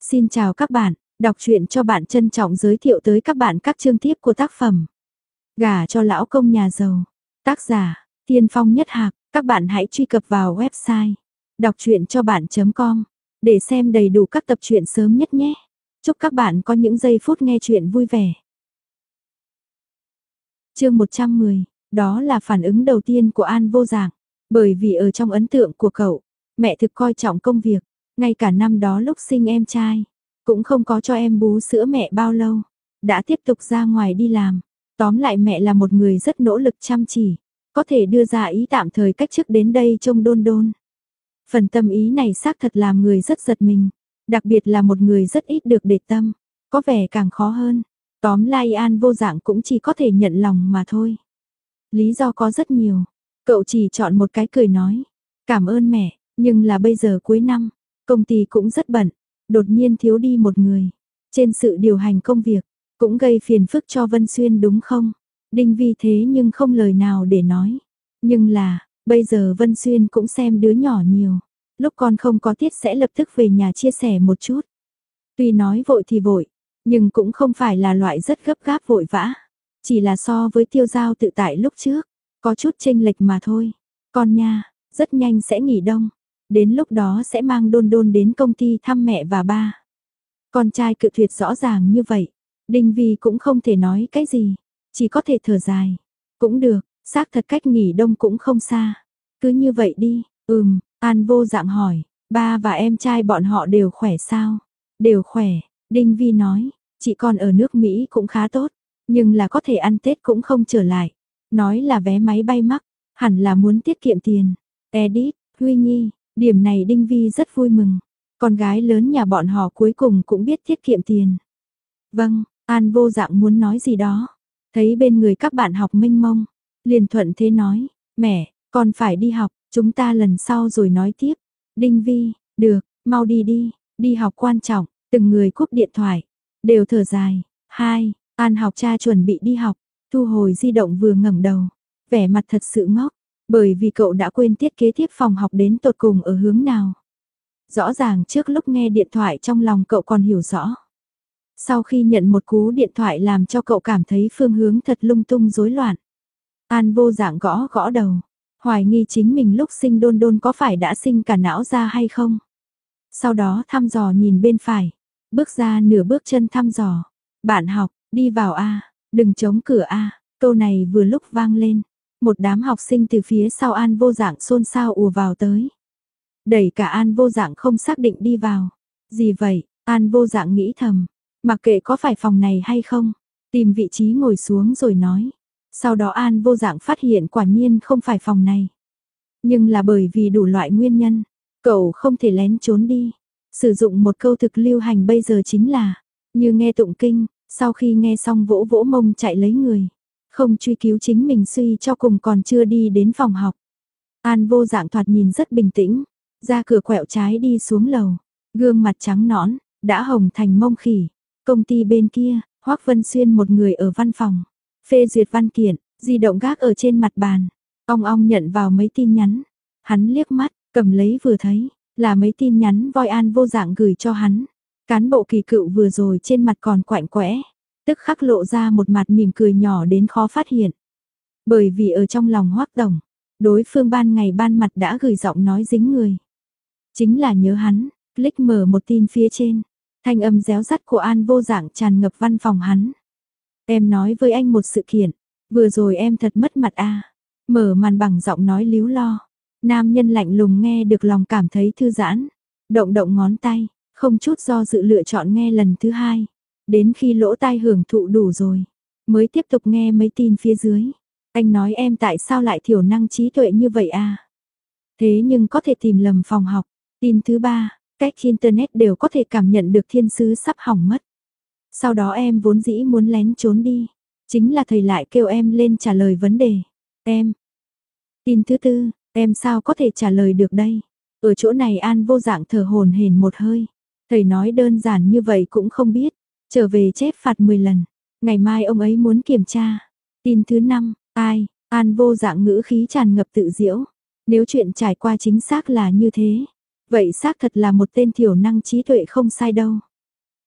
Xin chào các bạn, đọc truyện cho bạn trân trọng giới thiệu tới các bạn các chương tiếp của tác phẩm Gả cho lão công nhà giàu. Tác giả, Tiên Phong Nhất Hạc. Các bạn hãy truy cập vào website đọc truyện cho bạn.com để xem đầy đủ các tập truyện sớm nhất nhé. Chúc các bạn có những giây phút nghe truyện vui vẻ. Chương 110, đó là phản ứng đầu tiên của An Vô Dạng. Bởi vì ở trong ấn tượng của cậu, mẹ thực coi trọng công việc, ngay cả năm đó lúc sinh em trai, cũng không có cho em bú sữa mẹ bao lâu, đã tiếp tục ra ngoài đi làm. Tóm lại mẹ là một người rất nỗ lực chăm chỉ, có thể đưa ra ý tạm thời cách chức đến đây trông đôn đôn. Phần tâm ý này xác thật làm người rất giật mình, đặc biệt là một người rất ít được để tâm, có vẻ càng khó hơn. Tóm lại An Vô Dạng cũng chỉ có thể nhận lòng mà thôi. Lý do có rất nhiều, cậu chỉ chọn một cái cười nói, cảm ơn mẹ, nhưng là bây giờ cuối năm, công ty cũng rất bận, đột nhiên thiếu đi một người, trên sự điều hành công việc, cũng gây phiền phức cho Vân Xuyên đúng không? Đinh Vi thế nhưng không lời nào để nói, nhưng là, bây giờ Vân Xuyên cũng xem đứa nhỏ nhiều, lúc con không có tiết sẽ lập tức về nhà chia sẻ một chút. Tuy nói vội thì vội, nhưng cũng không phải là loại rất gấp gáp vội vã, chỉ là so với Tiêu Giao tự tại lúc trước, có chút chênh lệch mà thôi. Con nha, rất nhanh sẽ nghỉ đông, đến lúc đó sẽ mang đôn đôn đến công ty thăm mẹ và ba. Con trai cự tuyệt rõ ràng như vậy, Đinh Vi cũng không thể nói cái gì, chỉ có thể thở dài. Cũng được, xác thật cách nghỉ đông cũng không xa. Cứ như vậy đi, An Vô Dạng hỏi, ba và em trai bọn họ đều khỏe sao? Đều khỏe, Đinh Vi nói, chị con ở nước Mỹ cũng khá tốt, nhưng là có thể ăn Tết cũng không trở lại. Nói là vé máy bay mắc, hẳn là muốn tiết kiệm tiền. Edith, Huy Nhi, điểm này Đinh Vi rất vui mừng. Con gái lớn nhà bọn họ cuối cùng cũng biết tiết kiệm tiền. Vâng, An Vô Dạng muốn nói gì đó. Thấy bên người các bạn học mênh mông, liền thuận thế nói, mẹ, con phải đi học, chúng ta lần sau rồi nói tiếp. Đinh Vi, được, mau đi đi, đi học quan trọng, từng người cúp điện thoại, đều thở dài. An Học Cha chuẩn bị đi học, thu hồi di động vừa ngẩng đầu, vẻ mặt thật sự ngốc, bởi vì cậu đã quên thiết kế tiếp phòng học đến tột cùng ở hướng nào. Rõ ràng trước lúc nghe điện thoại trong lòng cậu còn hiểu rõ. Sau khi nhận một cú điện thoại làm cho cậu cảm thấy phương hướng thật lung tung rối loạn. An Vô Dạng gõ gõ đầu, hoài nghi chính mình lúc sinh đôn đôn có phải đã sinh cả não ra hay không. Sau đó thăm dò nhìn bên phải, bước ra nửa bước chân thăm dò. Bạn học, đi vào a, đừng chống cửa a. Câu này vừa lúc vang lên, một đám học sinh từ phía sau An Vô Dạng xôn xao ùa vào tới. Đẩy cả An Vô Dạng không xác định đi vào. Gì vậy? An Vô Dạng nghĩ thầm, mặc kệ có phải phòng này hay không, tìm vị trí ngồi xuống rồi nói. Sau đó An Vô Dạng phát hiện quả nhiên không phải phòng này. Nhưng là bởi vì đủ loại nguyên nhân, cậu không thể lén trốn đi. Sử dụng một câu thực lưu hành bây giờ chính là, như nghe tụng kinh, sau khi nghe xong vỗ vỗ mông chạy lấy người. Không truy cứu chính mình suy cho cùng còn chưa đi đến phòng học. An Vô Dạng thoạt nhìn rất bình tĩnh, ra cửa quẹo trái đi xuống lầu, gương mặt trắng nõn, đã hồng thành mông khỉ. Công ty bên kia, Hoắc Vân Xuyên một người ở văn phòng, phê duyệt văn kiện, di động gác ở trên mặt bàn. Ong ong nhận vào mấy tin nhắn, hắn liếc mắt, cầm lấy vừa thấy, là mấy tin nhắn voi An Vô Dạng gửi cho hắn. Cán bộ kỳ cựu vừa rồi trên mặt còn quạnh quẽ, tức khắc lộ ra một mặt mỉm cười nhỏ đến khó phát hiện. Bởi vì ở trong lòng Hoắc tổng, đối phương ban ngày ban mặt đã gửi giọng nói dính người. Chính là nhớ hắn, click mở một tin phía trên, thanh âm réo rắt của An Vô Dạng tràn ngập văn phòng hắn. Em nói với anh một sự kiện, vừa rồi em thật mất mặt a. Mở màn bằng giọng nói líu lo. Nam nhân lạnh lùng nghe được lòng cảm thấy thư giãn, động động ngón tay, không chút do dự lựa chọn nghe lần thứ hai. Đến khi lỗ tai hưởng thụ đủ rồi, mới tiếp tục nghe mấy tin phía dưới. Anh nói em tại sao lại thiểu năng trí tuệ như vậy à? Thế nhưng có thể tìm lầm phòng học. Tin thứ ba, cách internet đều có thể cảm nhận được thiên sứ sắp hỏng mất. Sau đó em vốn dĩ muốn lén trốn đi, chính là thầy lại kêu em lên trả lời vấn đề. Em. Tin thứ tư, em sao có thể trả lời được đây? Ở chỗ này An Vô Dạng thở hổn hển một hơi. Thầy nói đơn giản như vậy cũng không biết. Trở về chép phạt 10 lần. Ngày mai ông ấy muốn kiểm tra. Tin thứ năm, ai? An Vô Dạng ngữ khí tràn ngập tự giễu. Nếu chuyện trải qua chính xác là như thế, vậy xác thật là một tên thiểu năng trí tuệ không sai đâu.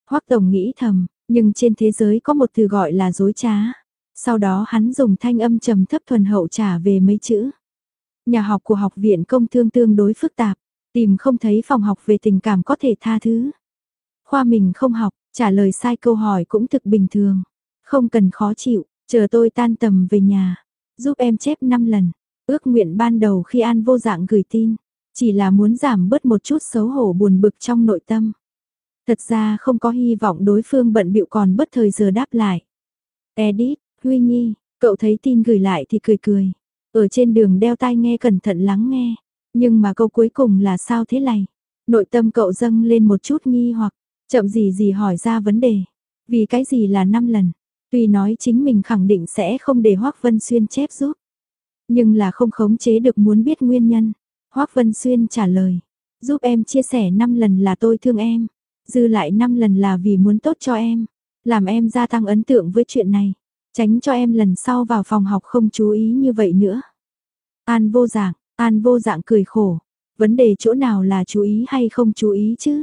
Hoắc Tổng nghĩ thầm, nhưng trên thế giới có một từ gọi là dối trá. Sau đó hắn dùng thanh âm trầm thấp thuần hậu trả về mấy chữ. Nhà học của học viện công thương tương đối phức tạp, tìm không thấy phòng học về tình cảm có thể tha thứ. Khoa mình không học, trả lời sai câu hỏi cũng thực bình thường. Không cần khó chịu, chờ tôi tan tầm về nhà, giúp em chép 5 lần. Ước nguyện ban đầu khi An Vô Dạng gửi tin, chỉ là muốn giảm bớt một chút xấu hổ buồn bực trong nội tâm. Thật ra không có hy vọng đối phương bận bịu còn bất thời giờ đáp lại. Edit, Huy Nhi, cậu thấy tin gửi lại thì cười cười. Ở trên đường đeo tai nghe cẩn thận lắng nghe. Nhưng mà câu cuối cùng là sao thế này? Nội tâm cậu dâng lên một chút nghi hoặc, chậm gì gì hỏi ra vấn đề. Vì cái gì là 5 lần? Tuy nói chính mình khẳng định sẽ không để Hoắc Vân Xuyên chép giúp. Nhưng là không khống chế được muốn biết nguyên nhân. Hoắc Vân Xuyên trả lời. Giúp em chia sẻ 5 lần là tôi thương em. Dư lại 5 lần là vì muốn tốt cho em. Làm em gia tăng ấn tượng với chuyện này. Tránh cho em lần sau vào phòng học không chú ý như vậy nữa. An Vô Dạng cười khổ. Vấn đề chỗ nào là chú ý hay không chú ý chứ?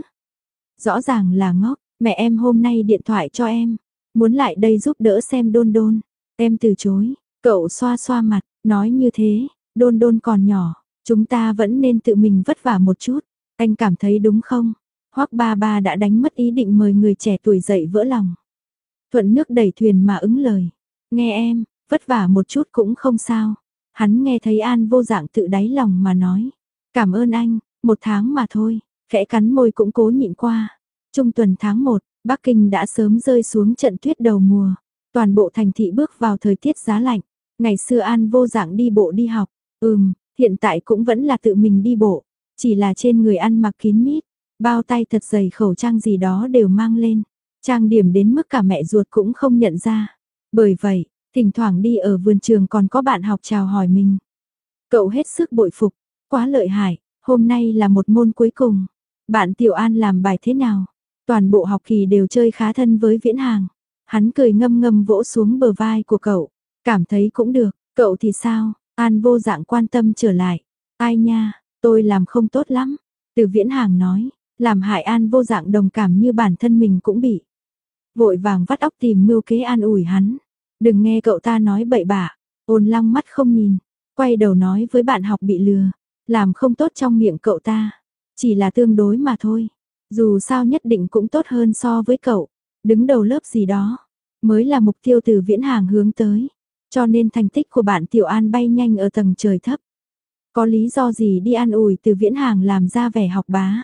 Rõ ràng là ngốc, mẹ em hôm nay điện thoại cho em. Muốn lại đây giúp đỡ xem Đôn Đôn. Em từ chối, cậu xoa xoa mặt, nói như thế, Đôn Đôn còn nhỏ. Chúng ta vẫn nên tự mình vất vả một chút. Anh cảm thấy đúng không? Hoắc ba ba đã đánh mất ý định mời người trẻ tuổi dậy vỡ lòng. Thuận nước đẩy thuyền mà ứng lời. Nghe em, vất vả một chút cũng không sao. Hắn nghe thấy An Vô Dạng tự đáy lòng mà nói. Cảm ơn anh, 1 tháng mà thôi. Khẽ cắn môi cũng cố nhịn qua. Trung tuần tháng 1, Bắc Kinh đã sớm rơi xuống trận tuyết đầu mùa. Toàn bộ thành thị bước vào thời tiết giá lạnh. Ngày xưa An Vô Dạng đi bộ đi học. Hiện tại cũng vẫn là tự mình đi bộ. Chỉ là trên người ăn mặc kín mít. Bao tay thật dày khẩu trang gì đó đều mang lên. Trang điểm đến mức cả mẹ ruột cũng không nhận ra. Bởi vậy, thỉnh thoảng đi ở vườn trường còn có bạn học chào hỏi mình. Cậu hết sức bội phục. Quá lợi hại. Hôm nay là một môn cuối cùng. Bạn Tiểu An làm bài thế nào? Toàn bộ học kỳ đều chơi khá thân với Viễn Hàng. Hắn cười ngâm ngâm vỗ xuống bờ vai của cậu. Cảm thấy cũng được. Cậu thì sao? An Vô Dạng quan tâm trở lại. Ai nha, tôi làm không tốt lắm. Từ Viễn Hàng nói. Làm hại An Vô Dạng đồng cảm như bản thân mình cũng bị. Vội vàng vắt óc tìm mưu kế an ủi hắn. Đừng nghe cậu ta nói bậy bạ. Ôn Lăng mắt không nhìn. Quay đầu nói với bạn học bị lừa. Làm không tốt trong miệng cậu ta. Chỉ là tương đối mà thôi. Dù sao nhất định cũng tốt hơn so với cậu. Đứng đầu lớp gì đó. Mới là mục tiêu từ Viễn Hàng hướng tới. Cho nên thành tích của bạn Tiểu An bay nhanh ở tầng trời thấp. Có lý do gì đi an ủi từ Viễn Hàng làm ra vẻ học bá.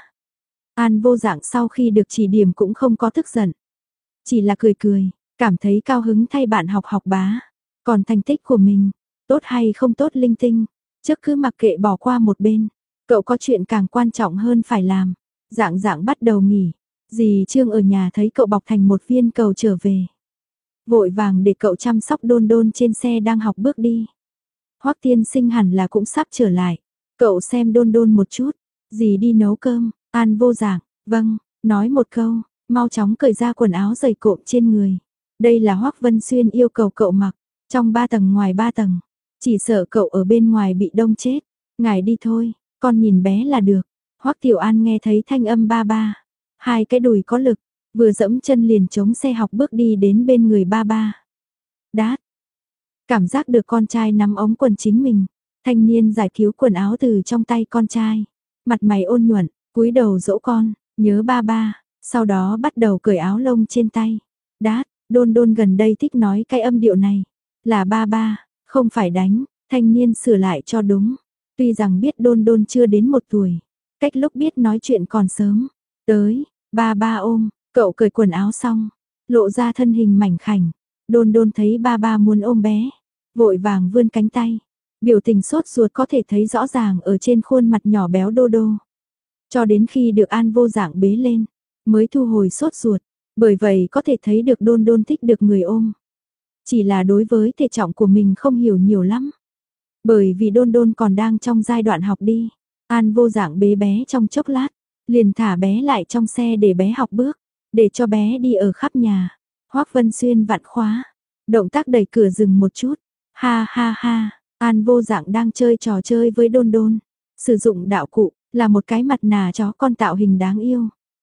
An Vô Dạng sau khi được chỉ điểm cũng không có tức giận. Chỉ là cười cười, cảm thấy cao hứng thay bạn học học bá. Còn thành tích của mình, tốt hay không tốt linh tinh, trước cứ mặc kệ bỏ qua một bên. Cậu có chuyện càng quan trọng hơn phải làm. Dạng Dạng bắt đầu nghỉ. Dì Trương ở nhà thấy cậu bọc thành một viên cầu trở về. Vội vàng để cậu chăm sóc Đôn Đôn trên xe đang học bước đi. Hoắc tiên sinh hẳn là cũng sắp trở lại. Cậu xem Đôn Đôn một chút. Dì đi nấu cơm. An Vô Dạng, vâng, nói một câu, mau chóng cởi ra quần áo dày cộm trên người. Đây là Hoắc Vân Xuyên yêu cầu cậu mặc, trong 3 tầng ngoài 3 tầng. Chỉ sợ cậu ở bên ngoài bị đông chết. Ngài đi thôi, con nhìn bé là được. Hoắc Tiểu An nghe thấy thanh âm ba ba. 2 cái đùi có lực, vừa dẫm chân liền chống xe học bước đi đến bên người ba ba. Đát. Cảm giác được con trai nắm ống quần chính mình. Thanh niên giải cứu quần áo từ trong tay con trai. Mặt mày ôn nhuận, cúi đầu dỗ con, nhớ ba ba, sau đó bắt đầu cởi áo lông trên tay. Đát, Đôn Đôn gần đây thích nói cái âm điệu này. Là ba ba, không phải đánh, thanh niên sửa lại cho đúng. Tuy rằng biết Đôn Đôn chưa đến 1 tuổi, cách lúc biết nói chuyện còn sớm. Tới, ba ba ôm, cậu cởi quần áo xong, lộ ra thân hình mảnh khảnh. Đôn Đôn thấy ba ba muốn ôm bé, vội vàng vươn cánh tay. Biểu tình sốt ruột có thể thấy rõ ràng ở trên khuôn mặt nhỏ béo đô đô. Cho đến khi được An Vô Dạng bế lên, mới thu hồi sốt ruột. Bởi vậy có thể thấy được Đôn Đôn thích được người ôm. Chỉ là đối với thể trọng của mình không hiểu nhiều lắm. Bởi vì Đôn Đôn còn đang trong giai đoạn học đi. An Vô Dạng bế bé trong chốc lát, liền thả bé lại trong xe để bé học bước, để cho bé đi ở khắp nhà. Hoắc Vân Xuyên vặn khóa, động tác đẩy cửa dừng một chút. Ha ha ha, An Vô Dạng đang chơi trò chơi với Đôn Đôn. Sử dụng đạo cụ là một cái mặt nạ chó con tạo hình đáng yêu.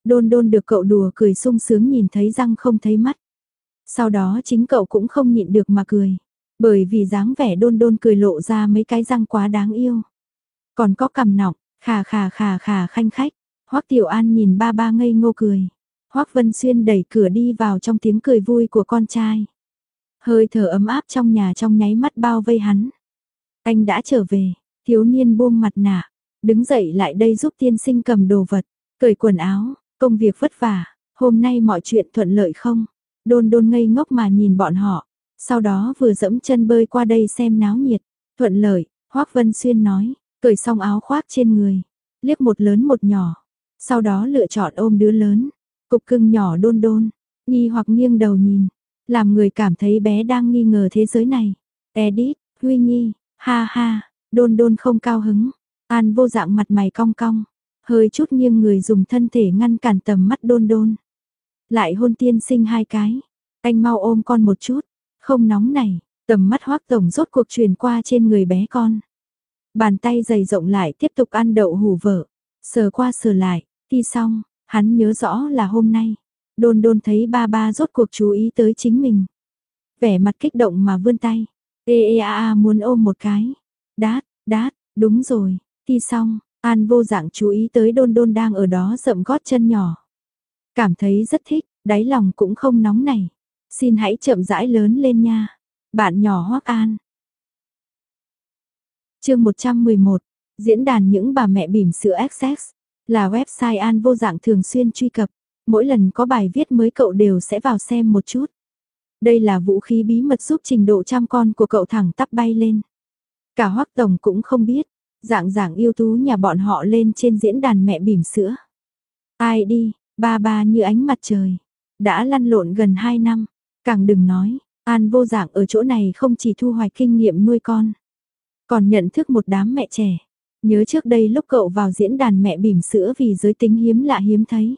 Đôn đôn được cậu đùa cười sung sướng nhìn thấy răng không thấy mắt. Sau đó chính cậu cũng không nhịn được mà cười. Bởi vì dáng vẻ đôn đôn cười lộ ra mấy cái răng quá đáng yêu. Còn có cằm nọng, khà khà khà khà khanh khách. Hoắc Tiểu An nhìn ba ba ngây ngô cười. Hoắc Vân Xuyên đẩy cửa đi vào trong tiếng cười vui của con trai. Hơi thở ấm áp trong nhà trong nháy mắt bao vây hắn. Anh đã trở về, thiếu niên buông mặt nạ, đứng dậy lại đây giúp tiên sinh cầm đồ vật, cởi quần áo, công việc vất vả, hôm nay mọi chuyện thuận lợi không? Đôn đôn ngây ngốc mà nhìn bọn họ, sau đó vừa dẫm chân bơi qua đây xem náo nhiệt, thuận lợi, Hoắc Vân Xuyên nói, cởi xong áo khoác trên người, liếc một lớn một nhỏ, sau đó lựa chọn ôm đứa lớn, cục cưng nhỏ đôn đôn, nghi hoặc nghiêng đầu nhìn, làm người cảm thấy bé đang nghi ngờ thế giới này. Edit, Huy Nhi, ha ha, đôn đôn không cao hứng, An Vô Dạng mặt mày cong cong, hơi chút nghiêng người dùng thân thể ngăn cản tầm mắt đôn đôn. Lại hôn tiên sinh 2 cái, anh mau ôm con một chút, không nóng này, tầm mắt Hoắc tổng rốt cuộc truyền qua trên người bé con. Bàn tay dày rộng lại tiếp tục ăn đậu hủ vợ, sờ qua sờ lại, thi xong, hắn nhớ rõ là hôm nay. Đôn đôn thấy ba ba rốt cuộc chú ý tới chính mình. Vẻ mặt kích động mà vươn tay. Muốn ôm một cái. Đát, đúng rồi, thi xong, An Vô Dạng chú ý tới đôn đôn đang ở đó dậm gót chân nhỏ. Cảm thấy rất thích, đáy lòng cũng không nóng này. Xin hãy chậm rãi lớn lên nha. Bạn nhỏ Hoắc An. Chương 111, diễn đàn những bà mẹ bỉm sữa Access, là website An Vô Dạng thường xuyên truy cập. Mỗi lần có bài viết mới cậu đều sẽ vào xem một chút. Đây là vũ khí bí mật giúp trình độ chăm con của cậu thẳng tắp bay lên. Cả Hoắc tổng cũng không biết, dạng yêu tú nhà bọn họ lên trên diễn đàn mẹ bỉm sữa. Ai đi, ba ba như ánh mặt trời. Đã lăn lộn gần 2 năm, càng đừng nói, An Vô Dạng ở chỗ này không chỉ thu hoạch kinh nghiệm nuôi con, còn nhận thức một đám mẹ trẻ. Nhớ trước đây lúc cậu vào diễn đàn mẹ bỉm sữa vì giới tính hiếm lạ hiếm thấy,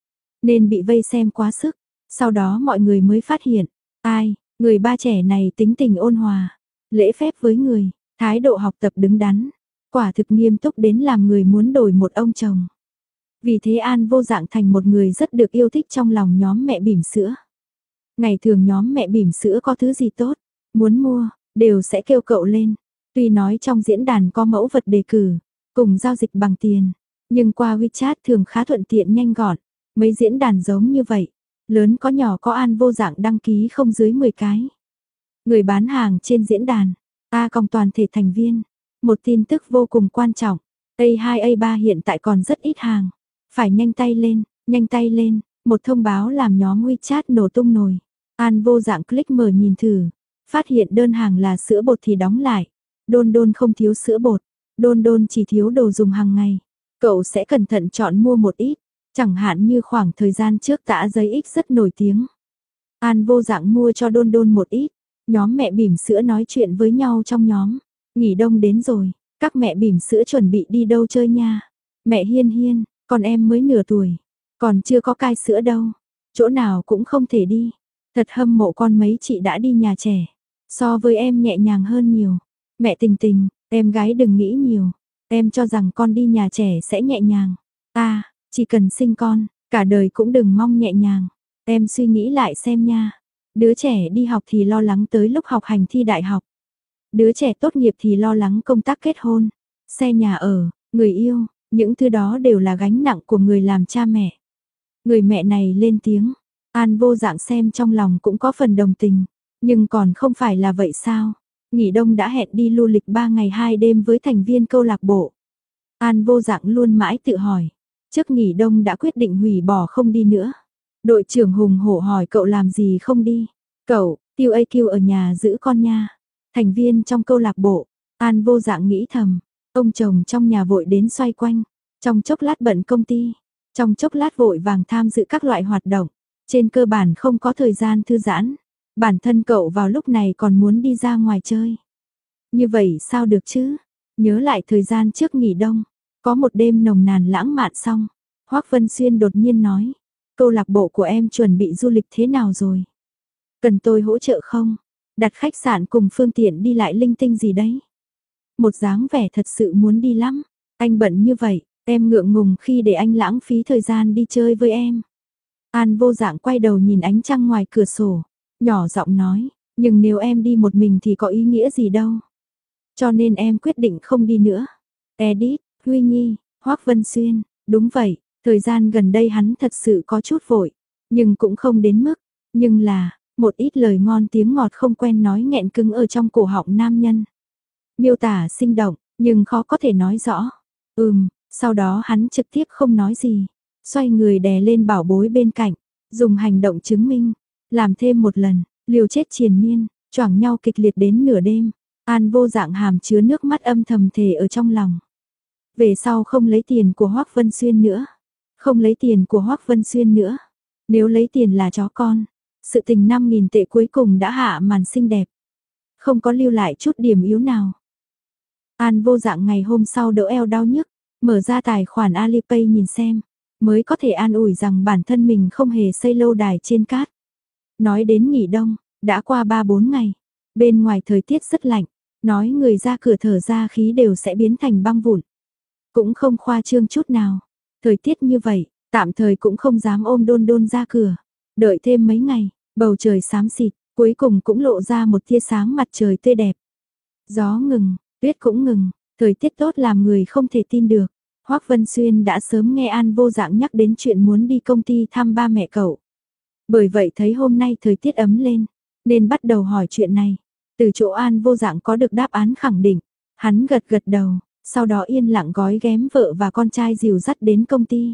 nên bị vây xem quá sức, sau đó mọi người mới phát hiện, người ba trẻ này tính tình ôn hòa, lễ phép với người, thái độ học tập đứng đắn, quả thực nghiêm túc đến làm người muốn đổi một ông chồng. Vì thế An Vô Dạng thành một người rất được yêu thích trong lòng nhóm mẹ bỉm sữa. Ngày thường nhóm mẹ bỉm sữa có thứ gì tốt, muốn mua, đều sẽ kêu cậu lên. Tuy nói trong diễn đàn có mẫu vật đề cử, cùng giao dịch bằng tiền, nhưng qua WeChat thường khá thuận tiện nhanh gọn. Mấy diễn đàn giống như vậy, lớn có nhỏ có An Vô Dạng đăng ký không dưới 10 cái. Người bán hàng trên diễn đàn, cộng toàn thể thành viên. Một tin tức vô cùng quan trọng, A2 A3 hiện tại còn rất ít hàng. Phải nhanh tay lên, một thông báo làm nhóm WeChat nổ tung nồi. An Vô Dạng click mở nhìn thử, phát hiện đơn hàng là sữa bột thì đóng lại. Đôn đôn không thiếu sữa bột, đôn đôn chỉ thiếu đồ dùng hàng ngày. Cậu sẽ cẩn thận chọn mua một ít. Chẳng hạn như khoảng thời gian trước tã giấy X rất nổi tiếng. An Vô Dạng mua cho đôn đôn một ít. Nhóm mẹ bỉm sữa nói chuyện với nhau trong nhóm. Nghỉ đông đến rồi, các mẹ bỉm sữa chuẩn bị đi đâu chơi nha. Mẹ Hiên Hiên, con em mới nửa tuổi, còn chưa có cai sữa đâu. Chỗ nào cũng không thể đi. Thật hâm mộ con mấy chị đã đi nhà trẻ. So với em nhẹ nhàng hơn nhiều. Mẹ Tình Tình, em gái đừng nghĩ nhiều. Em cho rằng con đi nhà trẻ sẽ nhẹ nhàng. Chỉ cần sinh con, cả đời cũng đừng mong nhẹ nhàng. Em suy nghĩ lại xem nha. Đứa trẻ đi học thì lo lắng tới lúc học hành thi đại học. Đứa trẻ tốt nghiệp thì lo lắng công tác kết hôn, xe nhà ở, người yêu, những thứ đó đều là gánh nặng của người làm cha mẹ. Người mẹ này lên tiếng, An Vô Dạng xem trong lòng cũng có phần đồng tình, nhưng còn không phải là vậy sao? Nghỉ đông đã hẹn đi du lịch 3 ngày 2 đêm với thành viên câu lạc bộ. An Vô Dạng luôn mãi tự hỏi, trước nghỉ đông đã quyết định hủy bỏ không đi nữa. Đội trưởng hùng hổ hỏi cậu làm gì không đi? Cậu, Tiêu AQ ở nhà giữ con nha. Thành viên trong câu lạc bộ, An Vô Dạng nghĩ thầm, ông chồng trong nhà vội đến xoay quanh, trong chốc lát bận công ty, trong chốc lát vội vàng tham dự các loại hoạt động, trên cơ bản không có thời gian thư giãn. Bản thân cậu vào lúc này còn muốn đi ra ngoài chơi. Như vậy sao được chứ? Nhớ lại thời gian trước nghỉ đông, có một đêm nồng nàn lãng mạn xong, Hoắc Vân Xuyên đột nhiên nói, câu lạc bộ của em chuẩn bị du lịch thế nào rồi? Cần tôi hỗ trợ không? Đặt khách sạn cùng phương tiện đi lại linh tinh gì đấy? Một dáng vẻ thật sự muốn đi lắm, anh bận như vậy, Em ngượng ngùng khi để anh lãng phí thời gian đi chơi với em. An Vô Dạng quay đầu nhìn ánh trăng ngoài cửa sổ, nhỏ giọng nói, nhưng nếu em đi một mình thì có ý nghĩa gì đâu. Cho nên em quyết định không đi nữa. Edit, Huy Nhi, Hoắc Vân Xuyên, đúng vậy, thời gian gần đây hắn thật sự có chút vội, nhưng cũng không đến mức, nhưng là, một ít lời ngon tiếng ngọt không quen nói nghẹn cứng ở trong cổ họng nam nhân. Miêu tả sinh động, nhưng khó có thể nói rõ. Sau đó hắn trực tiếp không nói gì, xoay người đè lên bảo bối bên cạnh, dùng hành động chứng minh, làm thêm một lần, liều chết triền miên, choảng nhau kịch liệt đến nửa đêm. An Vô Dạng hàm chứa nước mắt âm thầm thề ở trong lòng. Về sau không lấy tiền của Hoắc Vân Xuyên nữa, không lấy tiền của Hoắc Vân Xuyên nữa. Nếu lấy tiền là chó con, sự tình 5.000 tệ cuối cùng đã hạ màn xinh đẹp, không có lưu lại chút điểm yếu nào. An Vô Dạng ngày hôm sau đỡ eo đau nhức, mở ra tài khoản Alipay nhìn xem, mới có thể an ủi rằng bản thân mình không hề xây lâu đài trên cát. Nói đến nghỉ đông, đã qua 3-4 ngày, bên ngoài thời tiết rất lạnh, nói người ra cửa thở ra khí đều sẽ biến thành băng vụn. Cũng không khoa trương chút nào, thời tiết như vậy, tạm thời cũng không dám ôm Đôn Đôn ra cửa. Đợi thêm mấy ngày, bầu trời xám xịt, cuối cùng cũng lộ ra một tia sáng mặt trời tươi đẹp. Gió ngừng, tuyết cũng ngừng, thời tiết tốt làm người không thể tin được. Hoắc Vân Xuyên đã sớm nghe An Vô Dạng nhắc đến chuyện muốn đi công ty thăm ba mẹ cậu. Bởi vậy thấy hôm nay thời tiết ấm lên, nên bắt đầu hỏi chuyện này. Từ chỗ An Vô Dạng có được đáp án khẳng định, hắn gật gật đầu, sau đó yên lặng gói ghém vợ và con trai dìu dắt đến công ty.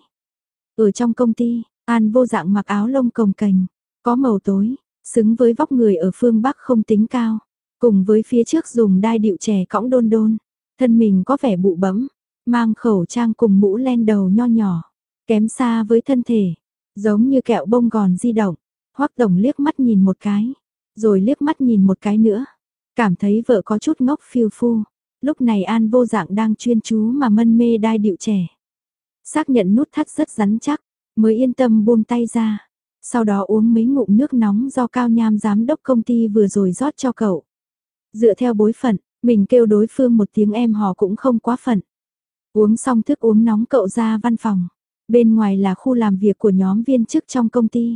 Ở trong công ty, An Vô Dạng mặc áo lông cồng kềnh, có màu tối, xứng với vóc người ở phương Bắc không tính cao, cùng với phía trước dùng đai điệu chè cõng Đôn Đôn, thân mình có vẻ bụ bẫm, mang khẩu trang cùng mũ len đầu nho nhỏ, kém xa với thân thể, giống như kẹo bông gòn di động. Hoắc Tổng liếc mắt nhìn một cái, rồi liếc mắt nhìn một cái nữa, cảm thấy vợ có chút ngốc phiêu phu. Lúc này An Vô Dạng đang chuyên chú mà mân mê đai điệu chè. Xác nhận nút thắt rất rắn chắc, mới yên tâm buông tay ra. Sau đó uống mấy ngụm nước nóng do Cao Nham giám đốc công ty vừa rồi rót cho cậu. Dựa theo bối phận, mình kêu đối phương một tiếng em hò cũng không quá phận. Uống xong thức uống nóng cậu ra văn phòng. Bên ngoài là khu làm việc của nhóm viên chức trong công ty.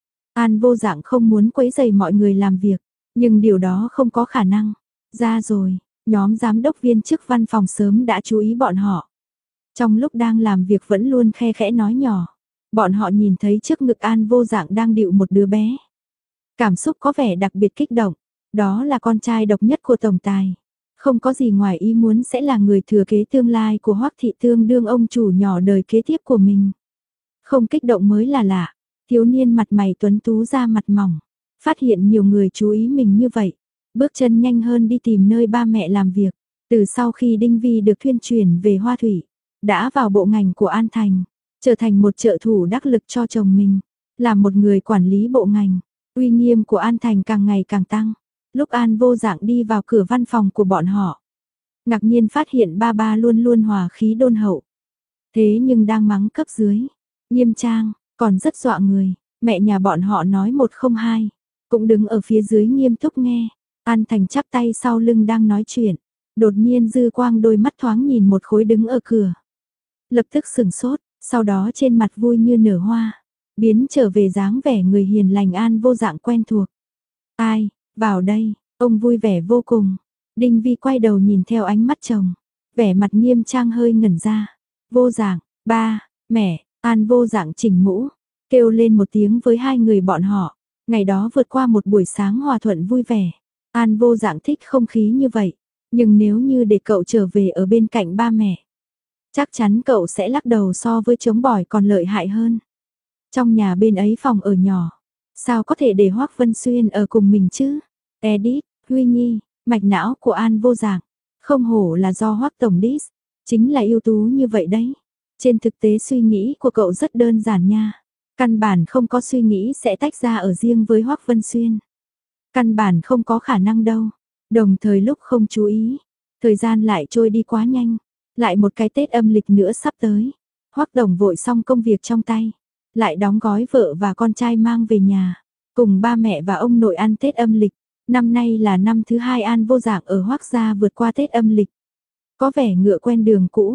An Vô Dạng không muốn quấy rầy mọi người làm việc, nhưng điều đó không có khả năng. Ra rồi, nhóm giám đốc viên chức văn phòng sớm đã chú ý bọn họ. Trong lúc đang làm việc vẫn luôn khe khẽ nói nhỏ. Bọn họ nhìn thấy trước ngực An Vô Dạng đang địu một đứa bé. Cảm xúc có vẻ đặc biệt kích động. Đó là con trai độc nhất của tổng tài. Không có gì ngoài ý muốn sẽ là người thừa kế tương lai của Hoắc Thị tương đương ông chủ nhỏ đời kế tiếp của mình. Không kích động mới là lạ. Thiếu niên mặt mày tuấn tú da mặt mỏng. Phát hiện nhiều người chú ý mình như vậy. Bước chân nhanh hơn đi tìm nơi ba mẹ làm việc. Từ sau khi Đinh Vi được thuyên chuyển về Hoa Thủy, đã vào bộ ngành của An Thành, trở thành một trợ thủ đắc lực cho chồng mình, làm một người quản lý bộ ngành. Uy nghiêm của An Thành càng ngày càng tăng. Lúc An Vô Dạng đi vào cửa văn phòng của bọn họ, ngạc nhiên phát hiện ba ba luôn luôn hòa khí đôn hậu. Thế nhưng đang mắng cấp dưới, nghiêm trang, còn rất dọa người. Mẹ nhà bọn họ nói 102, cũng đứng ở phía dưới nghiêm túc nghe. An Thành chắp tay sau lưng đang nói chuyện, đột nhiên dư quang đôi mắt thoáng nhìn một khối đứng ở cửa. Lập tức sửng sốt, sau đó trên mặt vui như nở hoa, biến trở về dáng vẻ người hiền lành An Vô Dạng quen thuộc. Ai, vào đây, ông vui vẻ vô cùng. Đinh Vi quay đầu nhìn theo ánh mắt chồng, vẻ mặt nghiêm trang hơi ngẩn ra. Vô Dạng, ba, mẹ, An Vô Dạng chỉnh mũ, kêu lên một tiếng với hai người bọn họ. Ngày đó vượt qua một buổi sáng hòa thuận vui vẻ. An Vô Dạng thích không khí như vậy, nhưng nếu như để cậu trở về ở bên cạnh ba mẹ, chắc chắn cậu sẽ lắc đầu so với chống bỏi còn lợi hại hơn. Trong nhà bên ấy phòng ở nhỏ, sao có thể để Hoắc Vân Xuyên ở cùng mình chứ? Edit, Huy Nhi, mạch não của An Vô Dạng, không hổ là do Hoắc tổng đít, chính là ưu tú như vậy đấy. Trên thực tế suy nghĩ của cậu rất đơn giản nha, căn bản không có suy nghĩ sẽ tách ra ở riêng với Hoắc Vân Xuyên. Căn bản không có khả năng đâu. Đồng thời lúc không chú ý, thời gian lại trôi đi quá nhanh, lại một cái Tết âm lịch nữa sắp tới. Hoắc Đồng vội xong công việc trong tay, lại đóng gói vợ và con trai mang về nhà, cùng ba mẹ và ông nội ăn Tết âm lịch. Năm nay là năm thứ hai An Vô Dạng ở Hoắc gia vượt qua Tết âm lịch. Có vẻ ngựa quen đường cũ,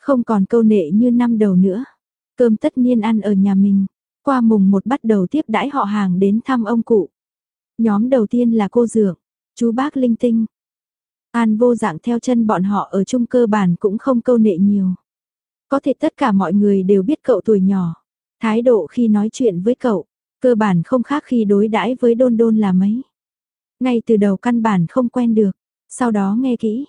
không còn câu nệ như năm đầu nữa. Cơm tất niên ăn ở nhà mình, qua mùng 1 bắt đầu tiếp đãi họ hàng đến thăm ông cụ. Nhóm đầu tiên là cô Dượng, chú bác linh tinh. An Vô Dạng theo chân bọn họ ở chung cơ bản cũng không câu nệ nhiều. Có thể tất cả mọi người đều biết cậu tuổi nhỏ, thái độ khi nói chuyện với cậu, cơ bản không khác khi đối đãi với Đôn Đôn là mấy. Ngay từ đầu căn bản không quen được, sau đó nghe kỹ,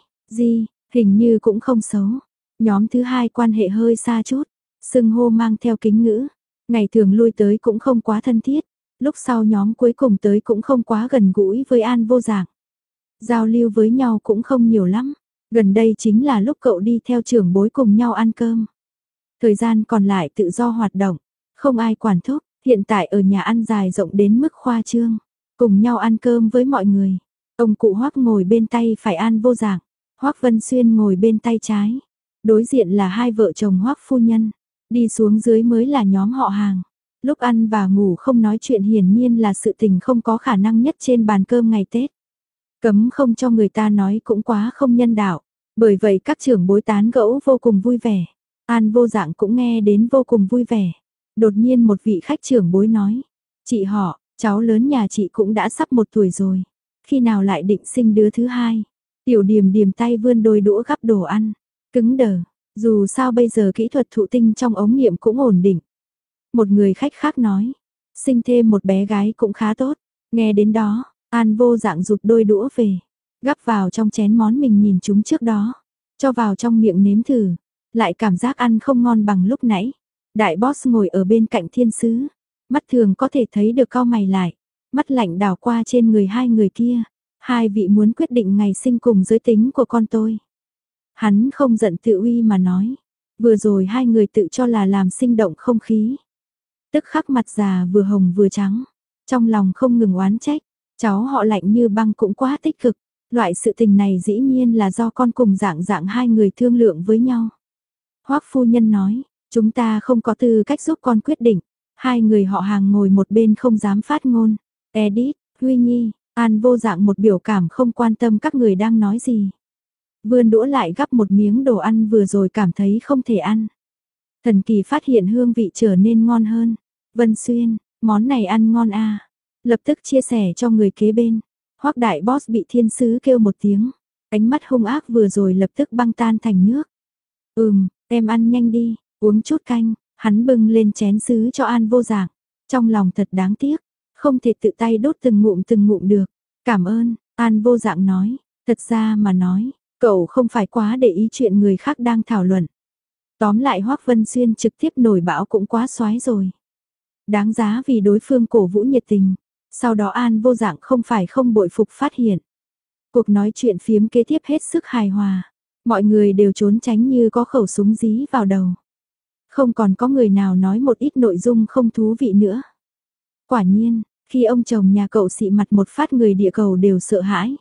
hình như cũng không xấu. Nhóm thứ hai quan hệ hơi xa chút, xưng hô mang theo kính ngữ, ngày thường lui tới cũng không quá thân thiết, lúc sau nhóm cuối cùng tới cũng không quá gần gũi với An Vô Dạng. Giao lưu với nhau cũng không nhiều lắm, gần đây chính là lúc cậu đi theo trưởng bối cùng nhau ăn cơm. Thời gian còn lại tự do hoạt động, không ai quản thúc, hiện tại ở nhà ăn dài rộng đến mức khoa trương, cùng nhau ăn cơm với mọi người. Ông cụ Hoắc ngồi bên tay phải An Vô Dạng, Hoắc Vân Xuyên ngồi bên tay trái. Đối diện là hai vợ chồng Hoắc phu nhân, đi xuống dưới mới là nhóm họ hàng. Lúc ăn và ngủ không nói chuyện hiển nhiên là sự tình không có khả năng nhất trên bàn cơm ngày Tết. Cấm không cho người ta nói cũng quá không nhân đạo, bởi vậy các trưởng bối tán gẫu vô cùng vui vẻ. An Vô Dạng cũng nghe đến vô cùng vui vẻ. Đột nhiên một vị khách trưởng bối nói, chị họ, cháu lớn nhà chị cũng đã sắp 1 tuổi rồi, khi nào lại định sinh đứa thứ hai? Tiểu Điềm Điềm tay vươn đôi đũa gắp đồ ăn, cứng đờ, dù sao bây giờ kỹ thuật thụ tinh trong ống nghiệm cũng ổn định. Một người khách khác nói, sinh thêm một bé gái cũng khá tốt. Nghe đến đó, An Vô Dạng rụt đôi đũa về, gắp vào trong chén món mình nhìn chúng trước đó, cho vào trong miệng nếm thử, lại cảm giác ăn không ngon bằng lúc nãy. Đại boss ngồi ở bên cạnh thiên sứ, mắt thường có thể thấy được cau mày lại, mắt lạnh đảo qua trên người hai người kia. Hai vị muốn quyết định ngày sinh cùng giới tính của con tôi. Hắn không giận tự uy mà nói, vừa rồi hai người tự cho là làm sinh động không khí. Tức khắc mặt già vừa hồng vừa trắng, trong lòng không ngừng oán trách, cháu họ lạnh như băng cũng quá tích cực, loại sự tình này dĩ nhiên là do con cùng Dạng hai người thương lượng với nhau. Hoắc phu nhân nói, chúng ta không có tư cách giúp con quyết định. Hai người họ hàng ngồi một bên không dám phát ngôn. Edith, Huy Nhi, An Vô Dạng một biểu cảm không quan tâm các người đang nói gì. Vươn đũa lại gắp một miếng đồ ăn vừa rồi cảm thấy không thể ăn. Thần kỳ phát hiện hương vị trở nên ngon hơn. Vân Xuyên, món này ăn ngon à. Lập tức chia sẻ cho người kế bên. Hoắc đại boss bị thiên sứ kêu một tiếng. Ánh mắt hung ác vừa rồi lập tức băng tan thành nước. Em ăn nhanh đi, uống chút canh. Hắn bưng lên chén sứ cho An Vô Dạng. Trong lòng thật đáng tiếc, không thể tự tay đốt từng ngụm được. Cảm ơn, An Vô Dạng nói. Thật ra mà nói, cậu không phải quá để ý chuyện người khác đang thảo luận. Tóm lại Hoắc Vân Xuyên trực tiếp nổi bão cũng quá xoái rồi. Đáng giá vì đối phương cổ vũ nhiệt tình. Sau đó An Vô Dạng không phải không bội phục phát hiện. Cuộc nói chuyện phiếm kế tiếp hết sức hài hòa. Mọi người đều trốn tránh như có khẩu súng dí vào đầu. Không còn có người nào nói một ít nội dung không thú vị nữa. Quả nhiên, khi ông chồng nhà cậu xị mặt một phát người địa cầu đều sợ hãi.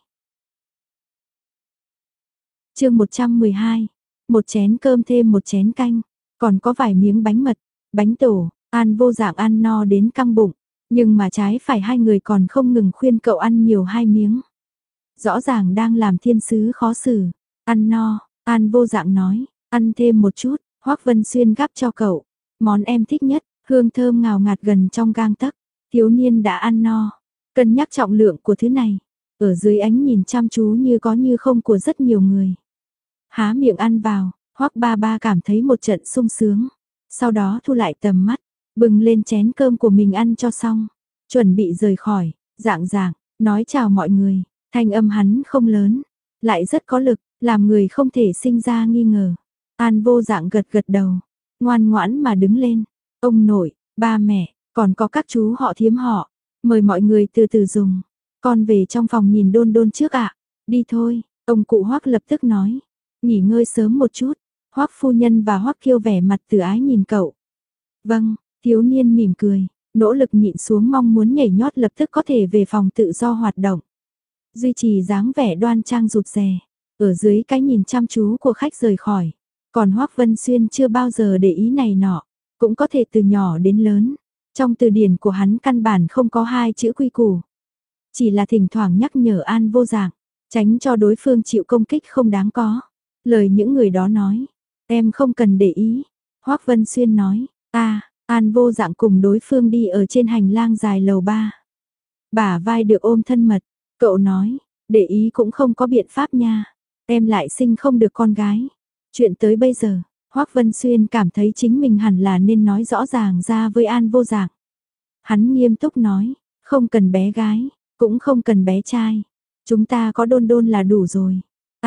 Chương 112, một chén cơm thêm một chén canh, còn có vài miếng bánh mật, bánh tổ. An Vô Dạng ăn no đến căng bụng, nhưng mà trái phải hai người còn không ngừng khuyên cậu ăn nhiều 2 miếng. Rõ ràng đang làm thiên sứ khó xử. Ăn no, An Vô Dạng nói, ăn thêm một chút. Hoắc Vân Xuyên gắp cho cậu, món em thích nhất, hương thơm ngào ngạt gần trong gang tấc. Thiếu niên đã ăn no, cân nhắc trọng lượng của thứ này, ở dưới ánh nhìn chăm chú như có như không của rất nhiều người. Há miệng ăn vào, Hoắc ba ba cảm thấy một trận sung sướng, sau đó thu lại tầm mắt, bưng lên chén cơm của mình ăn cho xong, chuẩn bị rời khỏi. Dạng nói chào mọi người, thanh âm hắn không lớn, lại rất có lực, làm người không thể sinh ra nghi ngờ. An Vô Dạng gật gật đầu, ngoan ngoãn mà đứng lên. Ông nội, ba mẹ, còn có các chú họ thiếm họ, mời mọi người từ từ dùng. Con về trong phòng nhìn Đôn Đôn trước ạ. Đi thôi, ông cụ Hoắc lập tức nói. Nghỉ ngơi sớm một chút. Hoắc phu nhân và Hoắc Kiêu vẻ mặt từ ái nhìn cậu. Vâng, thiếu niên mỉm cười, nỗ lực nhịn xuống mong muốn nhảy nhót lập tức có thể về phòng tự do hoạt động. Duy trì dáng vẻ đoan trang rụt rè, ở dưới cái nhìn chăm chú của khách rời khỏi. Còn Hoắc Vân Xuyên chưa bao giờ để ý này nọ, cũng có thể từ nhỏ đến lớn. Trong từ điển của hắn căn bản không có 2 chữ quy củ. Chỉ là thỉnh thoảng nhắc nhở An Vô Dạng, tránh cho đối phương chịu công kích không đáng có. Lời những người đó nói, Em không cần để ý. Hoắc Vân Xuyên nói, An Vô Dạng cùng đối phương đi ở trên hành lang dài lầu 3. Bả vai được ôm thân mật, cậu nói, để ý cũng không có biện pháp nha. Em lại sinh không được con gái. Chuyện tới bây giờ, Hoắc Vân Xuyên cảm thấy chính mình hẳn là nên nói rõ ràng ra với An Vô Dạng. Hắn nghiêm túc nói, không cần bé gái, cũng không cần bé trai. Chúng ta có Đôn Đôn là đủ rồi.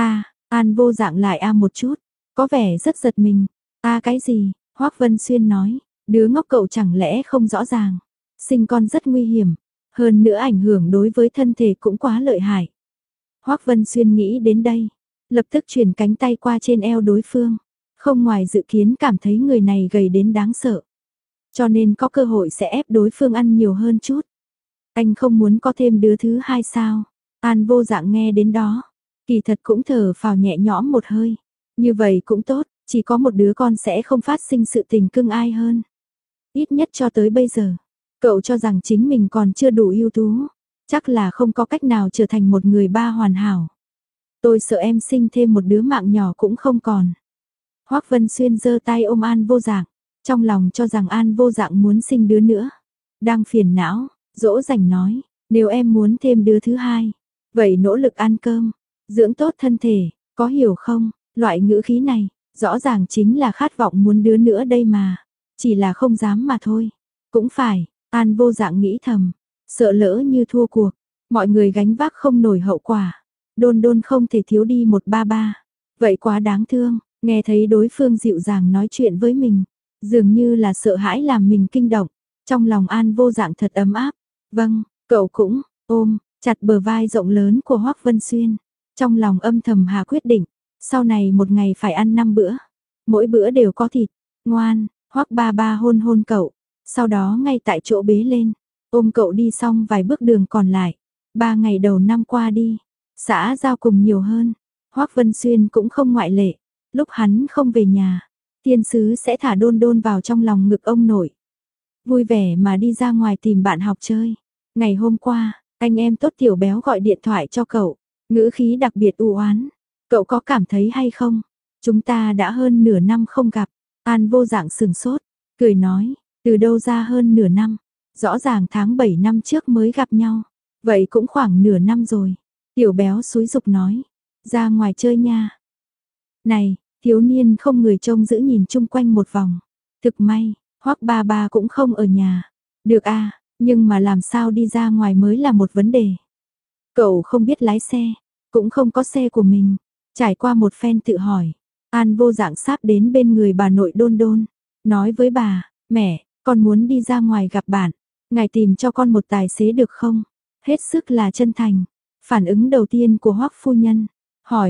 An Vô Dạng lại một chút, có vẻ rất giật mình. Cái gì? Hoắc Vân Xuyên nói, đứa ngốc cậu chẳng lẽ không rõ ràng. Sinh con rất nguy hiểm, hơn nữa ảnh hưởng đối với thân thể cũng quá lợi hại. Hoắc Vân Xuyên nghĩ đến đây, lập tức chuyển cánh tay qua trên eo đối phương. Không ngoài dự kiến cảm thấy người này gầy đến đáng sợ. Cho nên có cơ hội sẽ ép đối phương ăn nhiều hơn chút. Anh không muốn có thêm đứa thứ hai sao? An Vô Dạng nghe đến đó, kỳ thật cũng thở phào nhẹ nhõm một hơi. Như vậy cũng tốt, chỉ có một đứa con sẽ không phát sinh sự tình cưng ai hơn. Ít nhất cho tới bây giờ, cậu cho rằng chính mình còn chưa đủ ưu tú, chắc là không có cách nào trở thành một người ba hoàn hảo. Tôi sợ em sinh thêm một đứa mạng nhỏ cũng không còn. Hoắc Vân Xuyên giơ tay ôm An Vô Dạng, trong lòng cho rằng An Vô Dạng muốn sinh đứa nữa. Đang phiền não, dỗ dành nói, nếu em muốn thêm đứa thứ hai, vậy nỗ lực ăn cơm, dưỡng tốt thân thể, có hiểu không? Loại ngữ khí này, rõ ràng chính là khát vọng muốn đứa nữa đây mà, chỉ là không dám mà thôi. Cũng phải, An Vô Dạng nghĩ thầm, sợ lỡ như thua cuộc, mọi người gánh vác không nổi hậu quả. Đôn Đôn không thể thiếu đi một ba ba, vậy quá đáng thương. Nghe thấy đối phương dịu dàng nói chuyện với mình, dường như là sợ hãi làm mình kinh động. Trong lòng An Vô Dạng thật ấm áp. Vâng, cậu cũng ôm chặt bờ vai rộng lớn của Hoắc Vân Xuyên. Trong lòng âm thầm hạ quyết định, sau này một ngày phải ăn 5 bữa, mỗi bữa đều có thịt. Ngoan, Hoắc ba ba hôn hôn cậu, sau đó ngay tại chỗ bế lên, ôm cậu đi xong vài bước đường còn lại. 3 ngày đầu năm qua đi, xã giao cùng nhiều hơn, Hoắc Vân Xuyên cũng không ngoại lệ. Lúc hắn không về nhà, thiên sứ sẽ thả Đôn Đôn vào trong lòng ngực ông nội. Vui vẻ mà đi ra ngoài tìm bạn học chơi. Ngày hôm qua, anh em tốt Tiểu Béo gọi điện thoại cho cậu, ngữ khí đặc biệt u oán. Cậu có cảm thấy hay không? Chúng ta đã hơn nửa năm không gặp. An Vô Dạng sừng sốt, cười nói, từ đâu ra hơn nửa năm? Rõ ràng tháng 7 năm trước mới gặp nhau. Vậy cũng khoảng nửa năm rồi. Tiểu Béo xúi giục nói, ra ngoài chơi nha. Này, thiếu niên không người trông giữ nhìn chung quanh một vòng. Thực may, Hoắc ba ba cũng không ở nhà. Được nhưng mà làm sao đi ra ngoài mới là một vấn đề. Cậu không biết lái xe, cũng không có xe của mình. Trải qua một phen tự hỏi, An Vô Dạng sáp đến bên người bà nội Đôn Đôn, nói với bà, mẹ, con muốn đi ra ngoài gặp bạn. Ngài tìm cho con một tài xế được không? Hết sức là chân thành. Phản ứng đầu tiên của Hoắc phu nhân, hỏi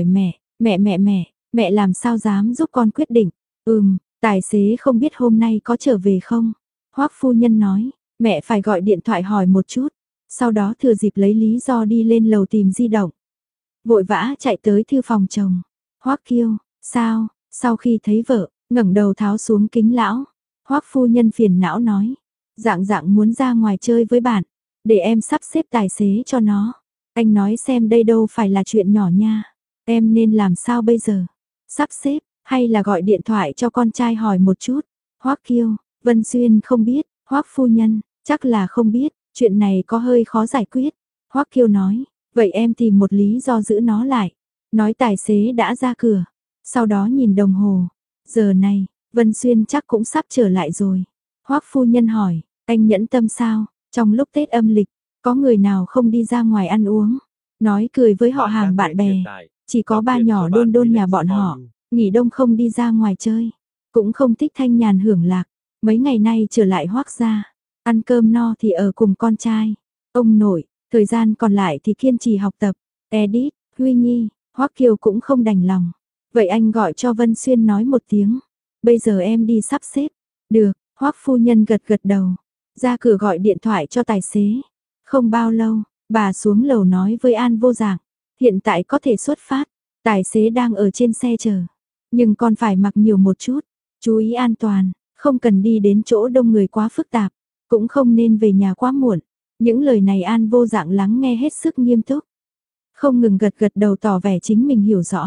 mẹ làm sao dám giúp con quyết định? Tài xế không biết hôm nay có trở về không? Hoắc phu nhân nói, mẹ phải gọi điện thoại hỏi một chút, sau đó thừa dịp lấy lý do đi lên lầu tìm di động. Vội vã chạy tới thư phòng chồng. Hoắc Kiêu, sao? Sau khi thấy vợ, ngẩng đầu tháo xuống kính lão. Hoắc phu nhân phiền não nói, Dạng muốn ra ngoài chơi với bạn, để em sắp xếp tài xế cho nó. Anh nói xem đây đâu phải là chuyện nhỏ nha. Em nên làm sao bây giờ? Sắp xếp, hay là gọi điện thoại cho con trai hỏi một chút? Hoắc Kiêu, Vân Xuyên không biết, Hoắc phu nhân, chắc là không biết, chuyện này có hơi khó giải quyết. Hoắc Kiêu nói, vậy em tìm một lý do giữ nó lại. Nói tài xế đã ra cửa, sau đó nhìn đồng hồ. Giờ này, Vân Xuyên chắc cũng sắp trở lại rồi. Hoắc phu nhân hỏi, anh nhẫn tâm sao? Trong lúc Tết âm lịch, có người nào không đi ra ngoài ăn uống? Nói cười với họ hàng bạn bè. Chỉ có ba nhỏ Đôn Đôn nhà bọn họ, nghỉ đông không đi ra ngoài chơi, cũng không thích thanh nhàn hưởng lạc. Mấy ngày nay trở lại Hoắc gia, ăn cơm no thì ở cùng con trai, ông nội, thời gian còn lại thì kiên trì học tập. Edith, Huy Nhi, Hoắc Kiều cũng không đành lòng. Vậy anh gọi cho Vân Xuyên nói một tiếng, bây giờ em đi sắp xếp. Được, Hoắc phu nhân gật gật đầu, ra cửa gọi điện thoại cho tài xế. Không bao lâu, bà xuống lầu nói với An Vô Dạng, hiện tại có thể xuất phát, tài xế đang ở trên xe chờ. Nhưng con phải mặc nhiều một chút, chú ý an toàn, không cần đi đến chỗ đông người quá phức tạp, cũng không nên về nhà quá muộn. Những lời này An Vô Dạng lắng nghe hết sức nghiêm túc, không ngừng gật gật đầu tỏ vẻ chính mình hiểu rõ.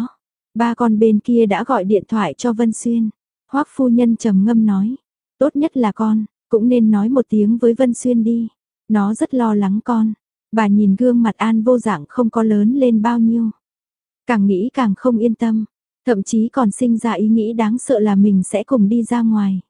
Ba con bên kia đã gọi điện thoại cho Vân Xuyên. Hoắc phu nhân trầm ngâm nói, tốt nhất là con, cũng nên nói một tiếng với Vân Xuyên đi. Nó rất lo lắng con. Bà nhìn gương mặt An Vô Dạng không có lớn lên bao nhiêu. Càng nghĩ càng không yên tâm, thậm chí còn sinh ra ý nghĩ đáng sợ là mình sẽ cùng đi ra ngoài.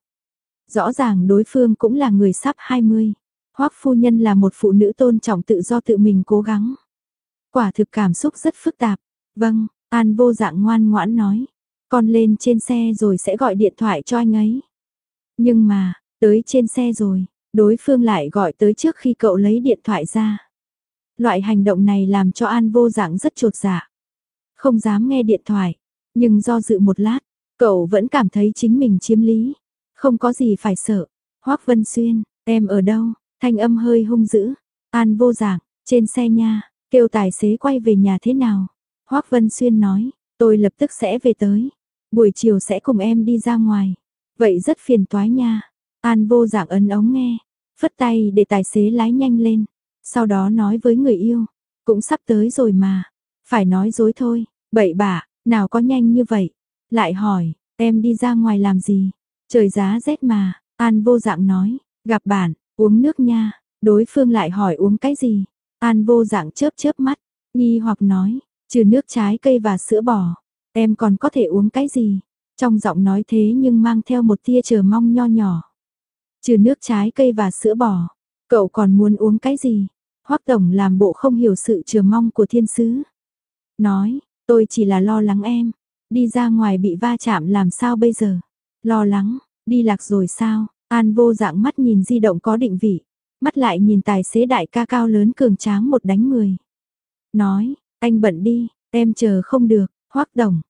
Rõ ràng đối phương cũng là người sắp 20. Hoắc phu nhân là một phụ nữ tôn trọng tự do tự mình cố gắng. Quả thực cảm xúc rất phức tạp. Vâng, An Vô Dạng ngoan ngoãn nói. Con lên trên xe rồi sẽ gọi điện thoại cho anh ấy. Nhưng mà, tới trên xe rồi, đối phương lại gọi tới trước khi cậu lấy điện thoại ra. Loại hành động này làm cho An Vô Dạng rất chột dạ. Không dám nghe điện thoại, nhưng do dự một lát, cậu vẫn cảm thấy chính mình chiếm lý. Không có gì phải sợ. Hoắc Vân Xuyên, em ở đâu? Thanh âm hơi hung dữ. An Vô Dạng, trên xe nha, kêu tài xế quay về nhà thế nào? Hoắc Vân Xuyên nói, tôi lập tức sẽ về tới. Buổi chiều sẽ cùng em đi ra ngoài. Vậy rất phiền toái nha. An Vô Dạng ấn ống nghe, phất tay để tài xế lái nhanh lên. Sau đó nói với người yêu, cũng sắp tới rồi mà. Phải nói dối thôi, bậy bạ, nào có nhanh như vậy. Lại hỏi, em đi ra ngoài làm gì? Trời giá rét mà. An Vô Dạng nói, gặp bạn, uống nước nha. Đối phương lại hỏi uống cái gì? An Vô Dạng chớp chớp mắt, nghi hoặc nói, trừ nước trái cây và sữa bò, em còn có thể uống cái gì? Trong giọng nói thế nhưng mang theo một tia chờ mong nho nhỏ. Trừ nước trái cây và sữa bò, cậu còn muốn uống cái gì? Hoắc tổng làm bộ không hiểu sự chờ mong của thiên sứ. Nói, tôi chỉ là lo lắng em, đi ra ngoài bị va chạm làm sao bây giờ? Lo lắng, đi lạc rồi sao? An Vô Dạng mắt nhìn di động có định vị, mắt lại nhìn tài xế đại ca cao lớn cường tráng một đánh người. Nói, anh bận đi, em chờ không được, Hoắc tổng.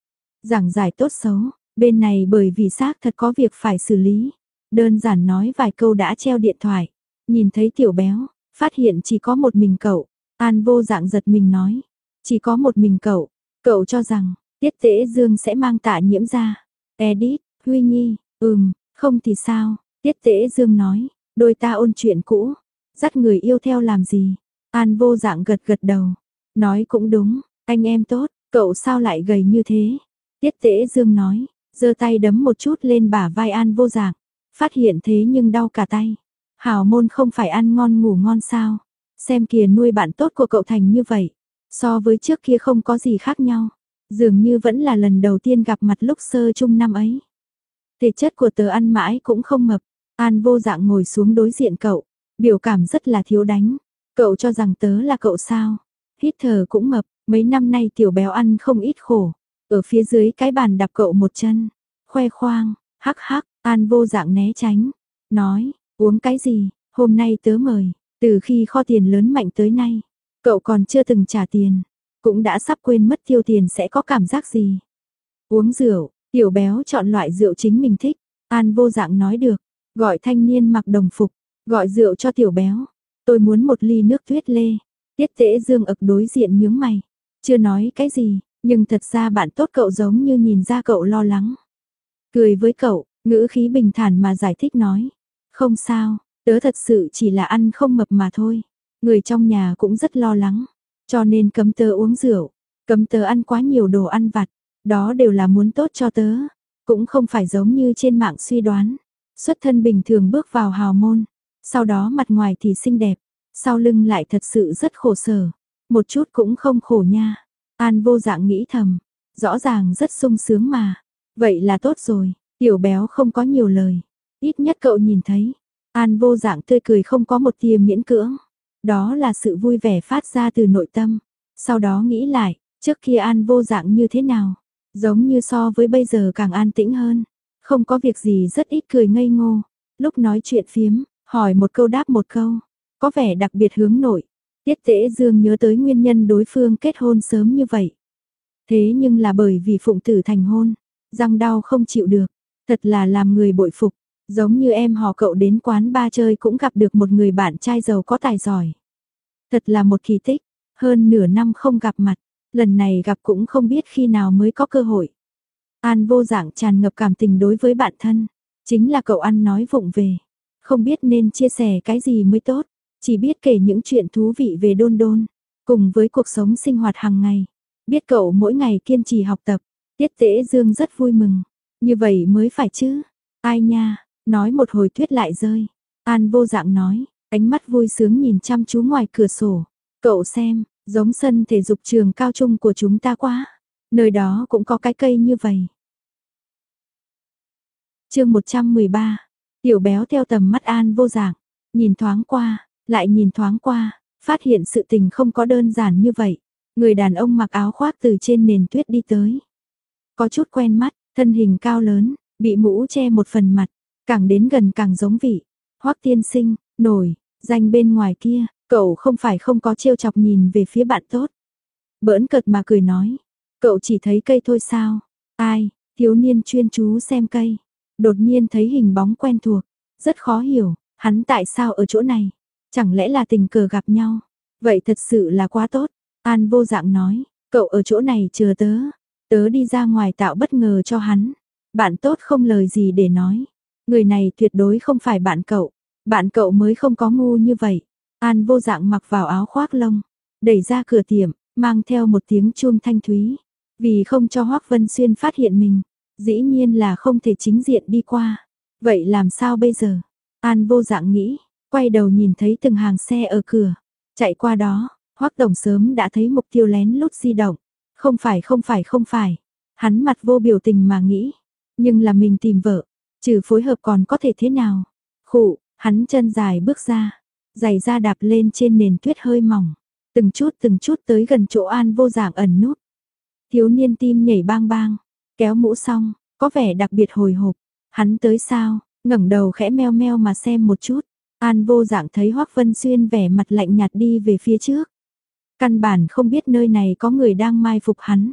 Giảng giải tốt xấu, bên này bởi vì xác thật có việc phải xử lý. Đơn giản nói vài câu đã treo điện thoại. Nhìn thấy Tiểu Béo, phát hiện chỉ có một mình cậu. An Vô Dạng giật mình nói, chỉ có một mình cậu. Cậu cho rằng, Tiết Tễ Dương sẽ mang Tạ Nhiễm ra. Edit, Huy Nhi, không thì sao? Tiết Tễ Dương nói, đôi ta ôn chuyện cũ, dắt người yêu theo làm gì? An Vô Dạng gật gật đầu, nói cũng đúng, anh em tốt, cậu sao lại gầy như thế? Tiết Tễ Dương nói, giơ tay đấm một chút lên bả vai An Vô Dạng, phát hiện thế nhưng đau cả tay. Hảo môn không phải ăn ngon ngủ ngon sao? Xem kìa nuôi bạn tốt của cậu thành như vậy, so với trước kia không có gì khác nhau. Dường như vẫn là lần đầu tiên gặp mặt lúc sơ chung năm ấy. Thể chất của tớ ăn mãi cũng không mập. An Vô Dạng ngồi xuống đối diện cậu, biểu cảm rất là thiếu đánh. Cậu cho rằng tớ là cậu sao? Hít thở cũng mập, mấy năm nay Tiểu Béo ăn không ít khổ. Ở phía dưới cái bàn đạp cậu một chân, khoe khoang, hắc hắc. An Vô Dạng né tránh, nói, uống cái gì, hôm nay tớ mời, từ khi kho tiền lớn mạnh tới nay, cậu còn chưa từng trả tiền, cũng đã sắp quên mất tiêu tiền sẽ có cảm giác gì. Uống rượu, Tiểu Béo chọn loại rượu chính mình thích, An Vô Dạng nói được, gọi thanh niên mặc đồng phục, gọi rượu cho Tiểu Béo, tôi muốn một ly nước tuyết lê. Tiết Tễ Dương ực đối diện nhướng mày, chưa nói cái gì, nhưng thật ra bạn tốt cậu giống như nhìn ra cậu lo lắng. Cười với cậu, ngữ khí bình thản mà giải thích nói, không sao, tớ thật sự chỉ là ăn không mập mà thôi. Người trong nhà cũng rất lo lắng, cho nên cấm tớ uống rượu, cấm tớ ăn quá nhiều đồ ăn vặt, đó đều là muốn tốt cho tớ, cũng không phải giống như trên mạng suy đoán. Xuất thân bình thường bước vào hào môn, sau đó mặt ngoài thì xinh đẹp, sau lưng lại thật sự rất khổ sở, một chút cũng không khổ nha. An Vô Dạng nghĩ thầm, rõ ràng rất sung sướng mà, vậy là tốt rồi. Tiểu Béo không có nhiều lời, ít nhất cậu nhìn thấy, An Vô Dạng tươi cười không có một tia miễn cưỡng, đó là sự vui vẻ phát ra từ nội tâm. Sau đó nghĩ lại, trước kia An Vô Dạng như thế nào, giống như so với bây giờ càng an tĩnh hơn, không có việc gì rất ít cười ngây ngô, lúc nói chuyện phiếm, hỏi một câu đáp một câu, có vẻ đặc biệt hướng nội. Tiết Tễ Dương nhớ tới nguyên nhân đối phương kết hôn sớm như vậy. Thế nhưng là bởi vì phụng tử thành hôn, răng đau không chịu được. Thật là làm người bội phục, giống như em họ cậu đến quán bar chơi cũng gặp được một người bạn trai giàu có tài giỏi. Thật là một kỳ tích, hơn nửa năm không gặp mặt, lần này gặp cũng không biết khi nào mới có cơ hội. An Vô Dạng tràn ngập cảm tình đối với bạn thân, chính là cậu ăn nói vụng về, không biết nên chia sẻ cái gì mới tốt, chỉ biết kể những chuyện thú vị về Đôn Đôn, cùng với cuộc sống sinh hoạt hàng ngày. Biết cậu mỗi ngày kiên trì học tập, Tiết Tễ Dương rất vui mừng. Như vậy mới phải chứ. Ai nha, nói một hồi tuyết lại rơi. An Vô Dạng nói, ánh mắt vui sướng nhìn chăm chú ngoài cửa sổ. Cậu xem, giống sân thể dục trường cao trung của chúng ta quá. Nơi đó cũng có cái cây như vậy. Chương 113. Tiểu Béo theo tầm mắt An Vô Dạng, nhìn thoáng qua, lại nhìn thoáng qua, phát hiện sự tình không có đơn giản như vậy. Người đàn ông mặc áo khoác từ trên nền tuyết đi tới. Có chút quen mắt, thân hình cao lớn, bị mũ che một phần mặt, càng đến gần càng giống vị. Hoắc tiên sinh, nổi, danh bên ngoài kia, cậu không phải không có trêu chọc nhìn về phía bạn tốt. Bỡn cợt mà cười nói, cậu chỉ thấy cây thôi sao? Ai, thiếu niên chuyên chú xem cây, đột nhiên thấy hình bóng quen thuộc, rất khó hiểu, hắn tại sao ở chỗ này? Chẳng lẽ là tình cờ gặp nhau? Vậy thật sự là quá tốt. An Vô Dạng nói, cậu ở chỗ này chờ tớ, tớ đi ra ngoài tạo bất ngờ cho hắn. Bạn tốt không lời gì để nói, người này tuyệt đối không phải bạn cậu mới không có ngu như vậy. An Vô Dạng mặc vào áo khoác lông, đẩy ra cửa tiệm, mang theo một tiếng chuông thanh thúy, vì không cho Hoắc Vân Xuyên phát hiện mình, dĩ nhiên là không thể chính diện đi qua. Vậy làm sao bây giờ? An Vô Dạng nghĩ, quay đầu nhìn thấy từng hàng xe ở cửa, chạy qua đó, Hoắc Tổng sớm đã thấy mục tiêu lén lút di động. Không phải. Hắn mặt vô biểu tình mà nghĩ, nhưng là mình tìm vợ, trừ phối hợp còn có thể thế nào? Khụ, hắn chân dài bước ra, giày da đạp lên trên nền tuyết hơi mỏng, từng chút tới gần chỗ An Vô Dạng ẩn núp. Thiếu niên tim nhảy bang bang, kéo mũ xong, có vẻ đặc biệt hồi hộp. Hắn tới sao? Ngẩng đầu khẽ meo meo mà xem một chút. An Vô Dạng thấy Hoắc Vân Xuyên vẻ mặt lạnh nhạt đi về phía trước. Căn bản không biết nơi này có người đang mai phục hắn.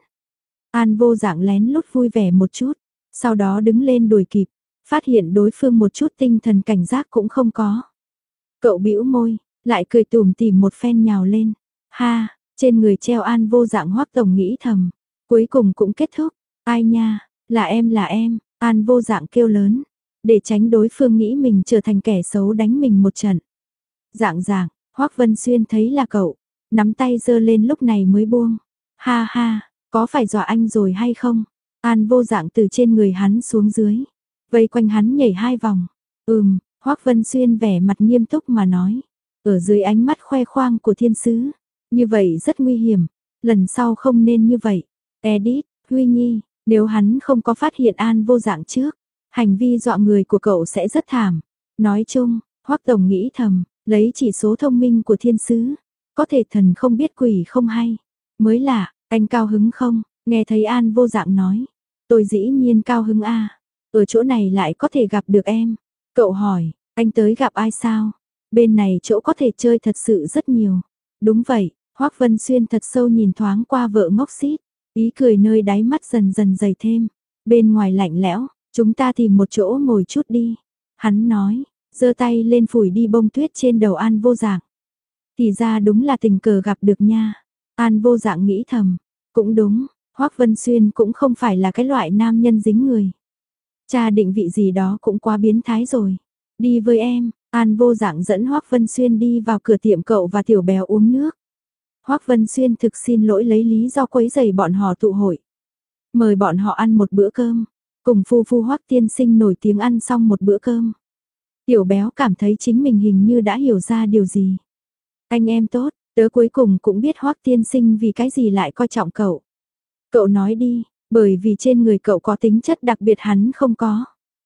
An Vô Dạng lén lút vui vẻ một chút, sau đó đứng lên đuổi kịp, phát hiện đối phương một chút tinh thần cảnh giác cũng không có. Cậu bĩu môi, lại cười tủm tỉm một phen nhào lên. Ha, trên người treo An Vô Dạng Hoắc tổng nghĩ thầm, cuối cùng cũng kết thúc. Ai nha, là em, An Vô Dạng kêu lớn, để tránh đối phương nghĩ mình trở thành kẻ xấu đánh mình một trận. Dạng, Hoắc Vân Xuyên thấy là cậu, nắm tay giơ lên lúc này mới buông. Ha ha, có phải dọa anh rồi hay không? An Vô Dạng từ trên người hắn xuống dưới, vây quanh hắn nhảy 2 vòng. Hoắc Vân Xuyên vẻ mặt nghiêm túc mà nói, ở dưới ánh mắt khoe khoang của thiên sứ, như vậy rất nguy hiểm, lần sau không nên như vậy. Edit, Huy Nhi, nếu hắn không có phát hiện An Vô Dạng trước, hành vi dọa người của cậu sẽ rất thảm. Nói chung, Hoắc tổng nghĩ thầm, lấy chỉ số thông minh của thiên sứ, có thể thần không biết quỷ không hay. Mới lạ, anh cao hứng không? Nghe thấy An Vô Dạng nói, tôi dĩ nhiên cao hứng a. Ở chỗ này lại có thể gặp được em. Cậu hỏi, anh tới gặp ai sao? Bên này chỗ có thể chơi thật sự rất nhiều. Đúng vậy, Hoắc Vân Xuyên thật sâu nhìn thoáng qua vợ ngốc xít, ý cười nơi đáy mắt dần dần dày thêm. Bên ngoài lạnh lẽo, chúng ta tìm một chỗ ngồi chút đi. Hắn nói, giơ tay lên phủi đi bông tuyết trên đầu An Vô Dạng. Thì ra đúng là tình cờ gặp được nha. An Vô Dạng nghĩ thầm, cũng đúng, Hoắc Vân Xuyên cũng không phải là cái loại nam nhân dính người. Cha định vị gì đó cũng quá biến thái rồi. Đi với em, An Vô Dạng dẫn Hoắc Vân Xuyên đi vào cửa tiệm cậu và Tiểu Béo uống nước. Hoắc Vân Xuyên thực xin lỗi lấy lý do quấy rầy bọn họ tụ hội. Mời bọn họ ăn một bữa cơm, cùng phu Hoắc tiên sinh nổi tiếng ăn xong một bữa cơm. Tiểu Béo cảm thấy chính mình hình như đã hiểu ra điều gì. Anh em tốt, tớ cuối cùng cũng biết Hoắc tiên sinh vì cái gì lại coi trọng cậu. Cậu nói đi, bởi vì trên người cậu có tính chất đặc biệt hắn không có.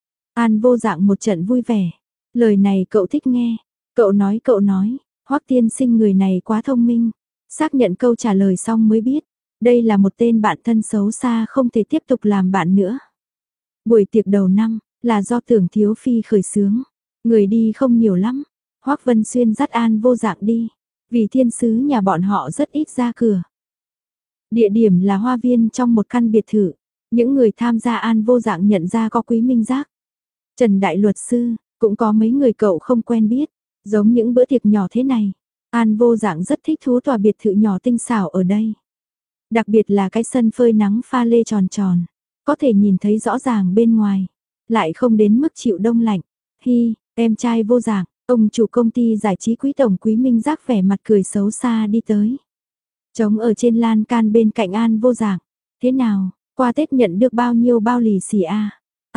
An Vô Dạng một trận vui vẻ. Lời này cậu thích nghe. Cậu nói, Hoắc tiên sinh người này quá thông minh. Xác nhận câu trả lời xong mới biết, đây là một tên bạn thân xấu xa không thể tiếp tục làm bạn nữa. Buổi tiệc đầu năm là do Tưởng Thiếu Phi khởi xướng, người đi không nhiều lắm. Hoắc Vân Xuyên dắt An Vô Dạng đi, vì thiên sứ nhà bọn họ rất ít ra cửa. Địa điểm là hoa viên trong một căn biệt thự. Những người tham gia An Vô Dạng nhận ra có Quý Minh Giác, Trần Đại Luật Sư, cũng có mấy người cậu không quen biết. Giống những bữa tiệc nhỏ thế này, An Vô Dạng rất thích thú tòa biệt thự nhỏ tinh xảo ở đây. Đặc biệt là cái sân phơi nắng pha lê tròn tròn, có thể nhìn thấy rõ ràng bên ngoài, lại không đến mức chịu đông lạnh. Hi, em trai Vô Dạng, ông chủ công ty giải trí Quý tổng Quý Minh Giác vẻ mặt cười xấu xa đi tới. Trống ở trên lan can bên cạnh An Vô Dạng. Thế nào, Qua Tết nhận được bao nhiêu bao lì xì a?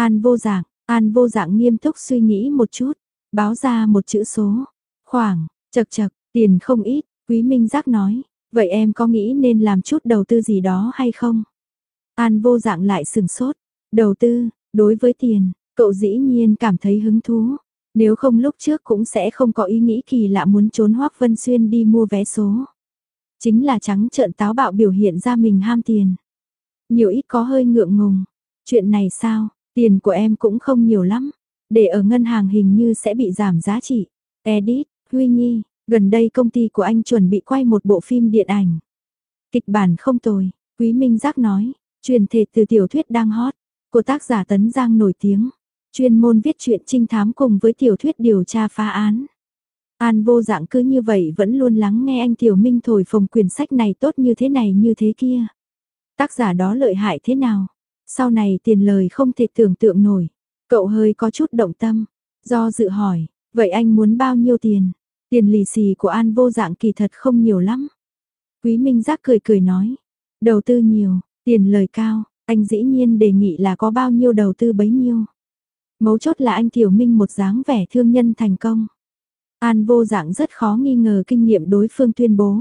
An vô dạng nghiêm túc suy nghĩ một chút, báo ra một chữ số. Khoảng, chậc chậc, tiền không ít, Quý Minh Giác nói. Vậy em có nghĩ nên làm chút đầu tư gì đó hay không? An vô dạng lại sừng sốt. Đầu tư, đối với tiền, cậu dĩ nhiên cảm thấy hứng thú. Nếu không lúc trước cũng sẽ không có ý nghĩ kỳ lạ muốn trốn Hoắc Vân Xuyên đi mua vé số. Chính là trắng trợn táo bạo biểu hiện ra mình ham tiền. Nhiều ít có hơi ngượng ngùng. Chuyện này sao, tiền của em cũng không nhiều lắm. Để ở ngân hàng hình như sẽ bị giảm giá trị. Edit, Huy Nhi, gần đây công ty của anh chuẩn bị quay một bộ phim điện ảnh. Kịch bản không tồi, Quý Minh Giác nói. Truyền thể từ tiểu thuyết đang hot của tác giả Tấn Giang nổi tiếng. Chuyên môn viết truyện trinh thám cùng với tiểu thuyết điều tra phá án. An vô dạng cứ như vậy vẫn luôn lắng nghe anh Tiểu Minh thổi phồng quyển sách này tốt như thế này như thế kia. Tác giả đó lợi hại thế nào? Sau này tiền lời không thể tưởng tượng nổi. Cậu hơi có chút động tâm. Do dự hỏi, vậy anh muốn bao nhiêu tiền? Tiền lì xì của An vô dạng kỳ thật không nhiều lắm. Quý Minh Giác cười cười nói, đầu tư nhiều, tiền lời cao, anh dĩ nhiên đề nghị là có bao nhiêu đầu tư bấy nhiêu. Mấu chốt là anh Tiểu Minh một dáng vẻ thương nhân thành công. An vô dạng rất khó nghi ngờ kinh nghiệm đối phương tuyên bố.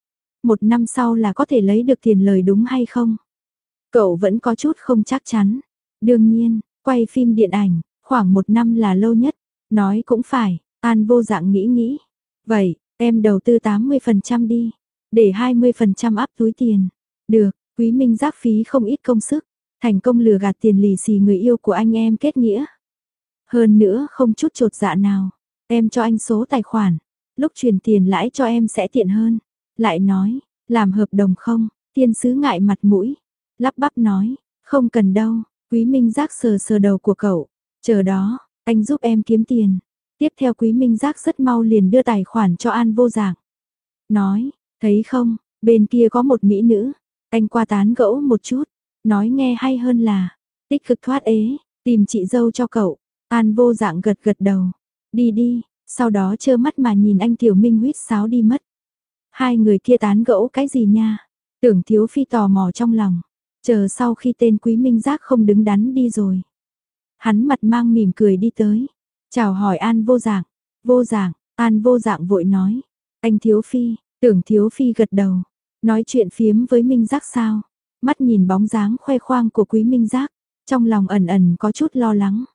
1 năm sau là có thể lấy được tiền lời đúng hay không? Cậu vẫn có chút không chắc chắn. Đương nhiên, quay phim điện ảnh, khoảng 1 năm là lâu nhất. Nói cũng phải, An vô dạng nghĩ. Vậy, em đầu tư 80% đi, để 20% ắp túi tiền. Được, Quý Minh Giác phí không ít công sức, thành công lừa gạt tiền lì xì người yêu của anh em kết nghĩa. Hơn nữa không chút chột dạ nào, em cho anh số tài khoản, lúc chuyển tiền lãi cho em sẽ tiện hơn. Lại nói, làm hợp đồng không? Thiên sứ ngại mặt mũi, lắp bắp nói, không cần đâu. Quý Minh Giác sờ sờ đầu của cậu, chờ đó, anh giúp em kiếm tiền. Tiếp theo Quý Minh Giác rất mau liền đưa tài khoản cho An vô dạng. Nói, thấy không, bên kia có một mỹ nữ, anh qua tán gẫu một chút. Nói nghe hay hơn là, tích cực thoát ế, tìm chị dâu cho cậu. An vô dạng gật gật đầu, đi, sau đó trơ mắt mà nhìn anh Tiểu Minh huýt sáo đi mất. Hai người kia tán gẫu cái gì nha? Tưởng Thiếu Phi tò mò trong lòng, chờ sau khi tên Quý Minh Giác không đứng đắn đi rồi. Hắn mặt mang mỉm cười đi tới, chào hỏi An vô dạng. An vô dạng vội nói, anh Thiếu Phi. Tưởng Thiếu Phi gật đầu, nói chuyện phiếm với Minh Giác sao? Mắt nhìn bóng dáng khoe khoang của Quý Minh Giác, trong lòng ẩn có chút lo lắng.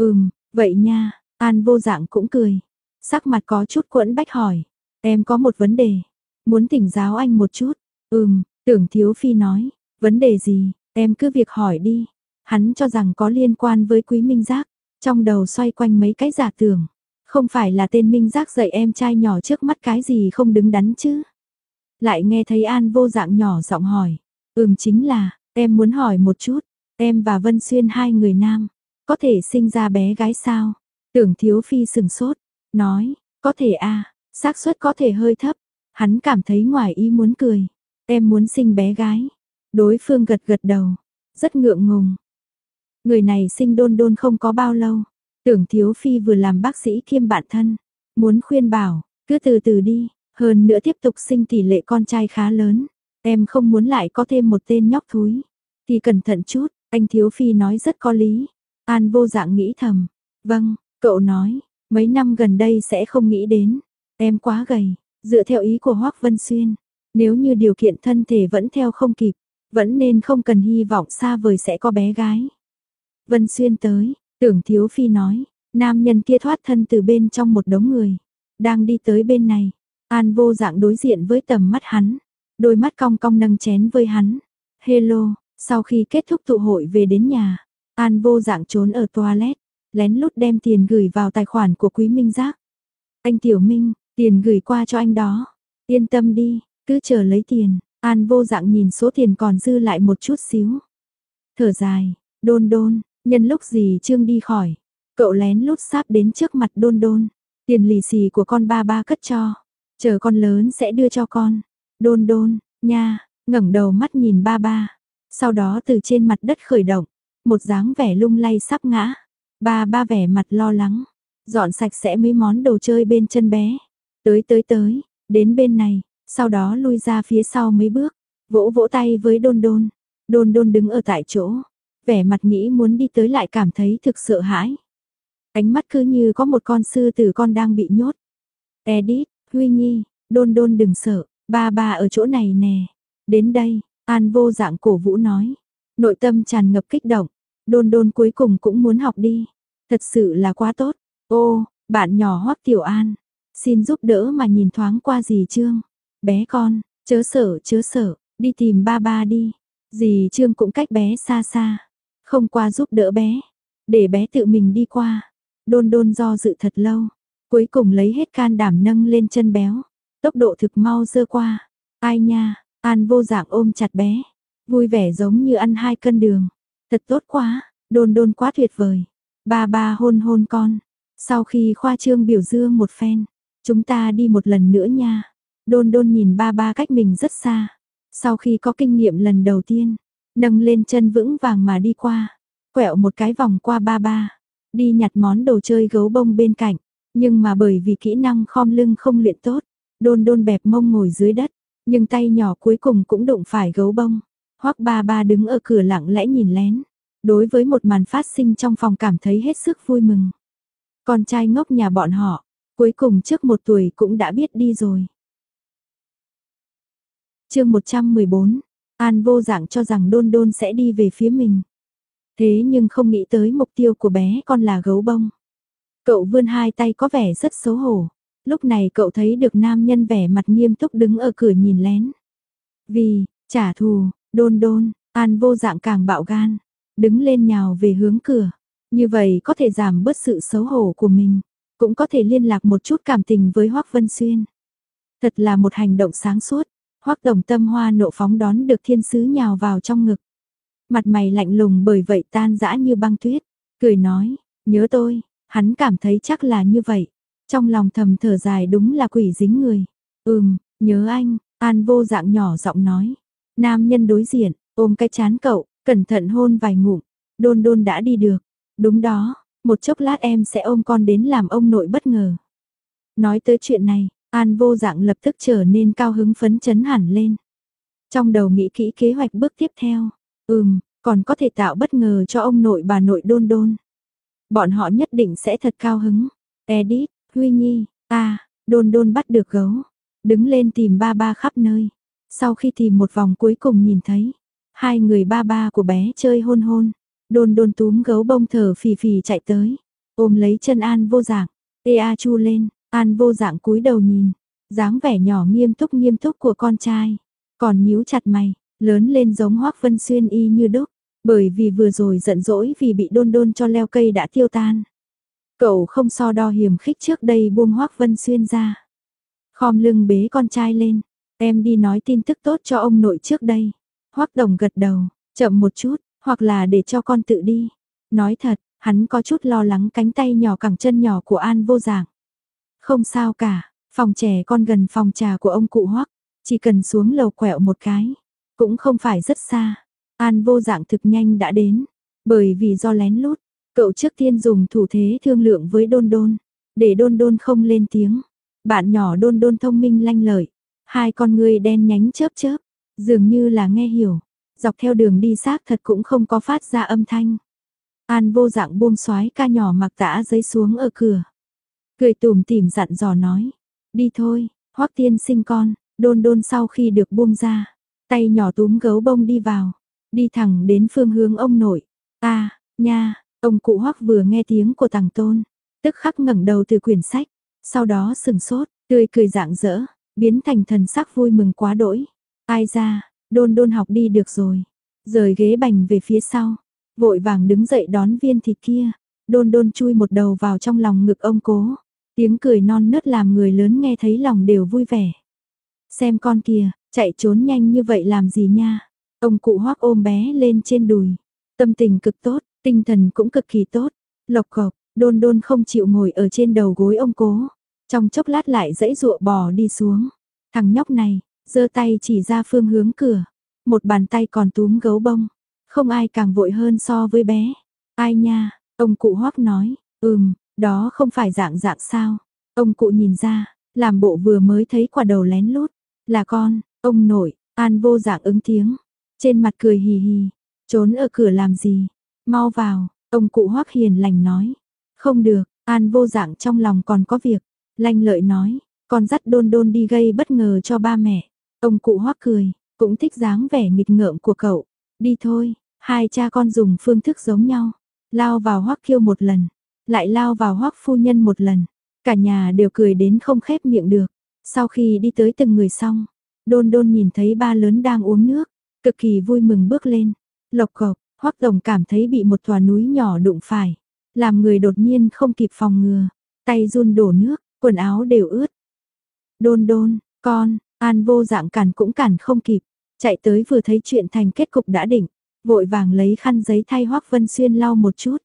Vậy nha, An vô dạng cũng cười, sắc mặt có chút quẫn bách hỏi, em có một vấn đề, muốn thỉnh giáo anh một chút. Tưởng Thiếu Phi nói, vấn đề gì, em cứ việc hỏi đi. Hắn cho rằng có liên quan với Quý Minh Giác, trong đầu xoay quanh mấy cái giả tưởng. Không phải là tên Minh Giác dạy em trai nhỏ trước mắt cái gì không đứng đắn chứ? Lại nghe thấy An vô dạng nhỏ giọng hỏi. Chính là, em muốn hỏi một chút, em và Vân Xuyên hai người nam, có thể sinh ra bé gái sao? Tưởng Thiếu Phi sừng sốt, nói, có thể à, xác suất có thể hơi thấp. Hắn cảm thấy ngoài ý muốn cười, em muốn sinh bé gái. Đối phương gật gật đầu, rất ngượng ngùng. Người này sinh đôn không có bao lâu. Tưởng Thiếu Phi vừa làm bác sĩ kiêm bạn thân, muốn khuyên bảo, cứ từ từ đi, hơn nữa tiếp tục sinh tỷ lệ con trai khá lớn. Em không muốn lại có thêm một tên nhóc thúi, thì cẩn thận chút, anh Thiếu Phi nói rất có lý. An vô dạng nghĩ thầm, vâng, cậu nói, mấy năm gần đây sẽ không nghĩ đến, em quá gầy, dựa theo ý của Hoắc Vân Xuyên, nếu như điều kiện thân thể vẫn theo không kịp, vẫn nên không cần hy vọng xa vời sẽ có bé gái. Vân Xuyên tới. Tưởng Thiếu Phi nói, nam nhân kia thoát thân từ bên trong một đống người, đang đi tới bên này. An vô dạng đối diện với tầm mắt hắn, đôi mắt cong cong nâng chén với hắn. Hello, sau khi kết thúc tụ hội về đến nhà, An vô dạng trốn ở toilet, lén lút đem tiền gửi vào tài khoản của Quý Minh Giác. Anh Tiểu Minh, tiền gửi qua cho anh đó. Yên tâm đi, cứ chờ lấy tiền. An vô dạng nhìn số tiền còn dư lại một chút xíu. Thở dài, đôn. Nhân lúc dì Trương đi khỏi, cậu lén lút sáp đến trước mặt đôn. Tiền lì xì của con ba cất cho, chờ con lớn sẽ đưa cho con. Đôn, nha, ngẩng đầu mắt nhìn ba. Sau đó từ trên mặt đất khởi động, một dáng vẻ lung lay sắp ngã. Ba vẻ mặt lo lắng, dọn sạch sẽ mấy món đồ chơi bên chân bé. Tới, đến bên này, sau đó lui ra phía sau mấy bước, vỗ tay với đôn. Đôn đôn đứng ở tại chỗ, vẻ mặt nghĩ muốn đi tới lại cảm thấy thực sợ hãi. Ánh mắt cứ như có một con sư tử con đang bị nhốt. Edith, Huy Nhi, đôn đôn đừng sợ, ba ba ở chỗ này nè. Đến đây, An Vô Dạng cổ vũ nói. Nội tâm tràn ngập kích động, đôn đôn cuối cùng cũng muốn học đi. Thật sự là quá tốt. Ô, bạn nhỏ Hoắc Tiểu An, xin giúp đỡ mà nhìn thoáng qua dì Trương. Bé con, chớ sợ, đi tìm ba ba đi. Dì Trương cũng cách bé xa xa, không qua giúp đỡ bé, để bé tự mình đi qua. Đôn đôn do dự thật lâu, cuối cùng lấy hết can đảm nâng lên chân béo, tốc độ thực mau dơ qua. Ai nha, An Vô Dạng ôm chặt bé, vui vẻ giống như ăn 2 cân đường. Thật tốt quá, đôn đôn quá tuyệt vời. Ba ba hôn hôn con. Sau khi khoa trương biểu dương một phen, chúng ta đi một lần nữa nha. Đôn đôn nhìn ba ba cách mình rất xa. Sau khi có kinh nghiệm lần đầu tiên, nâng lên chân vững vàng mà đi qua, quẹo một cái vòng qua ba ba, đi nhặt món đồ chơi gấu bông bên cạnh. Nhưng mà bởi vì kỹ năng khom lưng không luyện tốt, đôn đôn bẹp mông ngồi dưới đất, nhưng tay nhỏ cuối cùng cũng đụng phải gấu bông. Hoắc ba ba đứng ở cửa lặng lẽ nhìn lén, đối với một màn phát sinh trong phòng cảm thấy hết sức vui mừng. Con trai ngốc nhà bọn họ, cuối cùng trước 1 tuổi cũng đã biết đi rồi. Chương 114, An Vô Dạng cho rằng đôn đôn sẽ đi về phía mình. Thế nhưng không nghĩ tới mục tiêu của bé con là gấu bông. Cậu vươn 2 tay có vẻ rất xấu hổ. Lúc này cậu thấy được nam nhân vẻ mặt nghiêm túc đứng ở cửa nhìn lén. Vì, trả thù, đôn đôn, An Vô Dạng càng bạo gan, đứng lên nhào về hướng cửa. Như vậy có thể giảm bớt sự xấu hổ của mình, cũng có thể liên lạc một chút cảm tình với Hoắc Vân Xuyên. Thật là một hành động sáng suốt. Hoắc Tổng tâm hoa nộ phóng đón được thiên sứ nhào vào trong ngực. Mặt mày lạnh lùng bởi vậy tan rã như băng tuyết, cười nói, nhớ tôi, hắn cảm thấy chắc là như vậy. Trong lòng thầm thở dài đúng là quỷ dính người. Nhớ anh, An Vô Dạng nhỏ giọng nói. Nam nhân đối diện, ôm cái trán cậu, cẩn thận hôn vài ngụm. Đôn đôn đã đi được. Đúng đó, một chốc lát em sẽ ôm con đến làm ông nội bất ngờ. Nói tới chuyện này, An Vô Dạng lập tức trở nên cao hứng phấn chấn hẳn lên. Trong đầu nghĩ kỹ kế hoạch bước tiếp theo. Còn có thể tạo bất ngờ cho ông nội bà nội đôn đôn. Bọn họ nhất định sẽ thật cao hứng. Edith, Huy Nhi, đôn đôn bắt được gấu. Đứng lên tìm ba ba khắp nơi. Sau khi tìm một vòng cuối cùng nhìn thấy 2 người ba ba của bé chơi hôn hôn. Đôn đôn túm gấu bông thở phì phì chạy tới, ôm lấy chân An Vô Dạng, chu lên. An Vô Dạng cúi đầu nhìn, dáng vẻ nhỏ nghiêm túc của con trai, còn nhíu chặt mày, lớn lên giống Hoắc Vân Xuyên y như đúc, bởi vì vừa rồi giận dỗi vì bị đôn đôn cho leo cây đã tiêu tan. Cậu không so đo hiểm khích trước đây buông Hoắc Vân Xuyên ra, khom lưng bế con trai lên, em đi nói tin tức tốt cho ông nội trước đây. Hoắc Đồng gật đầu, chậm một chút, hoặc là để cho con tự đi. Nói thật, hắn có chút lo lắng cánh tay nhỏ cẳng chân nhỏ của An Vô Dạng. Không sao cả, phòng trẻ con gần phòng trà của ông cụ Hoắc, chỉ cần xuống lầu quẹo một cái, cũng không phải rất xa. An Vô Dạng thực nhanh đã đến, bởi vì do lén lút, cậu trước tiên dùng thủ thế thương lượng với đôn đôn, để đôn đôn không lên tiếng. Bạn nhỏ đôn đôn thông minh lanh lợi, 2 con ngươi đen nhánh chớp chớp, dường như là nghe hiểu. Dọc theo đường đi xác thật cũng không có phát ra âm thanh. An Vô Dạng buông soái ca nhỏ mặc tã giấy xuống ở cửa. Cười tủm tỉm dặn dò nói. Đi thôi, Hoắc tiên sinh con. Đôn đôn sau khi được buông ra, tay nhỏ túm gấu bông đi vào. Đi thẳng đến phương hướng ông nội. Nha, ông cụ Hoắc vừa nghe tiếng của Tằng Tôn, tức khắc ngẩng đầu từ quyển sách. Sau đó sừng sốt, tươi cười rạng rỡ, biến thành thần sắc vui mừng quá đỗi. Ai ra, đôn đôn học đi được rồi. Rời ghế bành về phía sau, vội vàng đứng dậy đón viên thịt kia. Đôn đôn chui một đầu vào trong lòng ngực ông cố. Tiếng cười non nớt làm người lớn nghe thấy lòng đều vui vẻ. Xem con kìa, chạy trốn nhanh như vậy làm gì nha. Ông cụ Hoắc ôm bé lên trên đùi. Tâm tình cực tốt, tinh thần cũng cực kỳ tốt. Lộc cộc, đôn đôn không chịu ngồi ở trên đầu gối ông cố. Trong chốc lát lại giãy giụa bò đi xuống. Thằng nhóc này, giơ tay chỉ ra phương hướng cửa. Một bàn tay còn túm gấu bông. Không ai càng vội hơn so với bé. Ai nha, ông cụ Hoắc nói. Đó không phải dạng sao. Ông cụ nhìn ra, làm bộ vừa mới thấy quả đầu lén lút. Là con, ông nội. An Vô Dạng ứng tiếng. trên mặt cười hì hì, trốn ở cửa làm gì, mau vào, ông cụ Hoắc hiền lành nói. Không được, An Vô Dạng trong lòng còn có việc, lanh lợi nói, con dắt Đôn Đôn đi gây bất ngờ cho ba mẹ. Ông cụ Hoắc cười, cũng thích dáng vẻ nghịch ngợm của cậu. Đi thôi, hai cha con dùng phương thức giống nhau, lao vào Hoắc Kiêu một lần, lại lao vào Hoắc phu nhân một lần. Cả nhà đều cười đến không khép miệng được. Sau khi đi tới từng người xong, Đôn Đôn nhìn thấy ba lớn đang uống nước, cực kỳ vui mừng bước lên. Lộc cộc, Hoắc tổng cảm thấy bị một tòa núi nhỏ đụng phải, làm người đột nhiên không kịp phòng ngừa, tay run đổ nước, quần áo đều ướt. Đôn Đôn, con, An Vô Dạng cản cũng cản không kịp, chạy tới vừa thấy chuyện thành kết cục đã định, vội vàng lấy khăn giấy thay Hoắc Vân Xuyên lau một chút.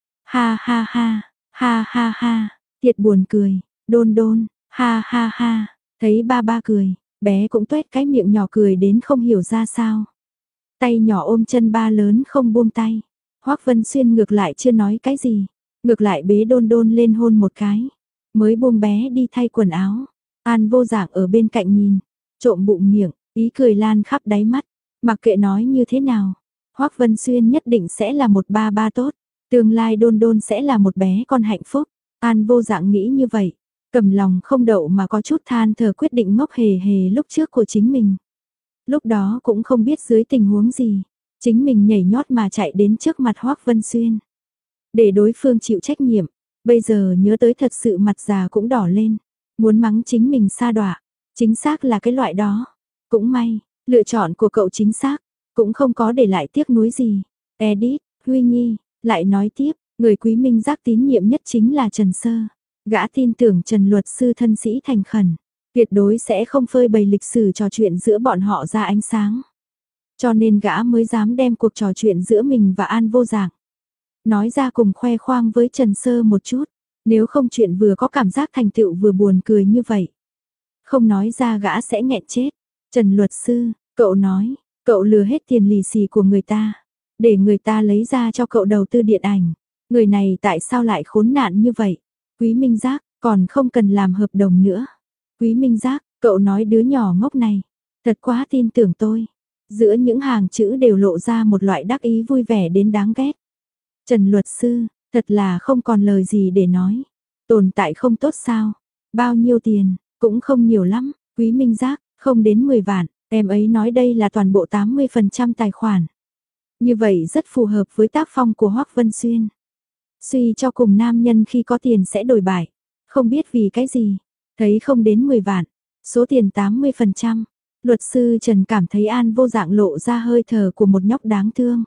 Ha ha ha, ha ha ha, thiệt buồn cười, Đôn Đôn, ha ha ha, thấy ba ba cười, bé cũng tuét cái miệng nhỏ cười đến không hiểu ra sao. Tay nhỏ ôm chân ba lớn không buông tay. Hoắc Vân Xuyên ngược lại chưa nói cái gì, ngược lại bế Đôn Đôn lên hôn một cái, mới buông bé đi thay quần áo. An Vô Dạng ở bên cạnh nhìn, trộm bụng miệng, ý cười lan khắp đáy mắt, mặc kệ nói như thế nào, Hoắc Vân Xuyên nhất định sẽ là một ba ba tốt, tương lai Đôn Đôn sẽ là một bé con hạnh phúc. An Vô Dạng nghĩ như vậy, cầm lòng không đậu mà có chút than thở quyết định ngốc hề hề lúc trước của chính mình. Lúc đó cũng không biết dưới tình huống gì, chính mình nhảy nhót mà chạy đến trước mặt Hoắc Vân Xuyên, để đối phương chịu trách nhiệm. Bây giờ nhớ tới thật sự mặt già cũng đỏ lên, muốn mắng chính mình sa đọa, chính xác là cái loại đó. Cũng may, lựa chọn của cậu chính xác, cũng không có để lại tiếc nuối gì. Edit, Huy Nhi, lại nói tiếp, người Quý Minh Giác tín nhiệm nhất chính là Trần Sơ. Gã tin tưởng Trần luật sư thân sĩ thành khẩn, tuyệt đối sẽ không phơi bày lịch sử trò chuyện giữa bọn họ ra ánh sáng. Cho nên gã mới dám đem cuộc trò chuyện giữa mình và An Vô Dạng nói ra cùng khoe khoang với Trần Sơ một chút, nếu không chuyện vừa có cảm giác thành tựu vừa buồn cười như vậy. Không nói ra gã sẽ nghẹn chết. Trần luật sư, cậu nói, cậu lừa hết tiền lì xì của người ta, để người ta lấy ra cho cậu đầu tư điện ảnh. Người này tại sao lại khốn nạn như vậy? Quý Minh Giác, còn không cần làm hợp đồng nữa. Quý Minh Giác, cậu nói đứa nhỏ ngốc này, thật quá tin tưởng tôi. Giữa những hàng chữ đều lộ ra một loại đắc ý vui vẻ đến đáng ghét. Trần luật sư, thật là không còn lời gì để nói. Tồn tại không tốt sao? Bao nhiêu tiền? Cũng không nhiều lắm. Quý Minh Giác, không đến 10 vạn. Em ấy nói đây là toàn bộ 80% tài khoản. Như vậy rất phù hợp với tác phong của Hoắc Vân Xuyên. Suy cho cùng nam nhân khi có tiền sẽ đổi bại. Không biết vì cái gì. Thấy không đến 10 vạn. Số tiền 80%. Luật sư Trần cảm thấy An Vô Dạng lộ ra hơi thở của một nhóc đáng thương.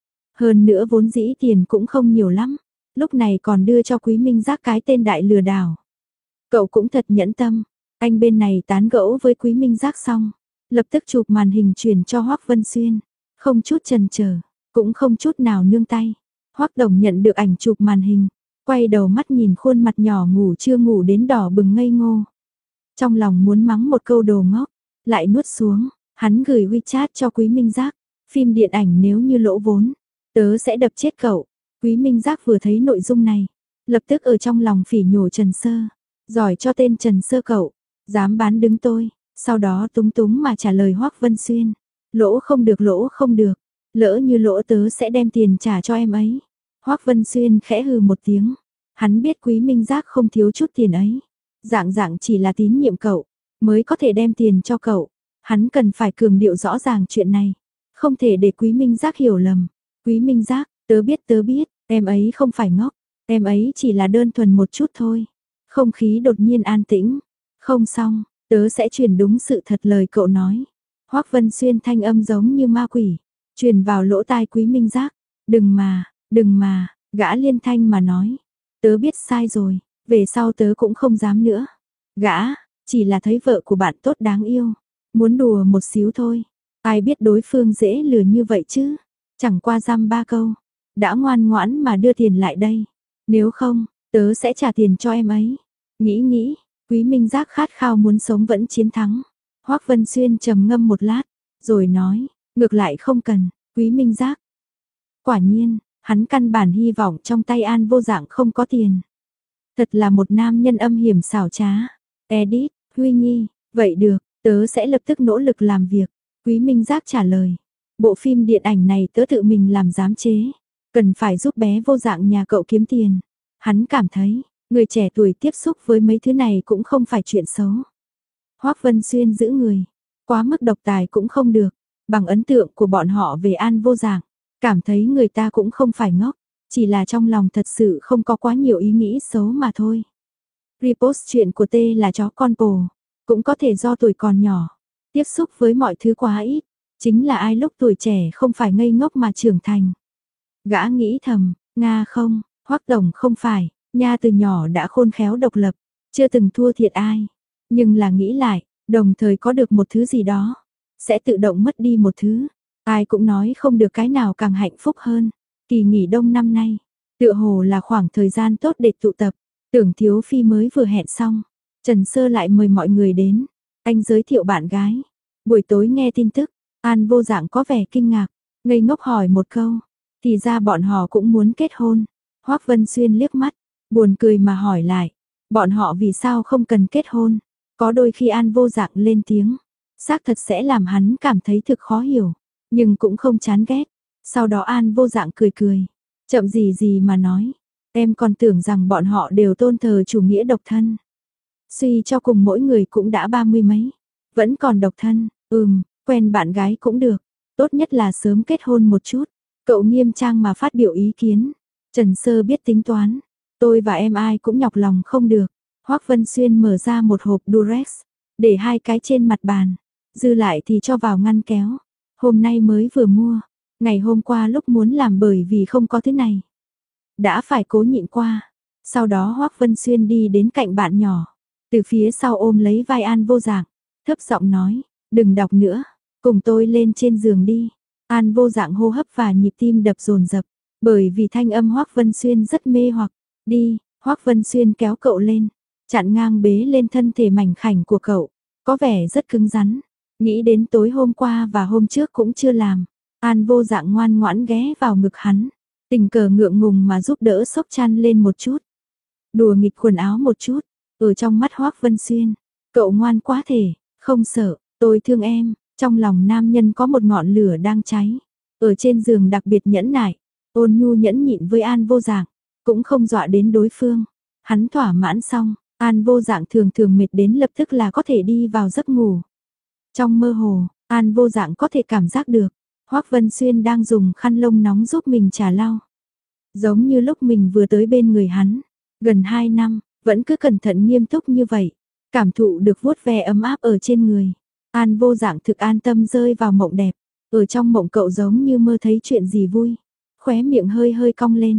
Hơn nữa vốn dĩ tiền cũng không nhiều lắm. Lúc này còn đưa cho Quý Minh Giác cái tên đại lừa đảo. Cậu cũng thật nhẫn tâm. Anh bên này tán gẫu với Quý Minh Giác xong, lập tức chụp màn hình chuyển cho Hoắc Vân Xuyên. Không chút chần chờ, cũng không chút nào nương tay. Hoắc Đồng nhận được ảnh chụp màn hình, quay đầu mắt nhìn khuôn mặt nhỏ ngủ chưa ngủ đến đỏ bừng ngây ngô. Trong lòng muốn mắng một câu đồ ngốc, lại nuốt xuống. Hắn gửi WeChat cho Quý Minh Giác. Phim điện ảnh nếu như lỗ vốn, tớ sẽ đập chết cậu. Quý Minh Giác vừa thấy nội dung này, lập tức ở trong lòng phỉ nhổ Trần Sơ. Giỏi cho tên Trần Sơ cậu, dám bán đứng tôi. Sau đó túng túng mà trả lời Hoắc Vân Xuyên. Lỗ không được, lỗ không được. Lỡ như lỗ tớ sẽ đem tiền trả cho em ấy. Hoắc Vân Xuyên khẽ hừ một tiếng. Hắn biết Quý Minh Giác không thiếu chút tiền ấy. Dạng chỉ là tín nhiệm cậu, mới có thể đem tiền cho cậu. Hắn cần phải cường điệu rõ ràng chuyện này. Không thể để Quý Minh Giác hiểu lầm. Quý Minh Giác, tớ biết, em ấy không phải ngốc. Em ấy chỉ là đơn thuần một chút thôi. Không khí đột nhiên an tĩnh. Không xong, tớ sẽ truyền đúng sự thật lời cậu nói. Hoắc Vân Xuyên thanh âm giống như ma quỷ, truyền vào lỗ tai Quý Minh Giác. Đừng mà, gã liên thanh mà nói. Tớ biết sai rồi, về sau tớ cũng không dám nữa. Gã, chỉ là thấy vợ của bạn tốt đáng yêu. Muốn đùa một xíu thôi. Ai biết đối phương dễ lừa như vậy chứ. Chẳng qua dăm ba câu. Đã ngoan ngoãn mà đưa tiền lại đây. Nếu không, tớ sẽ trả tiền cho em ấy. Nghĩ, Quý Minh Giác khát khao muốn sống vẫn chiến thắng. Hoắc Vân Xuyên trầm ngâm một lát, rồi nói, ngược lại không cần, Quý Minh Giác. Quả nhiên, hắn căn bản hy vọng trong tay An Vô Dạng không có tiền. Thật là một nam nhân âm hiểm xảo trá. Edit, Huy Nhi, vậy được, tớ sẽ lập tức nỗ lực làm việc. Quý Minh Giác trả lời. Bộ phim điện ảnh này tớ tự mình làm giám chế, cần phải giúp bé vô dạng nhà cậu kiếm tiền. Hắn cảm thấy, người trẻ tuổi tiếp xúc với mấy thứ này cũng không phải chuyện xấu. Hoắc Vân Xuyên giữ người, quá mức độc tài cũng không được, bằng ấn tượng của bọn họ về An vô dạng, cảm thấy người ta cũng không phải ngốc, chỉ là trong lòng thật sự không có quá nhiều ý nghĩ xấu mà thôi. Repost chuyện của T là chó con bồ, cũng có thể do tuổi còn nhỏ, tiếp xúc với mọi thứ quá ít, chính là ai lúc tuổi trẻ không phải ngây ngốc mà trưởng thành. Gã nghĩ thầm, Nga không, Hoắc tổng không phải, nha từ nhỏ đã khôn khéo độc lập, chưa từng thua thiệt ai, nhưng là nghĩ lại, đồng thời có được một thứ gì đó, sẽ tự động mất đi một thứ, ai cũng nói không được cái nào càng hạnh phúc hơn. Kỳ nghỉ đông năm nay, tựa hồ là khoảng thời gian tốt để tụ tập, Tưởng Thiếu Phi mới vừa hẹn xong, Trần Sơ lại mời mọi người đến, anh giới thiệu bạn gái. Buổi tối nghe tin tức, An vô dạng có vẻ kinh ngạc, ngây ngốc hỏi một câu, thì ra bọn họ cũng muốn kết hôn. Hoắc Vân Xuyên liếc mắt, buồn cười mà hỏi lại, bọn họ vì sao không cần kết hôn? Có đôi khi An vô dạng lên tiếng, xác thật sẽ làm hắn cảm thấy thực khó hiểu, nhưng cũng không chán ghét. Sau đó An vô dạng cười cười, chậm gì gì mà nói, em còn tưởng rằng bọn họ đều tôn thờ chủ nghĩa độc thân. Suy cho cùng mỗi người cũng đã 30 mấy, vẫn còn độc thân, quen bạn gái cũng được, tốt nhất là sớm kết hôn một chút. Cậu nghiêm trang mà phát biểu ý kiến. Trần Sơ biết tính toán, tôi và em ai cũng nhọc lòng không được. Hoắc Vân Xuyên mở ra một hộp Durex, để 2 cái trên mặt bàn, dư lại thì cho vào ngăn kéo. Hôm nay mới vừa mua, ngày hôm qua lúc muốn làm bởi vì không có thứ này, đã phải cố nhịn qua. Sau đó Hoắc Vân Xuyên đi đến cạnh bạn nhỏ, từ phía sau ôm lấy vai An vô dạng, thấp giọng nói, đừng đọc nữa, cùng tôi lên trên giường đi. An vô dạng hô hấp và nhịp tim đập dồn dập, bởi vì thanh âm Hoắc Vân Xuyên rất mê hoặc. Đi, Hoắc Vân Xuyên kéo cậu lên, chặn ngang bế lên thân thể mảnh khảnh của cậu, có vẻ rất cứng rắn. Nghĩ đến tối hôm qua và hôm trước cũng chưa làm, An vô dạng ngoan ngoãn ghé vào ngực hắn, tình cờ ngượng ngùng mà giúp đỡ xốc chăn lên một chút, đùa nghịch quần áo một chút. Ở trong mắt Hoắc Vân Xuyên, cậu ngoan quá thể, không sợ, tôi thương em. Trong lòng nam nhân có một ngọn lửa đang cháy, ở trên giường đặc biệt nhẫn nại, ôn nhu nhẫn nhịn với An vô dạng, cũng không dọa đến đối phương. Hắn thỏa mãn xong, An vô dạng thường thường mệt đến lập tức là có thể đi vào giấc ngủ. Trong mơ hồ, An vô dạng có thể cảm giác được, Hoắc Vân Xuyên đang dùng khăn lông nóng giúp mình chà lau. Giống như lúc mình vừa tới bên người hắn, gần 2 năm, vẫn cứ cẩn thận nghiêm túc như vậy, cảm thụ được vuốt ve ấm áp ở trên người. An vô dạng thực an tâm rơi vào mộng đẹp, ở trong mộng cậu giống như mơ thấy chuyện gì vui, khóe miệng hơi hơi cong lên.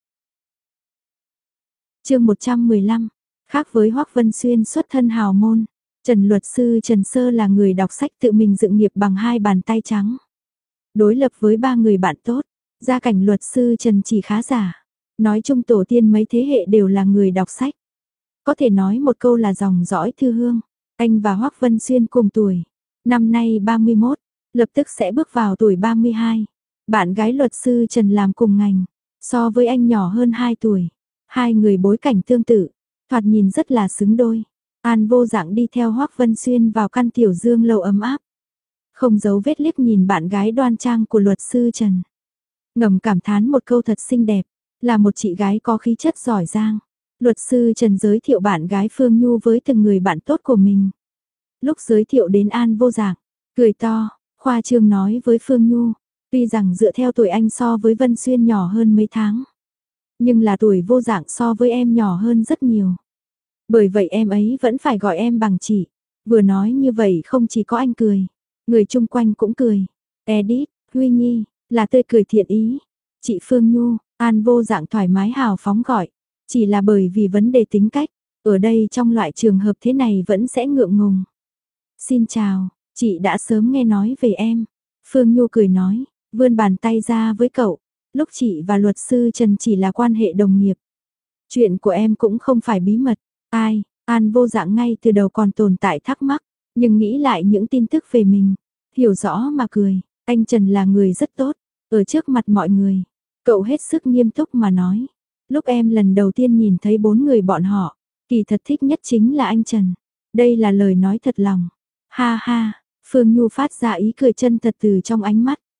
Chương 115, khác với Hoắc Vân Xuyên xuất thân hào môn, Trần luật sư Trần Sơ là người đọc sách tự mình dựng nghiệp bằng 2 bàn tay trắng. Đối lập với 3 người bạn tốt, gia cảnh luật sư Trần chỉ khá giả, nói chung tổ tiên mấy thế hệ đều là người đọc sách. Có thể nói một câu là dòng dõi thư hương. Anh và Hoắc Vân Xuyên cùng tuổi, năm nay 31, lập tức sẽ bước vào tuổi 32. Bạn gái luật sư Trần làm cùng ngành, so với anh nhỏ hơn 2 tuổi. Hai người bối cảnh tương tự, thoạt nhìn rất là xứng đôi. An vô dạng đi theo Hoắc Vân Xuyên vào căn tiểu dương lâu ấm áp, không giấu vết liếc nhìn bạn gái đoan trang của luật sư Trần. Ngầm cảm thán một câu thật xinh đẹp, là một chị gái có khí chất giỏi giang. Luật sư Trần giới thiệu bạn gái Phương Nhu với từng người bạn tốt của mình. Lúc giới thiệu đến An vô dạng, cười to, khoa trương nói với Phương Nhu, tuy rằng dựa theo tuổi anh so với Vân Xuyên nhỏ hơn mấy tháng, nhưng là tuổi vô dạng so với em nhỏ hơn rất nhiều. Bởi vậy em ấy vẫn phải gọi em bằng chị. Vừa nói như vậy không chỉ có anh cười, người chung quanh cũng cười. Edith, Huy Nhi, là tươi cười thiện ý. Chị Phương Nhu, An vô dạng thoải mái hào phóng gọi. Chỉ là bởi vì vấn đề tính cách, ở đây trong loại trường hợp thế này vẫn sẽ ngượng ngùng. Xin chào, chị đã sớm nghe nói về em. Phương Nhu cười nói, vươn bàn tay ra với cậu. Lúc chị và luật sư Trần chỉ là quan hệ đồng nghiệp. Chuyện của em cũng không phải bí mật. Ai, An vô dạng ngay từ đầu còn tồn tại thắc mắc, nhưng nghĩ lại những tin tức về mình, hiểu rõ mà cười. Anh Trần là người rất tốt, ở trước mặt mọi người, cậu hết sức nghiêm túc mà nói. Lúc em lần đầu tiên nhìn thấy 4 người bọn họ, kỳ thật thích nhất chính là anh Trần. Đây là lời nói thật lòng. Ha ha, Phương Nhu phát ra ý cười chân thật từ trong ánh mắt.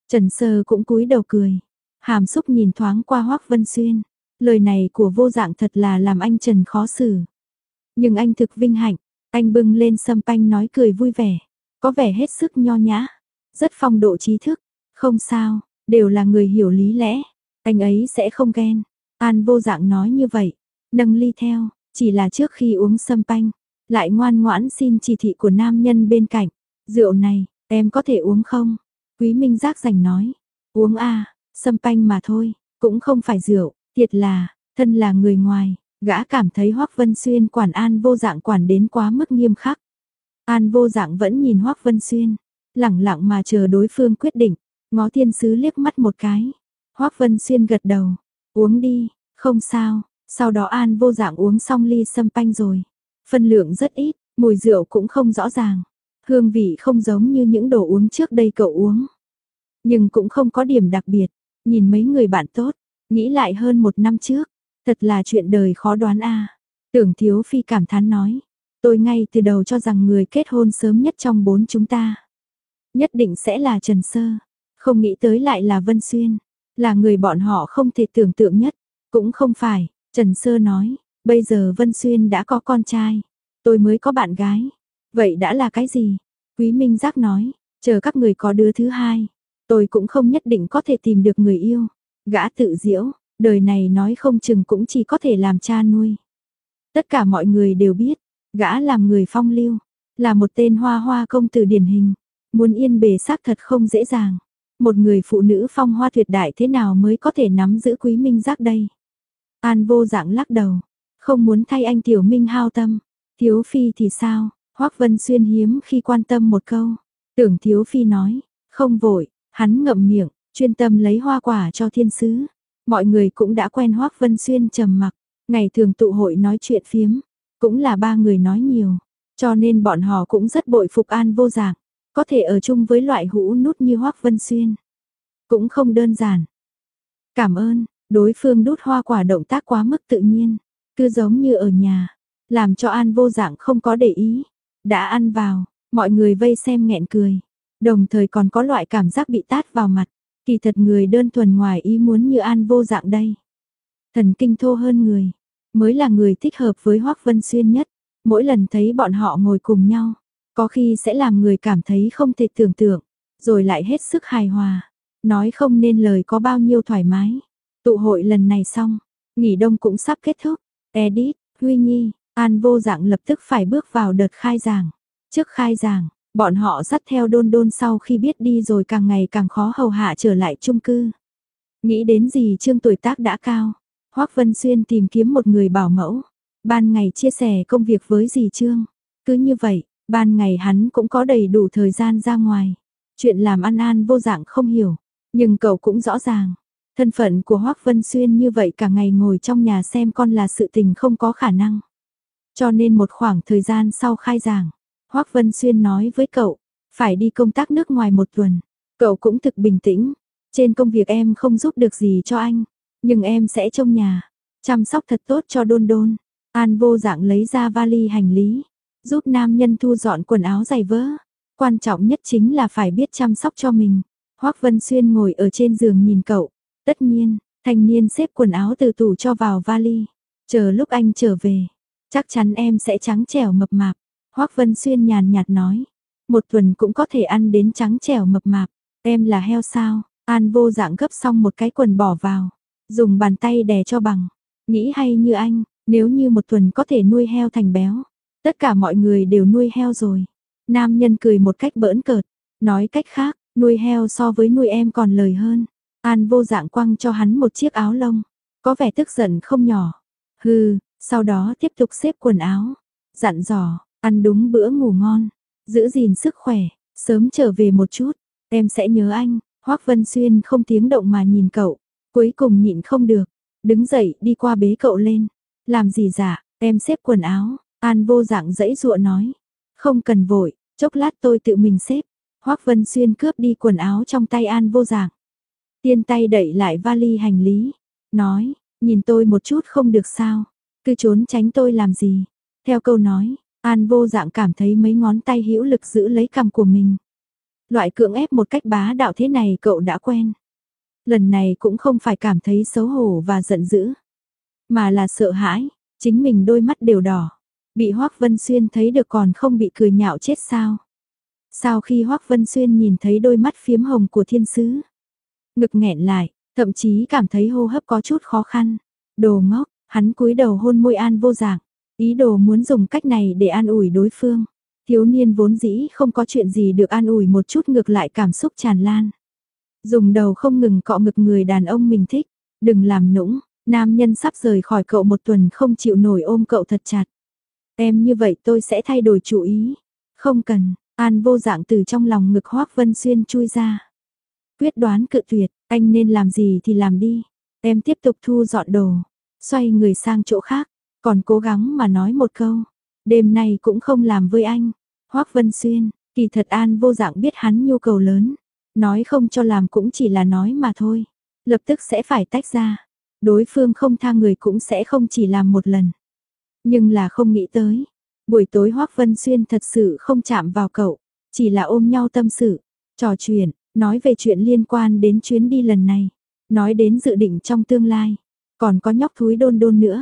Trần Sơ cũng cúi đầu cười, hàm xúc nhìn thoáng qua Hoắc Vân Xuyên. Lời này của Vô Dạng thật là làm anh Trần khó xử. Nhưng anh thực vinh hạnh, anh bưng lên sâm panh nói cười vui vẻ, có vẻ hết sức nho nhã, rất phong độ trí thức. Không sao, đều là người hiểu lý lẽ, anh ấy sẽ không ghen. An Vô Dạng nói như vậy, nâng ly theo, chỉ là trước khi uống sâm panh, lại ngoan ngoãn xin chỉ thị của nam nhân bên cạnh. Rượu này, em có thể uống không? Quý Minh Giác rảnh nói, uống à, sâm panh mà thôi, cũng không phải rượu, thiệt là, thân là người ngoài, gã cảm thấy Hoắc Vân Xuyên quản An Vô Dạng quản đến quá mức nghiêm khắc. An Vô Dạng vẫn nhìn Hoắc Vân Xuyên, lẳng lặng mà chờ đối phương quyết định, ngó thiên sứ liếc mắt một cái. Hoắc Vân Xuyên gật đầu, uống đi, không sao. Sau đó An Vô Dạng uống xong ly sâm panh rồi, phân lượng rất ít, mùi rượu cũng không rõ ràng, hương vị không giống như những đồ uống trước đây cậu uống, nhưng cũng không có điểm đặc biệt. Nhìn mấy người bạn tốt, nghĩ lại hơn 1 năm trước, thật là chuyện đời khó đoán a. Tưởng Thiếu Phi cảm thán nói, tôi ngay từ đầu cho rằng người kết hôn sớm nhất trong 4 chúng ta nhất định sẽ là Trần Sơ, không nghĩ tới lại là Vân Xuyên, là người bọn họ không thể tưởng tượng nhất. Cũng không phải, Trần Sơ nói, bây giờ Vân Xuyên đã có con trai, tôi mới có bạn gái. Vậy đã là cái gì? Quý Minh Giác nói, chờ các người có đứa thứ hai, tôi cũng không nhất định có thể tìm được người yêu. Gã tự giễu, đời này nói không chừng cũng chỉ có thể làm cha nuôi. Tất cả mọi người đều biết, gã làm người phong lưu, là một tên hoa hoa công tử điển hình. Muốn yên bề xác thật không dễ dàng. Một người phụ nữ phong hoa tuyệt đại thế nào mới có thể nắm giữ Quý Minh Giác đây? An Vô Dạng lắc đầu, không muốn thay anh Tiểu Minh hao tâm. Thiếu Phi thì sao? Hoắc Vân Xuyên hiếm khi quan tâm một câu. Tưởng Thiếu Phi nói, không vội, hắn ngậm miệng, chuyên tâm lấy hoa quả cho thiên sứ. Mọi người cũng đã quen Hoắc Vân Xuyên trầm mặc, ngày thường tụ hội nói chuyện phiếm, cũng là 3 người nói nhiều, cho nên bọn họ cũng rất bội phục An Vô Dạng, có thể ở chung với loại hũ nút như Hoắc Vân Xuyên, cũng không đơn giản. Cảm ơn, đối phương đút hoa quả động tác quá mức tự nhiên, cứ giống như ở nhà, làm cho An Vô Dạng không có để ý. Đã ăn vào, mọi người vây xem nghẹn cười, đồng thời còn có loại cảm giác bị tát vào mặt. Kỳ thật người đơn thuần ngoài ý muốn như An Vô Dạng đây, thần kinh thô hơn người, mới là người thích hợp với Hoắc Vân Xuyên nhất. Mỗi lần thấy bọn họ ngồi cùng nhau, có khi sẽ làm người cảm thấy không thể tưởng tượng, rồi lại hết sức hài hòa, nói không nên lời có bao nhiêu thoải mái. Tụ hội lần này xong, nghỉ đông cũng sắp kết thúc. Edit, Huy Nhi, An Vô Dạng lập tức phải bước vào đợt khai giảng. Trước khai giảng, bọn họ dắt theo Đôn Đôn sau khi biết đi rồi càng ngày càng khó hầu hạ trở lại chung cư. Nghĩ đến dì Trương tuổi tác đã cao, Hoắc Vân Xuyên tìm kiếm một người bảo mẫu, ban ngày chia sẻ công việc với dì Trương. Cứ như vậy, ban ngày hắn cũng có đầy đủ thời gian ra ngoài. Chuyện làm ăn An Vô Dạng không hiểu, nhưng cậu cũng rõ ràng, thân phận của Hoắc Vân Xuyên như vậy cả ngày ngồi trong nhà xem con là sự tình không có khả năng. Cho nên một khoảng thời gian sau khai giảng, Hoắc Vân Xuyên nói với cậu, phải đi công tác nước ngoài 1 tuần. Cậu cũng thực bình tĩnh, trên công việc em không giúp được gì cho anh, nhưng em sẽ trông nhà, chăm sóc thật tốt cho Đôn Đôn. An Vô Dạng lấy ra vali hành lý, giúp nam nhân thu dọn quần áo giày vớ. Quan trọng nhất chính là phải biết chăm sóc cho mình. Hoắc Vân Xuyên ngồi ở trên giường nhìn cậu. Tất nhiên, thanh niên xếp quần áo từ tủ cho vào vali. Chờ lúc anh trở về, chắc chắn em sẽ trắng trẻo mập mạp. Hoắc Vân Xuyên nhàn nhạt nói, 1 tuần cũng có thể ăn đến trắng trẻo mập mạp. Em là heo sao? An Vô Dạng gấp xong một cái quần bỏ vào, dùng bàn tay đè cho bằng. Nghĩ hay như anh, nếu như 1 tuần có thể nuôi heo thành béo, tất cả mọi người đều nuôi heo rồi. Nam nhân cười một cách bỡn cợt, nói cách khác, nuôi heo so với nuôi em còn lời hơn. An Vô Dạng quăng cho hắn một chiếc áo lông, có vẻ tức giận không nhỏ. Hừ, sau đó tiếp tục xếp quần áo, dặn dò, ăn đúng bữa ngủ ngon, giữ gìn sức khỏe, sớm trở về một chút, em sẽ nhớ anh. Hoắc Vân Xuyên không tiếng động mà nhìn cậu, cuối cùng nhịn không được, đứng dậy đi qua bế cậu lên. Làm gì dạ, em xếp quần áo. An Vô Dạng giãy giụa nói, không cần vội, chốc lát tôi tự mình xếp. Hoắc Vân Xuyên cướp đi quần áo trong tay An Vô Dạng, tiên tay đẩy lại vali hành lý, nói, nhìn tôi một chút không được sao, cứ trốn tránh tôi làm gì. Theo câu nói, An Vô Dạng cảm thấy mấy ngón tay hữu lực giữ lấy cằm của mình. Loại cưỡng ép một cách bá đạo thế này cậu đã quen. Lần này cũng không phải cảm thấy xấu hổ và giận dữ, mà là sợ hãi, chính mình đôi mắt đều đỏ. Bị Hoắc Vân Xuyên thấy được còn không bị cười nhạo chết sao? Sau khi Hoắc Vân Xuyên nhìn thấy đôi mắt phiếm hồng của thiên sứ, ngực nghẹn lại, thậm chí cảm thấy hô hấp có chút khó khăn. Đồ ngốc, hắn cúi đầu hôn môi An Vô Dạng, ý đồ muốn dùng cách này để an ủi đối phương. Thiếu niên vốn dĩ không có chuyện gì được an ủi một chút, ngược lại cảm xúc tràn lan. Dùng đầu không ngừng cọ ngực người đàn ông mình thích, đừng làm nũng, nam nhân sắp rời khỏi cậu một tuần không chịu nổi ôm cậu thật chặt. Em như vậy tôi sẽ thay đổi chủ ý. Không cần, An Vô Dạng từ trong lòng ngực Hoắc Vân Xuyên chui ra. Quyết đoán cự tuyệt, anh nên làm gì thì làm đi. Em tiếp tục thu dọn đồ, xoay người sang chỗ khác, còn cố gắng mà nói một câu. Đêm nay cũng không làm với anh. Hoắc Vân Xuyên, kỳ thật An Vô Dạng biết hắn nhu cầu lớn. Nói không cho làm cũng chỉ là nói mà thôi. Lập tức sẽ phải tách ra. Đối phương không tha người cũng sẽ không chỉ làm một lần. Nhưng là không nghĩ tới. Buổi tối Hoắc Vân Xuyên thật sự không chạm vào cậu. Chỉ là ôm nhau tâm sự, trò chuyện, nói về chuyện liên quan đến chuyến đi lần này. Nói đến dự định trong tương lai. Còn có nhóc thúi Đôn Đôn nữa.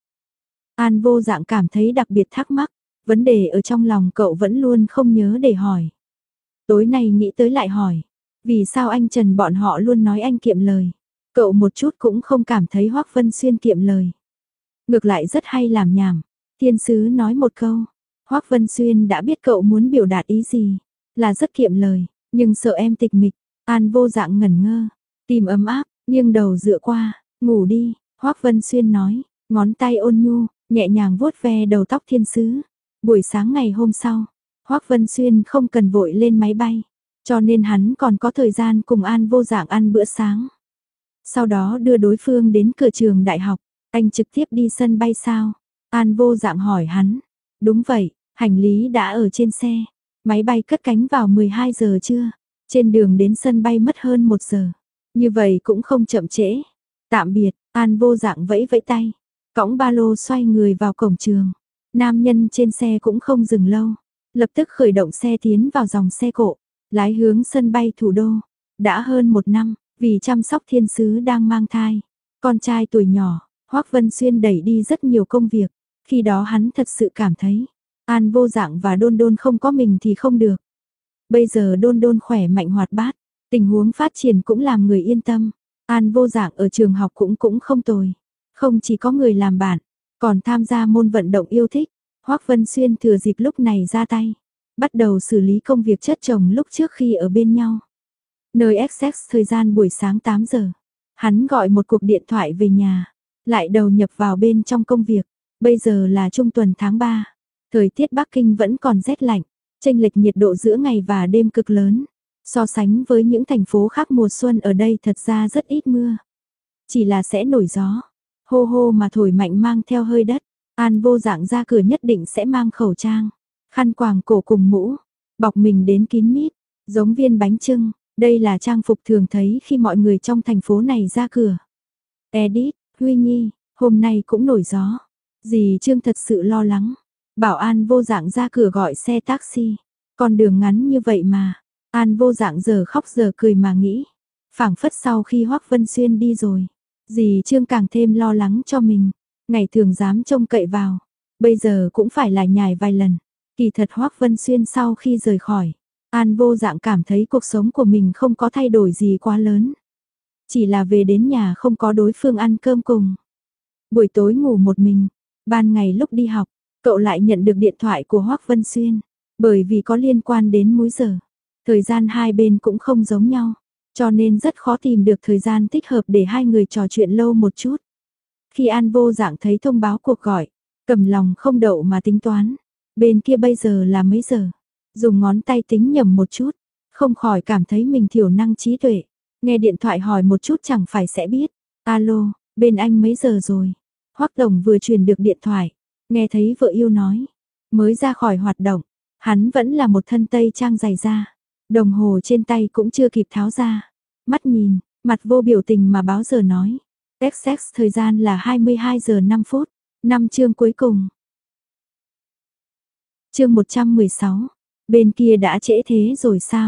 An Vô Dạng cảm thấy đặc biệt thắc mắc. Vấn đề ở trong lòng cậu vẫn luôn không nhớ để hỏi. Tối nay nghĩ tới lại hỏi. Vì sao anh Trần bọn họ luôn nói anh kiệm lời. Cậu một chút cũng không cảm thấy Hoắc Vân Xuyên kiệm lời. Ngược lại rất hay làm nhảm. Thiên sứ nói một câu. Hoắc Vân Xuyên đã biết cậu muốn biểu đạt ý gì. Là rất kiệm lời, nhưng sợ em tịch mịch. An Vô Dạng ngẩn ngơ. Tim ấm áp, nghiêng đầu dựa qua. Ngủ đi, Hoắc Vân Xuyên nói. Ngón tay ôn nhu, nhẹ nhàng vuốt ve đầu tóc thiên sứ. Buổi sáng ngày hôm sau, Hoắc Vân Xuyên không cần vội lên máy bay. Cho nên hắn còn có thời gian cùng An Vô Dạng ăn bữa sáng. Sau đó đưa đối phương đến cửa trường đại học. Anh trực tiếp đi sân bay sao? An Vô Dạng hỏi hắn. Đúng vậy, hành lý đã ở trên xe. Máy bay cất cánh vào 12 giờ trưa. Trên đường đến sân bay mất hơn 1 giờ. Như vậy cũng không chậm trễ. Tạm biệt, An Vô Dạng vẫy vẫy tay. Cõng ba lô xoay người vào cổng trường. Nam nhân trên xe cũng không dừng lâu. Lập tức khởi động xe tiến vào dòng xe cộ. Lái hướng sân bay thủ đô. Đã hơn 1 năm, vì chăm sóc thiên sứ đang mang thai. Con trai tuổi nhỏ, Hoắc Vân Xuyên đẩy đi rất nhiều công việc. Khi đó hắn thật sự cảm thấy, An Vô Dạng và Đôn Đôn không có mình thì không được. Bây giờ Đôn Đôn khỏe mạnh hoạt bát, tình huống phát triển cũng làm người yên tâm. An Vô Dạng ở trường học cũng không tồi. Không chỉ có người làm bạn, còn tham gia môn vận động yêu thích. Hoắc Vân Xuyên thừa dịp lúc này ra tay, bắt đầu xử lý công việc chất chồng lúc trước khi ở bên nhau. Nơi XX thời gian buổi sáng 8 giờ. Hắn gọi một cuộc điện thoại về nhà, lại đầu nhập vào bên trong công việc. Bây giờ là trung tuần tháng 3. Thời tiết Bắc Kinh vẫn còn rét lạnh, chênh lệch nhiệt độ giữa ngày và đêm cực lớn. So sánh với những thành phố khác mùa xuân ở đây thật ra rất ít mưa. Chỉ là sẽ nổi gió, hô hô mà thổi mạnh mang theo hơi đất. An Vô Dạng ra cửa nhất định sẽ mang khẩu trang, khăn quàng cổ cùng mũ, bọc mình đến kín mít, giống viên bánh chưng. Đây là trang phục thường thấy khi mọi người trong thành phố này ra cửa. Edit, Huy Nhi, hôm nay cũng nổi gió. Dì Trương thật sự lo lắng. Bảo An Vô Dạng ra cửa gọi xe taxi. Con đường ngắn như vậy mà. An Vô Dạng giờ khóc giờ cười mà nghĩ. Phảng phất sau khi Hoắc Vân Xuyên đi rồi, dì Trương càng thêm lo lắng cho mình. Ngày thường dám trông cậy vào, bây giờ cũng phải lại nhải vài lần. Kỳ thật Hoắc Vân Xuyên sau khi rời khỏi, An Vô Dạng cảm thấy cuộc sống của mình không có thay đổi gì quá lớn. Chỉ là về đến nhà không có đối phương ăn cơm cùng. Buổi tối ngủ một mình, ban ngày lúc đi học, cậu lại nhận được điện thoại của Hoắc Vân Xuyên. Bởi vì có liên quan đến múi giờ, thời gian hai bên cũng không giống nhau, cho nên rất khó tìm được thời gian thích hợp để hai người trò chuyện lâu một chút. Khi An Vô Dạng thấy thông báo cuộc gọi, cầm lòng không đậu mà tính toán, bên kia bây giờ là mấy giờ, dùng ngón tay tính nhầm một chút, không khỏi cảm thấy mình thiểu năng trí tuệ. Nghe điện thoại hỏi một chút chẳng phải sẽ biết. Alo, bên anh mấy giờ rồi? Hoắc Đồng vừa truyền được điện thoại, nghe thấy vợ yêu nói, mới ra khỏi hoạt động, hắn vẫn là một thân tây trang dày da, đồng hồ trên tay cũng chưa kịp tháo ra, mắt nhìn, mặt vô biểu tình mà báo giờ nói. XX thời gian là 22 giờ 5 phút, 5 chương cuối cùng. Chương 116, bên kia đã trễ thế rồi sao?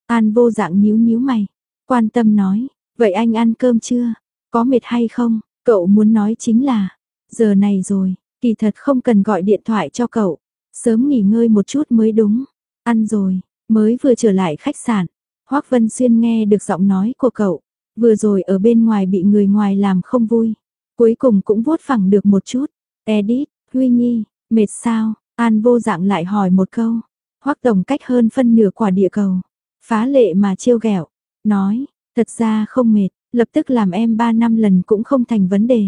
An Vô Dạng nhíu nhíu mày, quan tâm nói, vậy anh ăn cơm chưa? Có mệt hay không? Cậu muốn nói chính là, giờ này rồi, kỳ thật không cần gọi điện thoại cho cậu, sớm nghỉ ngơi một chút mới đúng. Ăn rồi, mới vừa trở lại khách sạn, Hoắc Vân Xuyên nghe được giọng nói của cậu, vừa rồi ở bên ngoài bị người ngoài làm không vui, cuối cùng cũng vuốt phẳng được một chút. Edit, Huy Nhi, mệt sao? An Vô Dạng lại hỏi một câu. Hoắc tổng cách hơn phân nửa quả địa cầu, phá lệ mà trêu ghẹo, nói, thật ra không mệt, lập tức làm em 3 năm lần cũng không thành vấn đề.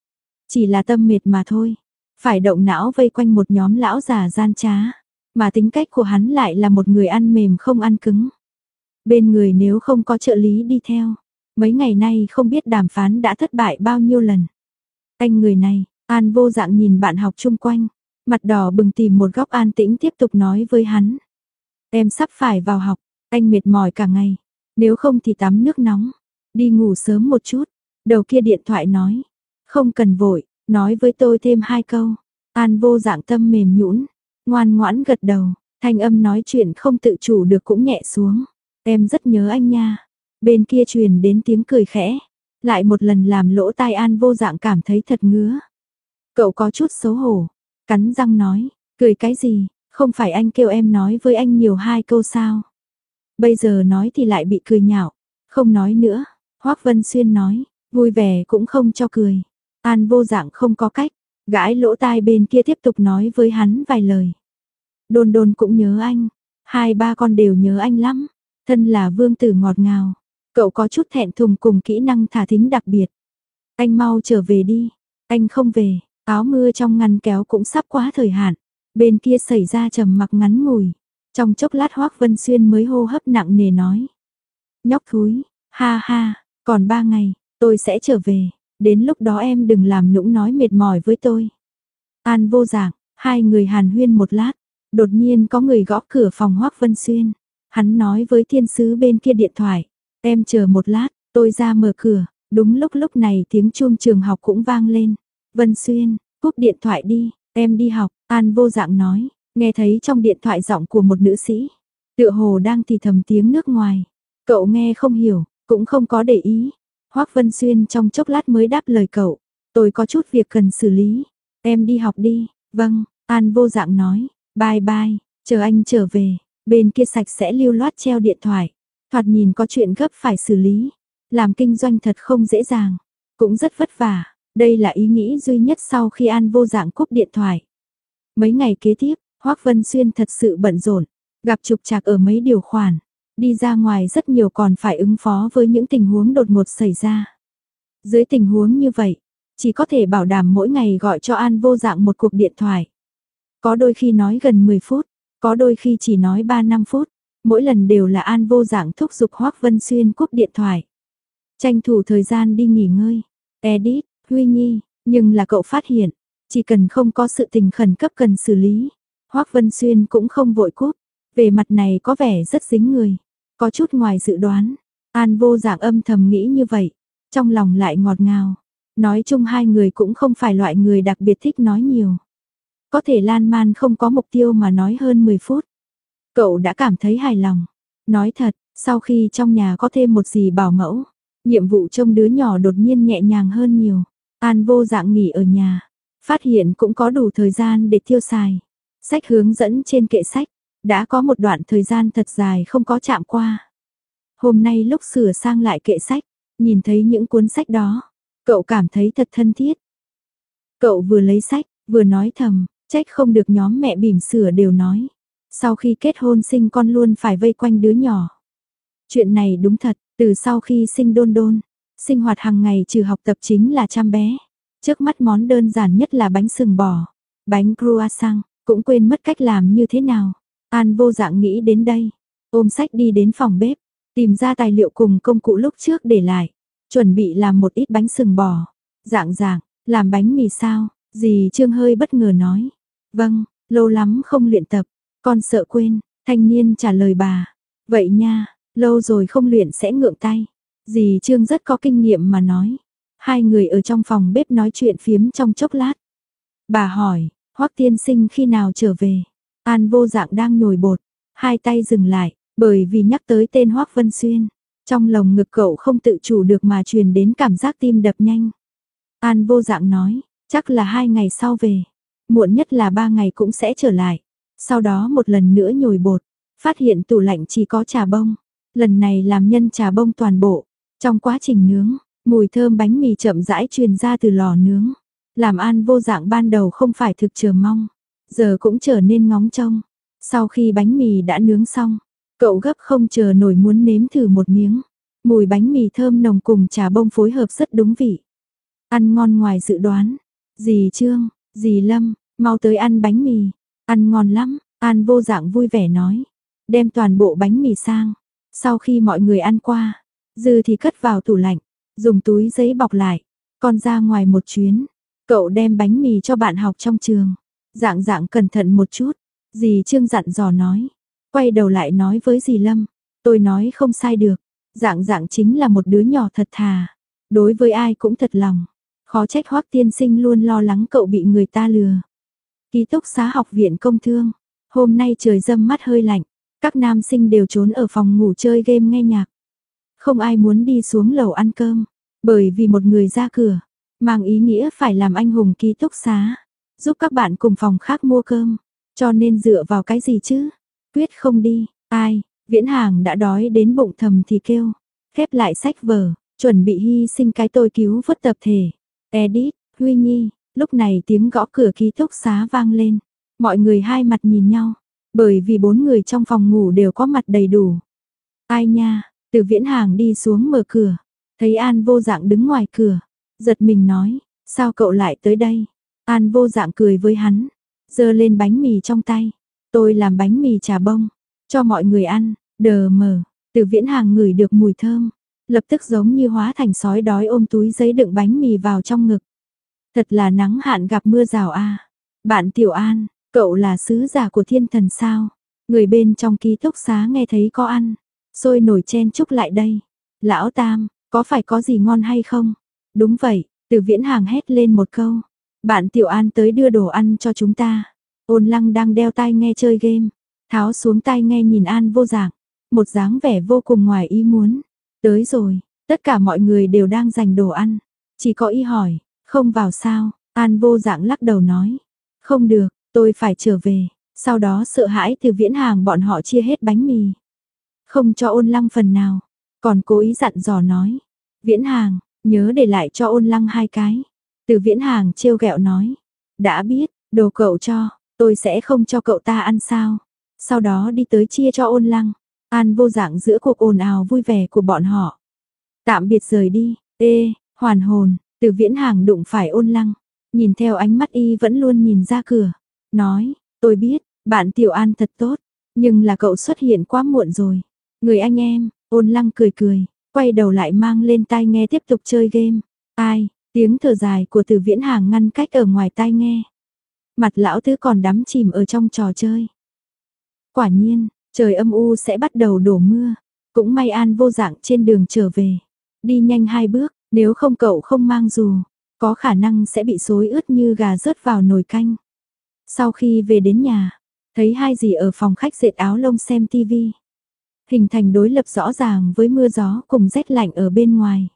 Chỉ là tâm mệt mà thôi, phải động não vây quanh một nhóm lão già gian trá, mà tính cách của hắn lại là một người ăn mềm không ăn cứng. Bên người nếu không có trợ lý đi theo, mấy ngày nay không biết đàm phán đã thất bại bao nhiêu lần. Anh người này, An Vô Dạng nhìn bạn học chung quanh, mặt đỏ bừng tìm một góc an tĩnh tiếp tục nói với hắn. Em sắp phải vào học, anh mệt mỏi cả ngày, nếu không thì tắm nước nóng, đi ngủ sớm một chút. Đầu kia điện thoại nói, không cần vội, nói với tôi thêm 2 câu. An Vô Dạng tâm mềm nhũn, ngoan ngoãn gật đầu, thanh âm nói chuyện không tự chủ được cũng nhẹ xuống. Em rất nhớ anh nha. Bên kia truyền đến tiếng cười khẽ, lại một lần làm lỗ tai An Vô Dạng cảm thấy thật ngứa. Cậu có chút xấu hổ, cắn răng nói, cười cái gì, không phải anh kêu em nói với anh nhiều 2 câu sao? Bây giờ nói thì lại bị cười nhạo, không nói nữa. Hoắc Vân Xuyên nói, vui vẻ cũng không cho cười. An Vô Dạng không có cách, gãi lỗ tai bên kia tiếp tục nói với hắn vài lời. Đôn Đôn cũng nhớ anh, 2-3 con đều nhớ anh lắm. Thân là vương tử ngọt ngào, cậu có chút thẹn thùng cùng kỹ năng thả thính đặc biệt. Anh mau trở về đi, anh không về, áo mưa trong ngăn kéo cũng sắp quá thời hạn. Bên kia xảy ra trầm mặc ngắn ngủi, trong chốc lát Hoắc Vân Xuyên mới hô hấp nặng nề nói. Nhóc thúi, ha ha, còn 3 ngày, tôi sẽ trở về, đến lúc đó em đừng làm nũng nói mệt mỏi với tôi. An Vô Dạng, hai người hàn huyên một lát, đột nhiên có người gõ cửa phòng Hoắc Vân Xuyên. Hắn nói với thiên sứ bên kia điện thoại, em chờ một lát, tôi ra mở cửa. Đúng lúc này tiếng chuông trường học cũng vang lên. Vân Xuyên, cúp điện thoại đi, em đi học. An Vô Dạng nói, nghe thấy trong điện thoại giọng của một nữ sĩ, tựa hồ đang thì thầm tiếng nước ngoài. Cậu nghe không hiểu, cũng không có để ý. Hoắc Vân Xuyên trong chốc lát mới đáp lời cậu, tôi có chút việc cần xử lý, em đi học đi. Vâng, An Vô Dạng nói, bye bye, chờ anh trở về. Bên kia sạch sẽ lưu loát treo điện thoại, thoạt nhìn có chuyện gấp phải xử lý, làm kinh doanh thật không dễ dàng, cũng rất vất vả. Đây là ý nghĩ duy nhất sau khi An Vô Dạng cúp điện thoại. Mấy ngày kế tiếp, Hoắc Vân Xuyên thật sự bận rộn, gặp trục trặc ở mấy điều khoản, đi ra ngoài rất nhiều còn phải ứng phó với những tình huống đột ngột xảy ra. Dưới tình huống như vậy, chỉ có thể bảo đảm mỗi ngày gọi cho An Vô Dạng một cuộc điện thoại. Có đôi khi nói gần 10 phút, có đôi khi chỉ nói 3-5 phút, mỗi lần đều là An Vô Dạng thúc giục Hoắc Vân Xuyên cúp điện thoại. Tranh thủ thời gian đi nghỉ ngơi. Edit, Huy Nhi, nhưng là cậu phát hiện, chỉ cần không có sự tình khẩn cấp cần xử lý, Hoắc Vân Xuyên cũng không vội cúp. Về mặt này có vẻ rất dính người, có chút ngoài dự đoán. An Vô Dạng âm thầm nghĩ như vậy, trong lòng lại ngọt ngào. Nói chung hai người cũng không phải loại người đặc biệt thích nói nhiều. Có thể lan man không có mục tiêu mà nói hơn 10 phút. Cậu đã cảm thấy hài lòng. Nói thật, sau khi trong nhà có thêm một dì bảo mẫu, nhiệm vụ trông đứa nhỏ đột nhiên nhẹ nhàng hơn nhiều. An Vô Dạng nghỉ ở nhà, phát hiện cũng có đủ thời gian để tiêu xài. Sách hướng dẫn trên kệ sách, đã có một đoạn thời gian thật dài không có chạm qua. Hôm nay lúc sửa sang lại kệ sách, nhìn thấy những cuốn sách đó, cậu cảm thấy thật thân thiết. Cậu vừa lấy sách, vừa nói thầm, trách không được nhóm mẹ bỉm sữa đều nói. Sau khi kết hôn sinh con luôn phải vây quanh đứa nhỏ. Chuyện này đúng thật, từ sau khi sinh Đôn Đôn, sinh hoạt hàng ngày trừ học tập chính là chăm bé. Trước mắt món đơn giản nhất là bánh sừng bò, bánh croissant, cũng quên mất cách làm như thế nào. An Vô Dạng nghĩ đến đây, ôm sách đi đến phòng bếp, tìm ra tài liệu cùng công cụ lúc trước để lại, chuẩn bị làm một ít bánh sừng bò. Dạng, làm bánh mì sao? Dì Trương hơi bất ngờ nói. Vâng, lâu lắm không luyện tập, con sợ quên. Thanh niên trả lời bà. Vậy nha, lâu rồi không luyện sẽ ngượng tay. Dì Trương rất có kinh nghiệm mà nói. Hai người ở trong phòng bếp nói chuyện phiếm trong chốc lát. Bà hỏi, Hoắc tiên sinh khi nào trở về? An Vô Dạng đang nhồi bột, hai tay dừng lại, Bởi vì nhắc tới tên Hoắc Vân Xuyên, trong lồng ngực cậu không tự chủ được mà truyền đến cảm giác tim đập nhanh. An Vô Dạng nói, chắc là 2 ngày sau về, muộn nhất là 3 ngày cũng sẽ trở lại. Sau đó một lần nữa nhồi bột, phát hiện tủ lạnh chỉ có trà bông. Lần này làm nhân trà bông toàn bộ. Trong quá trình nướng, mùi thơm bánh mì chậm rãi truyền ra từ lò nướng. Làm An Vô Dạng ban đầu không phải thực chờ mong, giờ cũng trở nên ngóng trông. Sau khi bánh mì đã nướng xong, cậu gấp không chờ nổi muốn nếm thử một miếng. Mùi bánh mì thơm nồng cùng trà bông phối hợp rất đúng vị. Ăn ngon ngoài dự đoán. Dì Trương, dì Lâm, mau tới ăn bánh mì. Ăn ngon lắm, An Vô Dạng vui vẻ nói. Đem toàn bộ bánh mì sang. Sau khi mọi người ăn qua, dư thì cất vào tủ lạnh, dùng túi giấy bọc lại. Còn ra ngoài một chuyến, cậu đem bánh mì cho bạn học trong trường. Dạng Dạng cẩn thận một chút, dì Trương dặn dò nói. Quay đầu lại nói với dì Lâm, tôi nói không sai được. Dạng Dạng chính là một đứa nhỏ thật thà, đối với ai cũng thật lòng. Khó trách Hoắc tiên sinh luôn lo lắng cậu bị người ta lừa. Ký túc xá học viện công thương, hôm nay trời râm mát hơi lạnh, các nam sinh đều trốn ở phòng ngủ chơi game nghe nhạc. Không ai muốn đi xuống lầu ăn cơm, bởi vì một người ra cửa, mang ý nghĩa phải làm anh hùng ký túc xá, giúp các bạn cùng phòng khác mua cơm, cho nên dựa vào cái gì chứ? Quyết không đi, ai, Viễn Hàng đã đói đến bụng thầm thì kêu, khép lại sách vở, chuẩn bị hy sinh cái tôi cứu vớt tập thể. Edit, Huy Nhi, lúc này tiếng gõ cửa ký túc xá vang lên, mọi người hai mặt nhìn nhau, bởi vì 4 người trong phòng ngủ đều có mặt đầy đủ. Ai nha, Từ Viễn Hàng đi xuống mở cửa, thấy An Vô Dạng đứng ngoài cửa, giật mình nói, sao cậu lại tới đây? An Vô Dạng cười với hắn, giơ lên bánh mì trong tay, tôi làm bánh mì trà bông, cho mọi người ăn. Đờ mờ, Từ Viễn Hàng ngửi được mùi thơm, lập tức giống như hóa thành sói đói ôm túi giấy đựng bánh mì vào trong ngực. Thật là nắng hạn gặp mưa rào a. Bạn Tiểu An, cậu là sứ giả của thiên thần sao? Người bên trong ký túc xá nghe thấy có ăn, sôi nổi chen chúc lại đây. Lão Tam, có phải có gì ngon hay không? Đúng vậy, Từ Viễn Hàng hét lên một câu. Bạn Tiểu An tới đưa đồ ăn cho chúng ta. Ôn Lăng đang đeo tai nghe chơi game, tháo xuống tai nghe nhìn An Vô Dạng, một dáng vẻ vô cùng ngoài ý muốn. Tới rồi, tất cả mọi người đều đang giành đồ ăn, chỉ có Y hỏi, không vào sao? An Vô Dạng lắc đầu nói, không được, tôi phải trở về. Sau đó sợ hãi Từ Viễn Hàng bọn họ chia hết bánh mì, không cho Ôn Lăng phần nào, còn cố ý dặn dò nói, Viễn Hàng, nhớ để lại cho Ôn Lăng 2 cái. Từ Viễn Hàng trêu ghẹo nói, đã biết, đồ cậu cho, tôi sẽ không cho cậu ta ăn sao? Sau đó đi tới chia cho Ôn Lăng. An Vô Dạng giữa cuộc ồn ào vui vẻ của bọn họ, tạm biệt rời đi. Hoàn hồn, Từ Viễn Hàng đụng phải Ôn Lăng, nhìn theo ánh mắt y vẫn luôn nhìn ra cửa, nói, tôi biết, bạn Tiểu An thật tốt, nhưng là cậu xuất hiện quá muộn rồi. Người anh em, Ôn Lăng cười cười, quay đầu lại mang lên tai nghe tiếp tục chơi game. Ai, tiếng thở dài của Từ Viễn Hàng ngăn cách ở ngoài tai nghe. Mặt lão tứ còn đắm chìm ở trong trò chơi. Quả nhiên, trời âm u sẽ bắt đầu đổ mưa, cũng may An Vô Dạng trên đường trở về, đi nhanh 2 bước, nếu không cậu không mang dù, có khả năng sẽ bị xối ướt như gà rớt vào nồi canh. Sau khi về đến nhà, thấy hai dì ở phòng khách dệt áo lông xem tivi, hình thành đối lập rõ ràng với mưa gió cùng rét lạnh ở bên ngoài.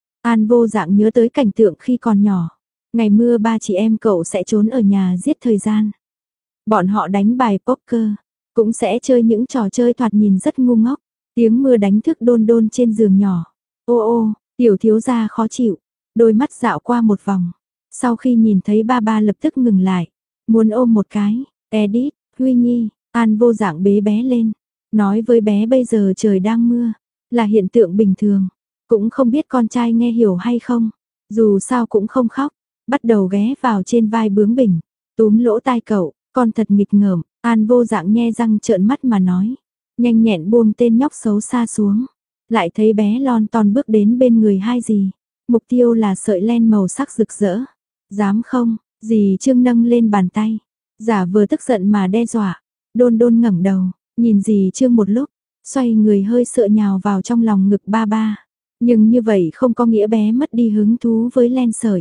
An Vô Dạng nhớ tới cảnh tượng khi còn nhỏ, ngày mưa ba chị em cậu sẽ trốn ở nhà giết thời gian. Bọn họ đánh bài poker, cũng sẽ chơi những trò chơi thoạt nhìn rất ngu ngốc. Tiếng mưa đánh thức Đôn Đôn trên giường nhỏ. Ô ô, tiểu thiếu gia khó chịu, đôi mắt dạo qua một vòng. Sau khi nhìn thấy ba ba lập tức ngừng lại, muốn ôm một cái. Edit, Huy Nhi, An Vô Dạng bế bé lên, nói với bé bây giờ trời đang mưa, là hiện tượng bình thường. Cũng không biết con trai nghe hiểu hay không, dù sao cũng không khóc, bắt đầu ghé vào trên vai bướng bỉnh, túm lỗ tai cậu, con thật nghịch ngợm. An Vô Dạng nhe răng trợn mắt mà nói, nhanh nhẹn buông tên nhóc xấu xa xuống, lại thấy bé lon ton bước đến bên người hai dì, mục tiêu là sợi len màu sắc rực rỡ. Dám không? Dì Trương nâng lên bàn tay, giả vờ tức giận mà đe dọa. Đôn Đôn ngẩng đầu, nhìn dì Trương một lúc, xoay người hơi sợ nhào vào trong lòng ngực ba ba. Nhưng như vậy không có nghĩa bé mất đi hứng thú với len sợi.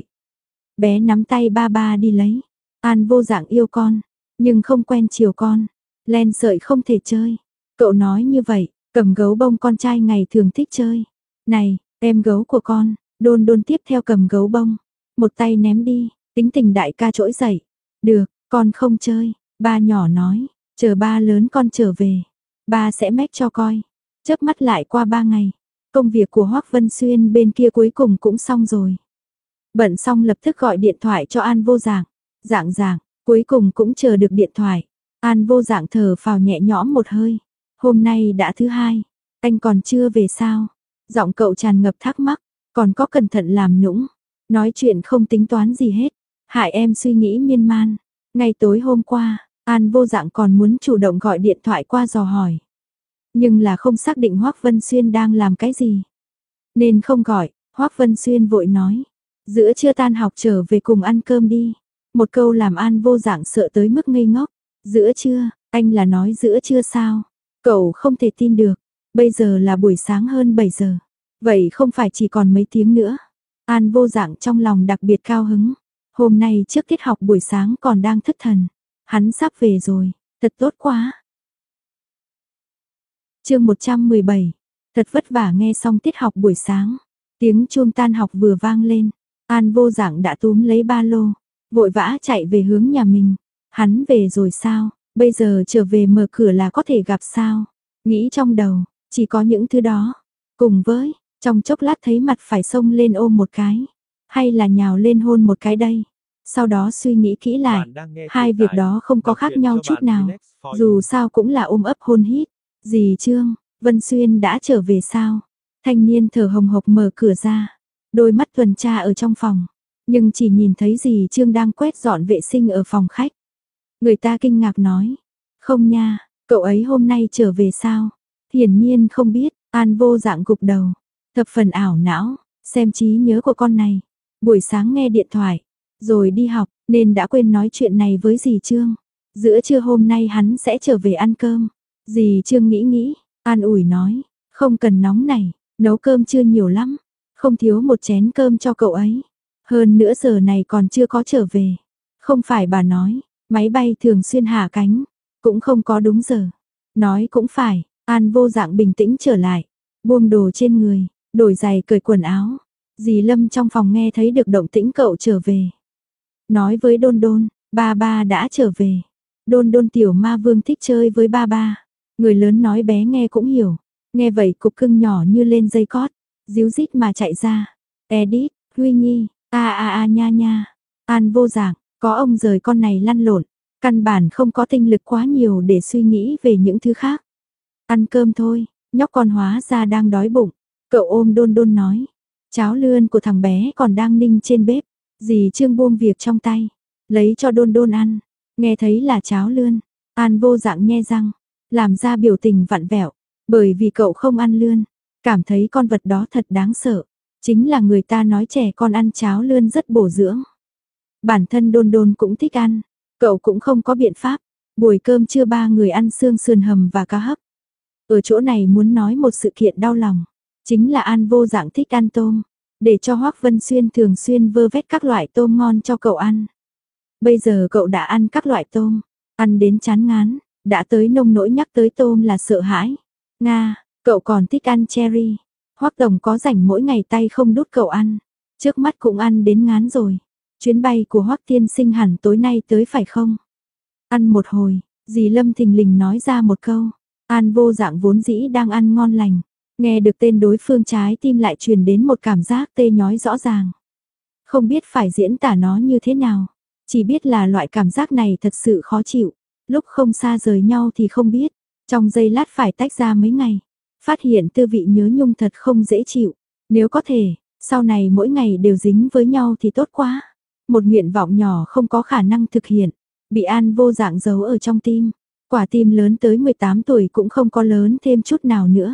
Bé nắm tay ba ba đi lấy. An Vô Dạng yêu con, nhưng không quen chiều con. Len sợi không thể chơi. Cậu nói như vậy, cầm gấu bông con trai ngày thường thích chơi. Này, em gấu của con, Đôn Đôn tiếp theo cầm gấu bông, một tay ném đi, tính tình đại ca trỗi dậy. Được, con không chơi, ba nhỏ nói, chờ ba lớn con trở về, ba sẽ mách cho coi. Chớp mắt lại qua 3 ngày, công việc của Hoắc Vân Xuyên bên kia cuối cùng cũng xong rồi. Bận xong lập tức gọi điện thoại cho An Vô Dạng. Dạng dạng, cuối cùng cũng chờ được điện thoại. An Vô Dạng thở phào nhẹ nhõm một hơi. Hôm nay đã thứ hai, anh còn chưa về sao? Giọng cậu tràn ngập thắc mắc, còn có cẩn thận làm nũng. Nói chuyện không tính toán gì hết, hại em suy nghĩ miên man. Ngay tối hôm qua, An Vô Dạng còn muốn chủ động gọi điện thoại qua dò hỏi. Nhưng là không xác định Hoắc Vân Xuyên đang làm cái gì. Nên không gọi, Hoắc Vân Xuyên vội nói. Giữa trưa tan học trở về cùng ăn cơm đi. Một câu làm An Vô Dạng sợ tới mức ngây ngốc. Giữa trưa, anh là nói giữa trưa sao? Cậu không thể tin được. Bây giờ là buổi sáng hơn 7 giờ. Vậy không phải chỉ còn mấy tiếng nữa. An Vô Dạng trong lòng đặc biệt cao hứng. Hôm nay trước tiết học buổi sáng còn đang thất thần. Hắn sắp về rồi, thật tốt quá. Chương 117. Thật vất vả nghe xong tiết học buổi sáng. Tiếng chuông tan học vừa vang lên, An Vô Dạng đã túm lấy ba lô, vội vã chạy về hướng nhà mình. Hắn về rồi sao? Bây giờ trở về mở cửa là có thể gặp sao? Nghĩ trong đầu, chỉ có những thứ đó. Cùng với, trong chốc lát thấy mặt phải xông lên ôm một cái, hay là nhào lên hôn một cái đây. Sau đó suy nghĩ kỹ lại, hai việc đó không có khác nhau chút nào. Dù sao cũng là ôm ấp hôn hít. Dì Trương, Vân Xuyên đã trở về sao? Thanh niên thở hồng hộc mở cửa ra, đôi mắt tuần tra ở trong phòng, nhưng chỉ nhìn thấy dì Trương đang quét dọn vệ sinh ở phòng khách. Người ta kinh ngạc nói, không nha, cậu ấy hôm nay trở về sao? Hiển nhiên không biết, An Vô Dạng gục đầu, thập phần ảo não, xem trí nhớ của con này. Buổi sáng nghe điện thoại, rồi đi học, nên đã quên nói chuyện này với dì Trương. Giữa trưa hôm nay hắn sẽ trở về ăn cơm. Dì Trương nghĩ, an ủi nói, không cần nóng này, nấu cơm chưa nhiều lắm, không thiếu một chén cơm cho cậu ấy. Hơn nữa giờ này còn chưa có trở về. Không phải bà nói, máy bay thường xuyên hạ cánh, cũng không có đúng giờ. Nói cũng phải, An Vô Dạng bình tĩnh trở lại, buông đồ trên người, đổi giày cởi quần áo. Dì Lâm trong phòng nghe thấy được động tĩnh cậu trở về. Nói với Đôn Đôn, ba ba đã trở về. Đôn Đôn tiểu ma vương thích chơi với ba ba. Người lớn nói bé nghe cũng hiểu. Nghe vậy cục cưng nhỏ như lên dây cót, díu dít mà chạy ra. Edith, Huy Nhi, nha nha. An Vô Dạng, có ông rời con này lăn lộn, căn bản không có tinh lực quá nhiều để suy nghĩ về những thứ khác. Ăn cơm thôi, nhóc con hóa ra đang đói bụng. Cậu ôm Đôn Đôn nói, cháo lươn của thằng bé còn đang ninh trên bếp. Dì Trương buông việc trong tay, lấy cho Đôn Đôn ăn. Nghe thấy là cháo lươn, An Vô Dạng nhe răng, làm ra biểu tình vặn vẹo, bởi vì cậu không ăn lươn, cảm thấy con vật đó thật đáng sợ. Chính là người ta nói trẻ con ăn cháo lươn rất bổ dưỡng. Bản thân Đôn Đôn cũng thích ăn, cậu cũng không có biện pháp. Buổi cơm trưa ba người ăn xương sườn hầm và cá hấp. Ở chỗ này muốn nói một sự kiện đau lòng, chính là An Vô Dạng thích ăn tôm, để cho Hoắc Vân Xuyên thường xuyên vơ vét các loại tôm ngon cho cậu ăn. Bây giờ cậu đã ăn các loại tôm, ăn đến chán ngán, đã tới nông nỗi nhắc tới tôm là sợ hãi. Nga, cậu còn thích ăn cherry. Hoắc tổng có rảnh mỗi ngày tay không đút cậu ăn, trước mắt cũng ăn đến ngán rồi. Chuyến bay của Hoắc tiên sinh hẳn tối nay tới phải không? Ăn một hồi, dì Lâm thình lình nói ra một câu. An Vô Dạng vốn dĩ đang ăn ngon lành, nghe được tên đối phương trái tim lại truyền đến một cảm giác tê nhói rõ ràng. Không biết phải diễn tả nó như thế nào, chỉ biết là loại cảm giác này thật sự khó chịu. Lúc không xa rời nhau thì không biết, trong giây lát phải tách ra mấy ngày, phát hiện tư vị nhớ nhung thật không dễ chịu. Nếu có thể, sau này mỗi ngày đều dính với nhau thì tốt quá. Một nguyện vọng nhỏ không có khả năng thực hiện, bị An Vô Dạng giấu ở trong tim. Quả tim lớn tới 18 tuổi cũng không có lớn thêm chút nào nữa.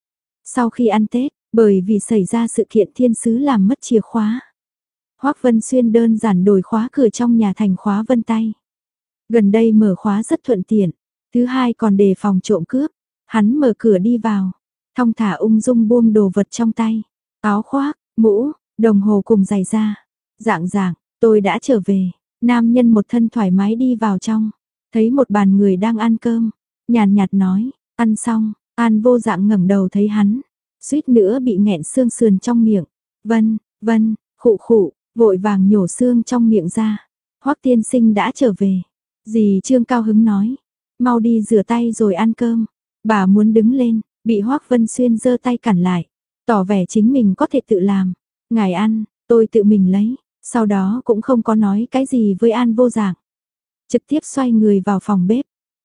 Sau khi ăn Tết, bởi vì xảy ra sự kiện thiên sứ làm mất chìa khóa, Hoắc Vân Xuyên đơn giản đổi khóa cửa trong nhà thành khóa vân tay. Gần đây mở khóa rất thuận tiện, thứ hai còn đề phòng trộm cướp. Hắn mở cửa đi vào, thong thả ung dung buông đồ vật trong tay, áo khoác, mũ, đồng hồ cùng giày da. Dạng dạng, tôi đã trở về. Nam nhân một thân thoải mái đi vào trong, thấy một bàn người đang ăn cơm, nhàn nhạt nói, Ăn xong, An Vô Dạng ngẩng đầu thấy hắn, suýt nữa bị nghẹn xương sườn trong miệng. Vân, vân, khụ khụ, vội vàng nhổ xương trong miệng ra. Hoắc tiên sinh đã trở về. Dì Trương cao hứng nói, mau đi rửa tay rồi ăn cơm. Bà muốn đứng lên, bị Hoắc Vân Xuyên giơ tay cản lại, tỏ vẻ chính mình có thể tự làm. Ngài ăn, tôi tự mình lấy. Sau đó cũng không có nói cái gì với An Vô Dạng, trực tiếp xoay người vào phòng bếp.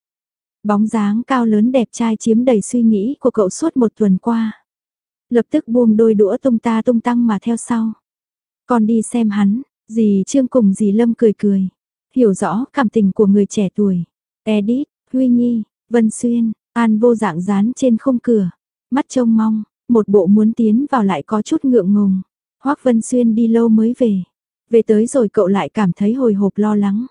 Bóng dáng cao lớn đẹp trai chiếm đầy suy nghĩ của cậu suốt một tuần qua. Lập tức buông đôi đũa tung ta tung tăng mà theo sau. Còn đi xem hắn, dì Trương cùng dì Lâm cười cười. Hiểu rõ cảm tình của người trẻ tuổi. Edith, Huy Nhi, Vân Xuyên, An Vô Dạng dán trên khung cửa. Mắt trông mong, một bộ muốn tiến vào lại có chút ngượng ngùng. Hoắc Vân Xuyên đi lâu mới về. Về tới rồi cậu lại cảm thấy hồi hộp lo lắng.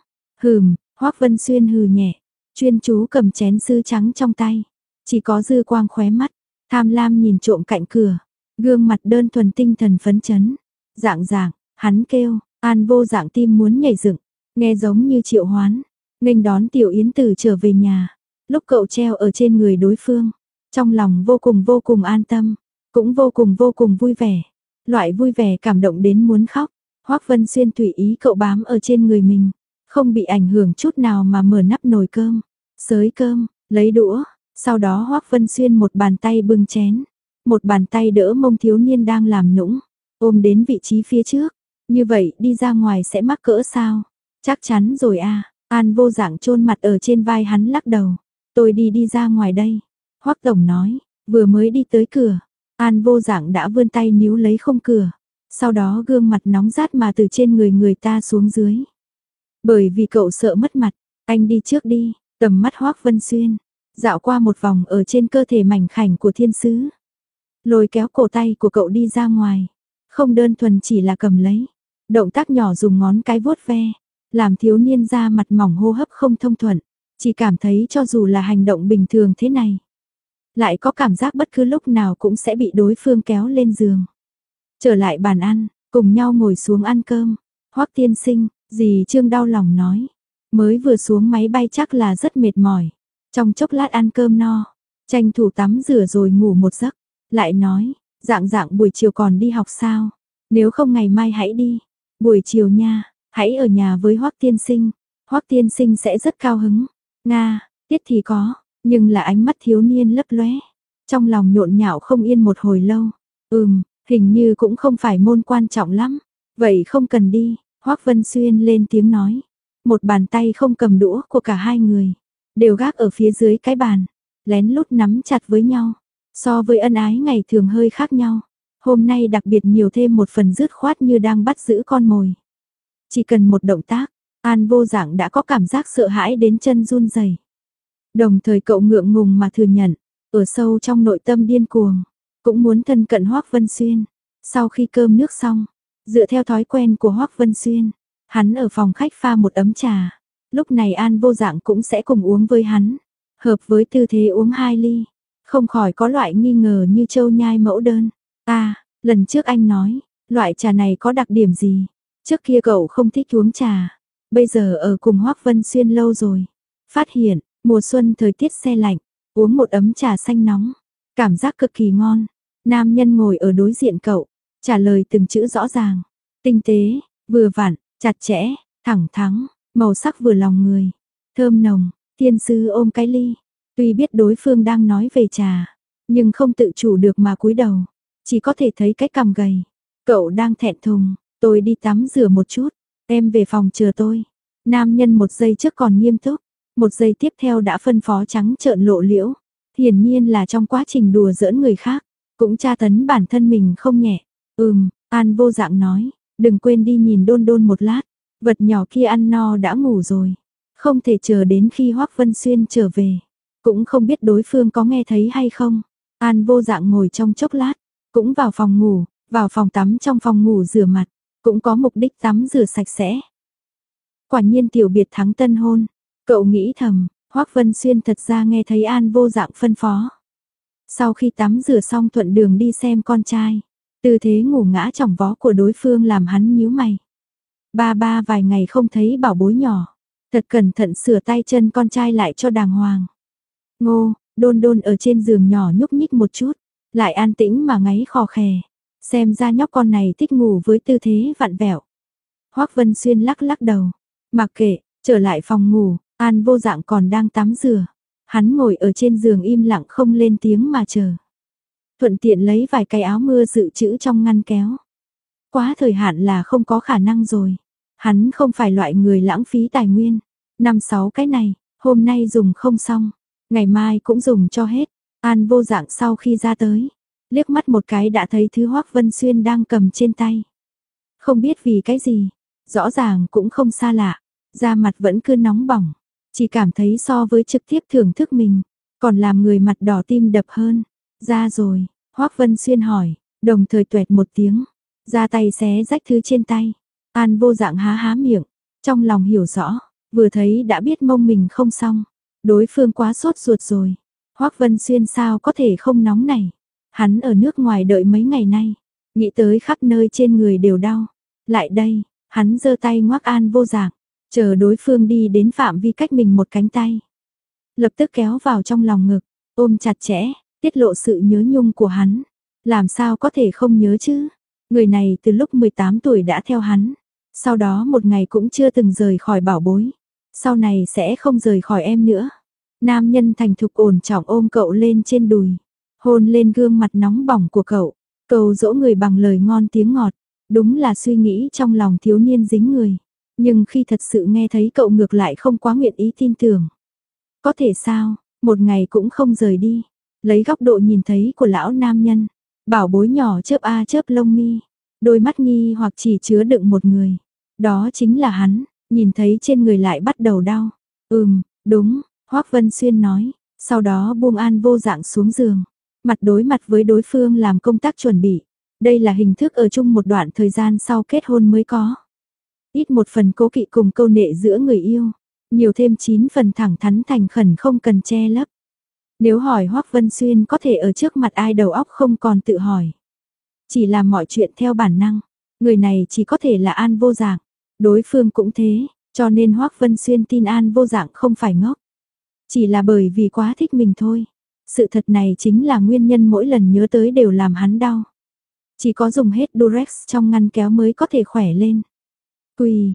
Hoắc Vân Xuyên hừ nhẹ, chuyên chú cầm chén sứ trắng trong tay. Chỉ có dư quang khóe mắt, tham lam nhìn trộm cạnh cửa. Gương mặt đơn thuần tinh thần phấn chấn. Dạng dạng, hắn kêu, An Vô Dạng tim muốn nhảy dựng, nghe giống như triệu hoán. Nghênh đón Tiểu Yến Tử trở về nhà. Lúc cậu treo ở trên người đối phương, trong lòng vô cùng an tâm, cũng vô cùng vui vẻ. Loại vui vẻ cảm động đến muốn khóc. Hoắc Vân Xuyên tùy ý cậu bám ở trên người mình, không bị ảnh hưởng chút nào mà mở nắp nồi cơm, xới cơm, lấy đũa, sau đó Hoắc Vân Xuyên một bàn tay bưng chén, một bàn tay đỡ mông thiếu niên đang làm nũng, ôm đến vị trí phía trước. Như vậy đi ra ngoài sẽ mắc cỡ sao? Chắc chắn rồi à. An Vô Dạng chôn mặt ở trên vai hắn lắc đầu. Tôi đi ra ngoài đây. Hoắc tổng nói, vừa mới đi tới cửa, An Vô Dạng đã vươn tay níu lấy khung cửa. Sau đó gương mặt nóng rát mà từ trên người ta xuống dưới. Bởi vì cậu sợ mất mặt, anh đi trước đi. Tầm mắt Hoắc Vân Xuyên dạo qua một vòng ở trên cơ thể mảnh khảnh của thiên sứ, lôi kéo cổ tay của cậu đi ra ngoài. Không đơn thuần chỉ là cầm lấy, động tác nhỏ dùng ngón cái vuốt ve, làm thiếu niên da mặt mỏng hô hấp không thông thuận. Chỉ cảm thấy cho dù là hành động bình thường thế này, lại có cảm giác bất cứ lúc nào cũng sẽ bị đối phương kéo lên giường. Trở lại bàn ăn, cùng nhau ngồi xuống ăn cơm. Hoắc tiên sinh, dì Trương đau lòng nói, mới vừa xuống máy bay chắc là rất mệt mỏi. Trong chốc lát ăn cơm no, tranh thủ tắm rửa rồi ngủ một giấc. Lại nói, Dạng Dạng buổi chiều còn đi học sao? Nếu không ngày mai hãy đi. Buổi chiều nha, hãy ở nhà với Hoắc tiên sinh. Hoắc tiên sinh sẽ rất cao hứng. Nga, tiết thì có, nhưng là ánh mắt thiếu niên lấp lóe, trong lòng nhộn nhạo không yên một hồi lâu. Hình như cũng không phải môn quan trọng lắm. Vậy không cần đi. Hoắc Vân Xuyên lên tiếng nói. Một bàn tay không cầm đũa của cả hai người, đều gác ở phía dưới cái bàn, lén lút nắm chặt với nhau. So với ân ái ngày thường hơi khác nhau. Hôm nay đặc biệt nhiều thêm một phần dứt khoát như đang bắt giữ con mồi. Chỉ cần một động tác, An Vô Dạng đã có cảm giác sợ hãi đến chân run rẩy. Đồng thời cậu ngượng ngùng mà thừa nhận, ở sâu trong nội tâm điên cuồng, cũng muốn thân cận Hoắc Vân Xuyên. Sau khi cơm nước xong, dựa theo thói quen của Hoắc Vân Xuyên, hắn ở phòng khách pha một ấm trà. Lúc này An Vô Dạng cũng sẽ cùng uống với hắn, hợp với tư thế uống 2 ly, không khỏi có loại nghi ngờ như trâu nhai mẫu đơn. Lần trước anh nói, loại trà này có đặc điểm gì? Trước kia cậu không thích uống trà, bây giờ ở cùng Hoắc Vân Xuyên lâu rồi, phát hiện mùa xuân thời tiết se lạnh, uống một ấm trà xanh nóng, cảm giác cực kỳ ngon. Nam nhân ngồi ở đối diện cậu, trả lời từng chữ rõ ràng, tinh tế, vừa vặn, chặt chẽ, thẳng thắn, màu sắc vừa lòng người, thơm nồng. Thiên sư ôm cái ly, tuy biết đối phương đang nói về trà, nhưng không tự chủ được mà cúi đầu, chỉ có thể thấy cái cằm gầy. Cậu đang thẹn thùng, tôi đi tắm rửa một chút, em về phòng chờ tôi. Nam nhân một giây trước còn nghiêm túc, một giây tiếp theo đã phân phó trắng trợn lộ liễu, hiển nhiên là trong quá trình đùa giỡn người khác, cũng tra tấn bản thân mình không nhẹ. An Vô Dạng nói, đừng quên đi nhìn Đôn Đôn một lát, vật nhỏ kia ăn no đã ngủ rồi, không thể chờ đến khi Hoắc Vân Xuyên trở về. Cũng không biết đối phương có nghe thấy hay không. An Vô Dạng ngồi trong chốc lát, cũng vào phòng ngủ, vào phòng tắm trong phòng ngủ rửa mặt, cũng có mục đích tắm rửa sạch sẽ. Quả nhiên tiểu biệt thắng tân hôn, cậu nghĩ thầm. Hoắc Vân Xuyên thật ra nghe thấy An Vô Dạng phân phó. Sau khi tắm rửa xong thuận đường đi xem con trai, tư thế ngủ ngã chỏng vó của đối phương làm hắn nhíu mày. Ba vài ngày không thấy bảo bối nhỏ, thật cẩn thận sửa tay chân con trai lại cho đàng hoàng. Ngô, Đôn đôn ở trên giường nhỏ nhúc nhích một chút, lại an tĩnh mà ngáy khò khè. Xem ra nhóc con này thích ngủ với tư thế vặn vẹo. Hoắc Vân Xuyên lắc lắc đầu, mặc kệ, trở lại phòng ngủ, An Vô Dạng còn đang tắm rửa. Hắn ngồi ở trên giường im lặng không lên tiếng mà chờ. Thuận tiện lấy vài cái áo mưa dự trữ trong ngăn kéo. Quá thời hạn là không có khả năng rồi. Hắn không phải loại người lãng phí tài nguyên. 5-6 cái này, hôm nay dùng không xong, ngày mai cũng dùng cho hết. An Vô Dạng sau khi ra tới, liếc mắt một cái đã thấy thứ Hoắc Vân Xuyên đang cầm trên tay. Không biết vì cái gì, rõ ràng cũng không xa lạ, da mặt vẫn cứ nóng bỏng, chỉ cảm thấy so với trực tiếp thưởng thức mình, còn làm người mặt đỏ tim đập hơn. Ra rồi, Hoắc Vân Xuyên hỏi, đồng thời tuẹt một tiếng, ra tay xé rách thứ trên tay. An Vô Dạng há há miệng, trong lòng hiểu rõ, vừa thấy đã biết mông mình không xong, đối phương quá sốt ruột rồi. Hoắc Vân Xuyên sao có thể không nóng này, hắn ở nước ngoài đợi mấy ngày nay, nghĩ tới khắp nơi trên người đều đau. Lại đây, hắn giơ tay ngoắc An Vô Dạng, chờ đối phương đi đến phạm vi cách mình một cánh tay. Lập tức kéo vào trong lòng ngực, ôm chặt chẽ, tiết lộ sự nhớ nhung của hắn. Làm sao có thể không nhớ chứ? Người này từ lúc 18 tuổi đã theo hắn, sau đó một ngày cũng chưa từng rời khỏi bảo bối. Sau này sẽ không rời khỏi em nữa. Nam nhân thành thục ổn trọng ôm cậu lên trên đùi, hôn lên gương mặt nóng bỏng của cậu, cầu dỗ người bằng lời ngon tiếng ngọt. Đúng là suy nghĩ trong lòng thiếu niên dính người. Nhưng khi thật sự nghe thấy cậu ngược lại không quá nguyện ý tin tưởng. Có thể sao, một ngày cũng không rời đi. Lấy góc độ nhìn thấy của lão nam nhân, bảo bối nhỏ chớp a chớp lông mi, đôi mắt nghi hoặc chỉ chứa đựng một người. Đó chính là hắn, nhìn thấy trên người lại bắt đầu đau. Đúng, Hoắc Vân Xuyên nói, sau đó buông An Vô Dạng xuống giường, mặt đối mặt với đối phương làm công tác chuẩn bị. Đây là hình thức ở chung một đoạn thời gian sau kết hôn mới có. Ít một phần cố kỵ cùng câu nệ giữa người yêu, nhiều thêm 9 phần thẳng thắn thành khẩn không cần che lấp. Nếu hỏi Hoắc Vân Xuyên có thể ở trước mặt ai đầu óc không còn tự hỏi. Chỉ làm mọi chuyện theo bản năng, người này chỉ có thể là An Vô Dạng, đối phương cũng thế, cho nên Hoắc Vân Xuyên tin An Vô Dạng không phải ngốc. Chỉ là bởi vì quá thích mình thôi. Sự thật này chính là nguyên nhân mỗi lần nhớ tới đều làm hắn đau. Chỉ có dùng hết Durex trong ngăn kéo mới có thể khỏe lên. Quỳ.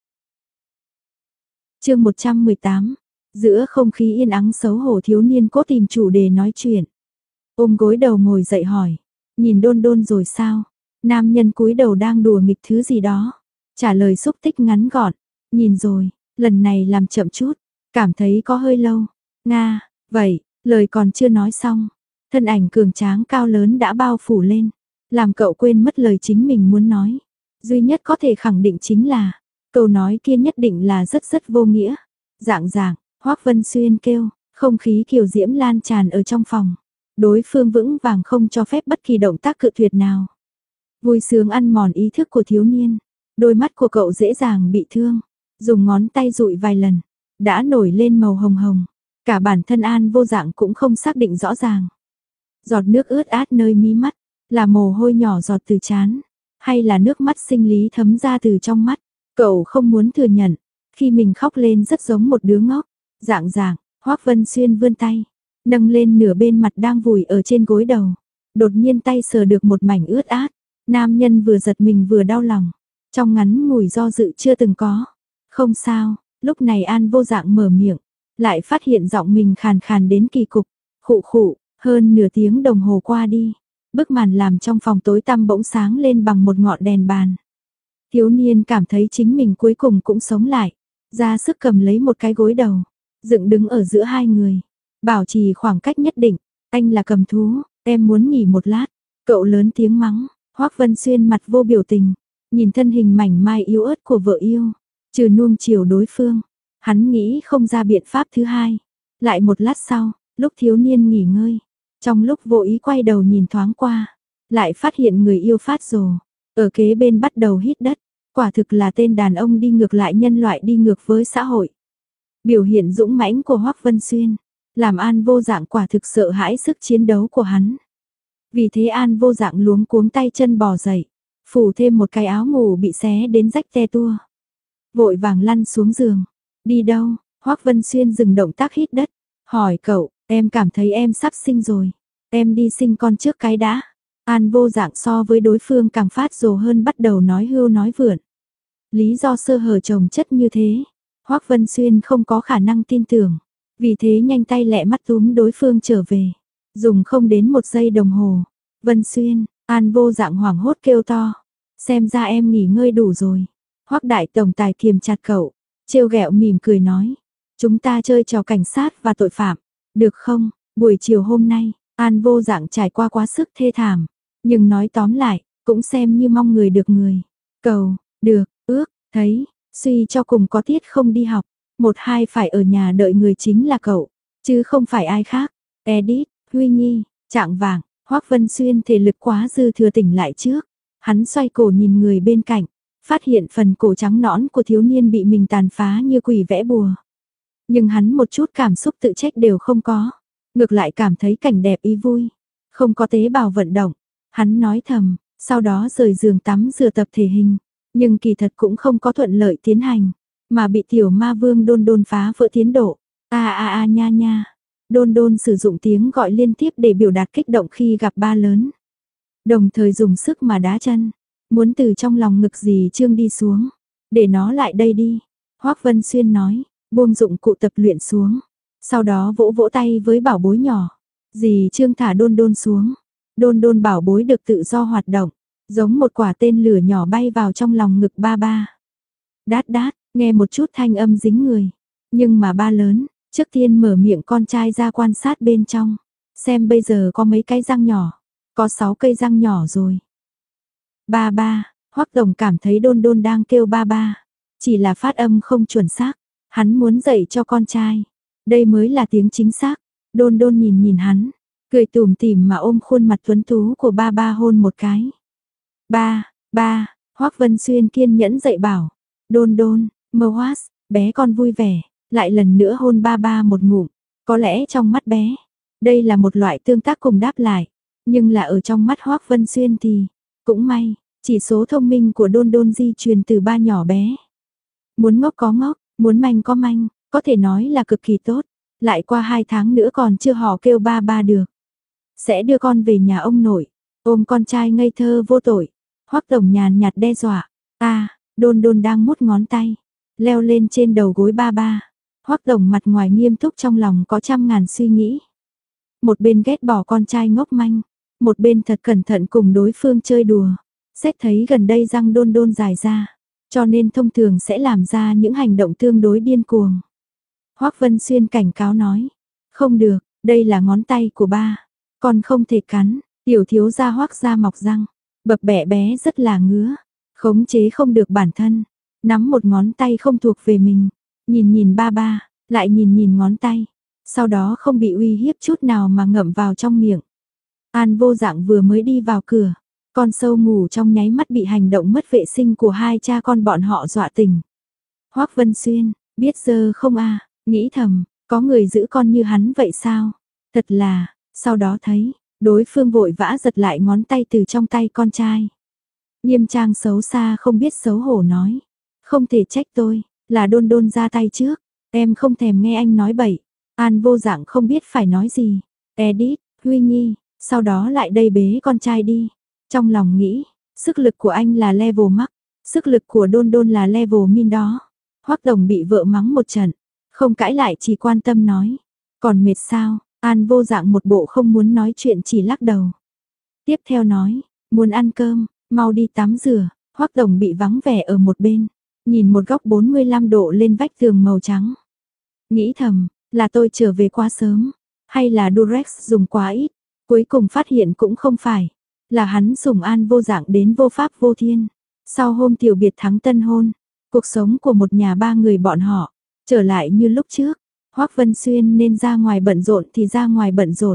Chương 118. Giữa không khí yên ắng xấu hổ thiếu niên cố tìm chủ đề nói chuyện. Ôm gối đầu ngồi dậy hỏi, nhìn Đôn Đôn rồi sao? Nam nhân cúi đầu đang đùa nghịch thứ gì đó. Trả lời xúc tích ngắn gọn, nhìn rồi, lần này làm chậm chút, cảm thấy có hơi lâu. Nga, vậy, lời còn chưa nói xong, thân ảnh cường tráng cao lớn đã bao phủ lên, làm cậu quên mất lời chính mình muốn nói. Duy nhất có thể khẳng định chính là, câu nói kia nhất định là rất vô nghĩa. Dạng, Hoắc Vân Xuyên kêu, không khí kiều diễm lan tràn ở trong phòng. Đối phương vững vàng không cho phép bất kỳ động tác cự tuyệt nào. Vui sướng ăn mòn ý thức của thiếu niên, đôi mắt của cậu dễ dàng bị thương, dùng ngón tay dụi vài lần, đã nổi lên màu hồng hồng. Cả bản thân An Vô Dạng cũng không xác định rõ ràng. Giọt nước ướt át nơi mí mắt, là mồ hôi nhỏ giọt từ trán, hay là nước mắt sinh lý thấm ra từ trong mắt. Cậu không muốn thừa nhận, khi mình khóc lên rất giống một đứa ngốc. Dạng, Hoắc Vân Xuyên vươn tay, nâng lên nửa bên mặt đang vùi ở trên gối đầu. Đột nhiên tay sờ được một mảnh ướt át, nam nhân vừa giật mình vừa đau lòng. Trong ngắn ngủi do dự chưa từng có. Không sao, lúc này An Vô Dạng mở miệng, lại phát hiện giọng mình khàn khàn đến kỳ cục. Khụ, hơn nửa tiếng đồng hồ qua đi, bức màn làm trong phòng tối tăm bỗng sáng lên bằng một ngọn đèn bàn. Thiếu niên cảm thấy chính mình cuối cùng cũng sống lại, ra sức cầm lấy một cái gối đầu, dựng đứng ở giữa hai người, bảo trì khoảng cách nhất định. Anh là cầm thú, em muốn nghỉ một lát. Cậu lớn tiếng mắng. Hoắc Vân Xuyên mặt vô biểu tình, nhìn thân hình mảnh mai yếu ớt của vợ yêu, trừ nuông chiều đối phương, hắn nghĩ không ra biện pháp thứ hai. Lại một lát sau, lúc thiếu niên nghỉ ngơi, trong lúc vô ý quay đầu nhìn thoáng qua, lại phát hiện người yêu phát rồ, ở kế bên bắt đầu hít đất. Quả thực là tên đàn ông đi ngược lại nhân loại, đi ngược với xã hội. Biểu hiện dũng mãnh của Hoắc Vân Xuyên, làm An Vô Dạng quả thực sợ hãi sức chiến đấu của hắn. Vì thế An Vô Dạng luống cuống tay chân bò dậy, phủ thêm một cái áo ngủ bị xé đến rách te tua. Vội vàng lăn xuống giường. Đi đâu? Hoắc Vân Xuyên dừng động tác hít đất, hỏi cậu, Em cảm thấy em sắp sinh rồi. Em đi sinh con trước cái đã. An Vô Dạng so với đối phương càng phát rồ hơn, bắt đầu nói hưu nói vượn. Lý do sơ hở chồng chất như thế, Hoắc Vân Xuyên không có khả năng tin tưởng. Vì thế nhanh tay lẹ mắt túm đối phương trở về. Dùng không đến 1 giây đồng hồ. Vân Xuyên, An Vô Dạng hoảng hốt kêu to. Xem ra em nghỉ ngơi đủ rồi. Hoắc đại tổng tài kiềm chặt cậu, trêu ghẹo mỉm cười nói. Chúng ta chơi trò cảnh sát và tội phạm, được không? Buổi chiều hôm nay, An Vô Dạng trải qua quá sức thê thảm. Nhưng nói tóm lại, cũng xem như mong người được người. Cầu, được, ước, thấy, suy cho cùng có tiết không đi học. 1-2 phải ở nhà đợi người chính là cậu, chứ không phải ai khác. Edit, Huy Nhi, Trạng vạng, Hoắc Vân Xuyên thể lực quá dư thừa tỉnh lại trước. Hắn xoay cổ nhìn người bên cạnh, phát hiện phần cổ trắng nõn của thiếu niên bị mình tàn phá như quỷ vẽ bùa. Nhưng hắn một chút cảm xúc tự trách đều không có, ngược lại cảm thấy cảnh đẹp ý vui, không có tế bào vận động. Hắn nói thầm, sau đó rời giường tắm rửa tập thể hình, nhưng kỳ thật cũng không có thuận lợi tiến hành, mà bị tiểu ma vương Đôn Đôn phá vỡ tiến độ. A nha nha. Đôn Đôn sử dụng tiếng gọi liên tiếp để biểu đạt kích động khi gặp ba lớn. Đồng thời dùng sức mà đá chân, muốn từ trong lòng ngực dì Trương đi xuống. Để nó lại đây đi. Hoắc Vân Xuyên nói, buông dụng cụ tập luyện xuống. Sau đó vỗ vỗ tay với bảo bối nhỏ. Dì Trương thả Đôn Đôn xuống. Đôn Đôn bảo bối được tự do hoạt động, giống một quả tên lửa nhỏ bay vào trong lòng ngực ba ba. Đát đát, nghe một chút thanh âm dính người. Nhưng mà ba lớn, trước tiên mở miệng con trai ra quan sát bên trong. Xem bây giờ có mấy cái răng nhỏ. Có 6 cây răng nhỏ rồi. Ba ba, Hoắc tổng cảm thấy Đôn Đôn đang kêu ba ba. Chỉ là phát âm không chuẩn xác. Hắn muốn dạy cho con trai. Đây mới là tiếng chính xác. Đôn Đôn nhìn nhìn hắn, cười tủm tỉm mà ôm khuôn mặt tuấn tú của ba ba hôn một cái. Ba, Hoắc Vân Xuyên kiên nhẫn dạy bảo. Đôn Đôn, Moas, bé con vui vẻ, lại lần nữa hôn ba ba một ngụm. Có lẽ trong mắt bé, đây là một loại tương tác cùng đáp lại. Nhưng là ở trong mắt Hoắc Vân Xuyên thì, cũng may, chỉ số thông minh của Đôn Đôn di truyền từ ba nhỏ bé. Muốn ngốc có ngốc, muốn manh có manh, có thể nói là cực kỳ tốt. Lại qua 2 tháng nữa còn chưa họ kêu ba ba được. Sẽ đưa con về nhà ông nội, ôm con trai ngây thơ vô tội. Hoắc tổng nhàn nhạt đe dọa. Đôn Đôn đang mút ngón tay, leo lên trên đầu gối ba ba. Hoắc tổng mặt ngoài nghiêm túc, trong lòng có trăm ngàn suy nghĩ. Một bên ghét bỏ con trai ngốc manh, một bên thật cẩn thận cùng đối phương chơi đùa. Xét thấy gần đây răng Đôn Đôn dài ra, cho nên thông thường sẽ làm ra những hành động tương đối điên cuồng. Hoắc Vân Xuyên cảnh cáo nói, không được, đây là ngón tay của ba, con không thể cắn. Tiểu thiếu gia Hoắc gia mọc răng, bập bẹ bé rất là ngứa, khống chế không được bản thân, nắm một ngón tay không thuộc về mình, nhìn nhìn ba ba, lại nhìn nhìn ngón tay, sau đó không bị uy hiếp chút nào mà ngậm vào trong miệng. An Vô Dạng vừa mới đi vào cửa, con sâu ngủ trong nháy mắt bị hành động mất vệ sinh của hai cha con bọn họ dọa tỉnh. Hoắc Vân Xuyên, biết giờ không nghĩ thầm, có người giữ con như hắn vậy sao? Thật là, sau đó thấy, đối phương vội vã giật lại ngón tay từ trong tay con trai. Nghiêm trang xấu xa không biết xấu hổ nói, không thể trách tôi, là Đôn Đôn ra tay trước, em không thèm nghe anh nói bậy. An Vô Dạng không biết phải nói gì. Edit, Huy Nhi, sau đó lại đây bế con trai đi. Trong lòng nghĩ, sức lực của anh là level max, sức lực của Đôn Đôn là level min đó. Hoắc tổng bị vợ mắng một trận, không cãi lại, chỉ quan tâm nói, còn mệt sao? An Vô Dạng một bộ không muốn nói chuyện, chỉ lắc đầu. Tiếp theo nói, muốn ăn cơm, mau đi tắm rửa. Hoắc tổng bị vắng vẻ ở một bên, nhìn một góc 45 độ lên vách tường màu trắng. Nghĩ thầm, là tôi trở về quá sớm, hay là Durex dùng quá ít. Cuối cùng phát hiện cũng không phải, là hắn sủng An Vô Dạng đến vô pháp vô thiên. Sau hôm tiểu biệt thắng tân hôn, cuộc sống của một nhà ba người bọn họ trở lại như lúc trước. Hoắc Vân Xuyên nên ra ngoài bận rộn thì ra ngoài bận rộn.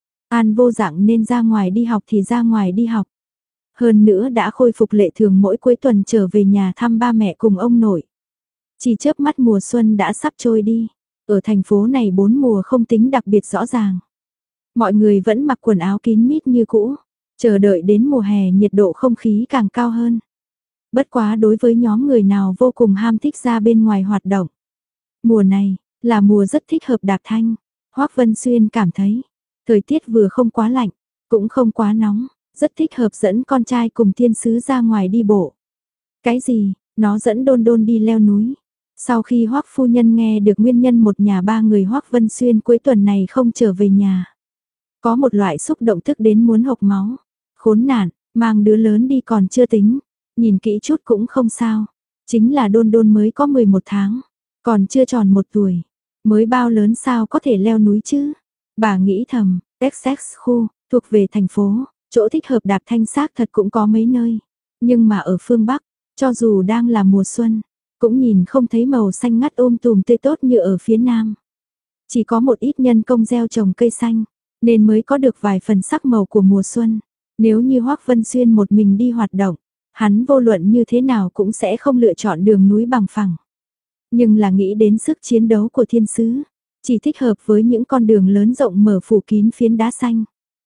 An Vô Dạng nên ra ngoài đi học thì ra ngoài đi học. Hơn nữa đã khôi phục lệ thường mỗi cuối tuần trở về nhà thăm ba mẹ cùng ông nội. Chỉ chớp mắt mùa xuân đã sắp trôi đi. Ở thành phố này 4 mùa không tính đặc biệt rõ ràng. Mọi người vẫn mặc quần áo kín mít như cũ, chờ đợi đến mùa hè nhiệt độ không khí càng cao hơn. Bất quá đối với nhóm người nào vô cùng ham thích ra bên ngoài hoạt động, mùa này là mùa rất thích hợp đạp thanh. Hoắc Vân Xuyên cảm thấy, thời tiết vừa không quá lạnh, cũng không quá nóng, rất thích hợp dẫn con trai cùng thiên sứ ra ngoài đi bộ. Cái gì, nó dẫn Đôn Đôn đi leo núi. Sau khi Hoắc phu nhân nghe được nguyên nhân một nhà ba người Hoắc Vân Xuyên cuối tuần này không trở về nhà. Có một loại xúc động tức đến muốn hộc máu. Khốn nạn, mang đứa lớn đi còn chưa tính. Nhìn kỹ chút cũng không sao. Chính là Đôn Đôn mới có 11 tháng. Còn chưa tròn 1 tuổi. Mới bao lớn sao có thể leo núi chứ. Bà nghĩ thầm, Texas khu, thuộc về thành phố. Chỗ thích hợp đạp thanh xác thật cũng có mấy nơi. Nhưng mà ở phương Bắc, cho dù đang là mùa xuân, cũng nhìn không thấy màu xanh ngắt tùm tươi tốt như ở phía Nam. Chỉ có một ít nhân công gieo trồng cây xanh, nên mới có được vài phần sắc màu của mùa xuân. Nếu như Hoắc Vân Xuyên một mình đi hoạt động, hắn vô luận như thế nào cũng sẽ không lựa chọn đường núi bằng phẳng. Nhưng là nghĩ đến sức chiến đấu của thiên sứ, chỉ thích hợp với những con đường lớn rộng mở phủ kín phiến đá xanh.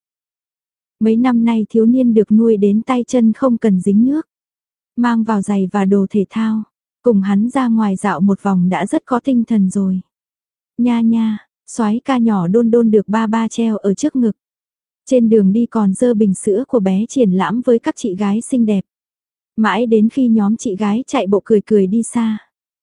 Mấy năm nay thiếu niên được nuôi đến tay chân không cần dính nước, mang vào giày và đồ thể thao, cùng hắn ra ngoài dạo một vòng đã rất có tinh thần rồi. Nha nha, soái ca nhỏ Đôn Đôn được ba ba treo ở trước ngực. Trên đường đi còn dơ bình sữa của bé triển lãm với các chị gái xinh đẹp. Mãi đến khi nhóm chị gái chạy bộ cười cười đi xa.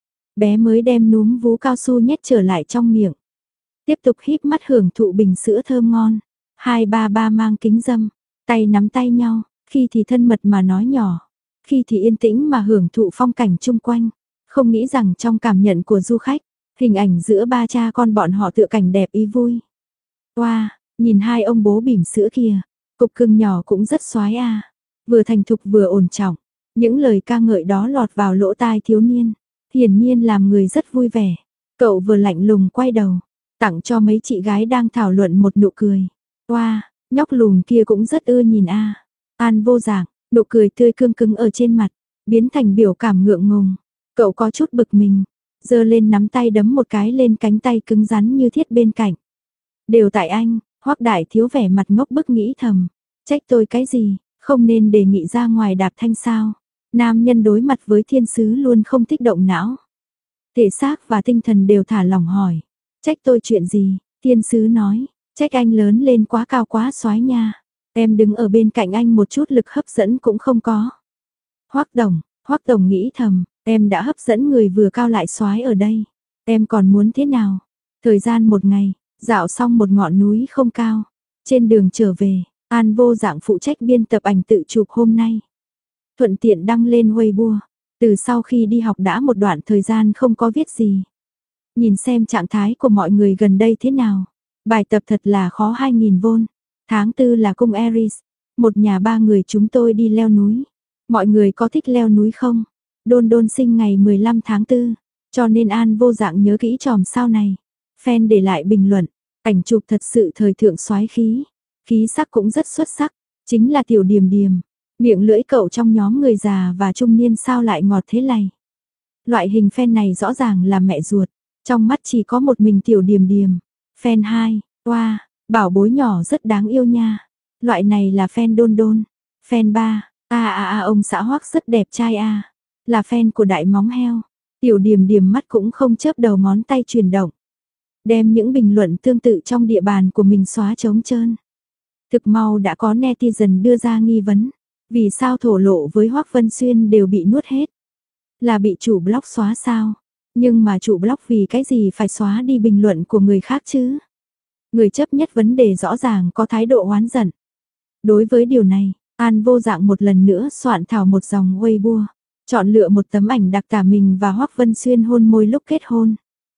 Bé mới đem núm vú cao su nhét trở lại trong miệng. Tiếp tục híp mắt hưởng thụ bình sữa thơm ngon. Hai ba ba mang kính dâm, tay nắm tay nhau, khi thì thân mật mà nói nhỏ, khi thì yên tĩnh mà hưởng thụ phong cảnh chung quanh. Không nghĩ rằng trong cảm nhận của du khách, hình ảnh giữa ba cha con bọn họ tựa cảnh đẹp ý vui. Wow, nhìn hai ông bố bỉm sữa kìa, cục cưng nhỏ cũng rất xoái a. Vừa thành thục vừa ổn trọng, những lời ca ngợi đó lọt vào lỗ tai thiếu niên, hiển nhiên làm người rất vui vẻ. Cậu vừa lạnh lùng quay đầu, tặng cho mấy chị gái đang thảo luận một nụ cười. Wow, nhóc lùn kia cũng rất ưa nhìn a. An vô dạng, nụ cười tươi cương cứng ở trên mặt, biến thành biểu cảm ngượng ngùng. Cậu có chút bực mình, giơ lên nắm tay đấm một cái lên cánh tay cứng rắn như thiết bên cạnh. Đều tại anh, Hoắc đại thiếu vẻ mặt ngốc bức nghĩ thầm, trách tôi cái gì, không nên đề nghị ra ngoài đạp thanh sao. Nam nhân đối mặt với thiên sứ luôn không thích động não. Thể xác và tinh thần đều thả lỏng hỏi, trách tôi chuyện gì, thiên sứ nói, trách anh lớn lên quá cao quá soái nha. Em đứng ở bên cạnh anh một chút lực hấp dẫn cũng không có. Hoắc Tổng nghĩ thầm, em đã hấp dẫn người vừa cao lại soái ở đây. Em còn muốn thế nào? Thời gian một ngày, dạo xong một ngọn núi không cao. Trên đường trở về, An vô dạng phụ trách biên tập ảnh tự chụp hôm nay. Thuận tiện đăng lên Weibo. Từ sau khi đi học đã một đoạn thời gian không có viết gì. Nhìn xem trạng thái của mọi người gần đây thế nào. Bài tập thật là khó 2000 V. Tháng 4 là cung Eris. Một nhà ba người chúng tôi đi leo núi. Mọi người có thích leo núi không? Đôn Đôn sinh ngày 15 tháng 4, cho nên An vô dạng nhớ kỹ chòm sao này. Fan để lại bình luận, ảnh chụp thật sự thời thượng soái khí, khí sắc cũng rất xuất sắc, chính là tiểu Điềm Điềm. Miệng lưỡi cậu trong nhóm người già và trung niên sao lại ngọt thế này. Loại hình fan này rõ ràng là mẹ ruột, trong mắt chỉ có một mình tiểu Điềm Điềm. Fan 2, wow, bảo bối nhỏ rất đáng yêu nha. Loại này là fan Đôn Đôn. Fan 3, ông xã Hoắc rất đẹp trai a. Là fan của đại móng heo. Tiểu Điềm Điềm mắt cũng không chớp đầu ngón tay chuyển động. Đem những bình luận tương tự trong địa bàn của mình xóa trống trơn. Thực mau đã có netizen đưa ra nghi vấn. Vì sao thổ lộ với Hoắc Vân Xuyên đều bị nuốt hết? Là bị chủ blog xóa sao? Nhưng mà chủ blog vì cái gì phải xóa đi bình luận của người khác chứ? Người chấp nhất vấn đề rõ ràng có thái độ oán giận. Đối với điều này, An vô dạng một lần nữa soạn thảo một dòng Weibo. Chọn lựa một tấm ảnh đặc tả mình và Hoắc Vân Xuyên hôn môi lúc kết hôn.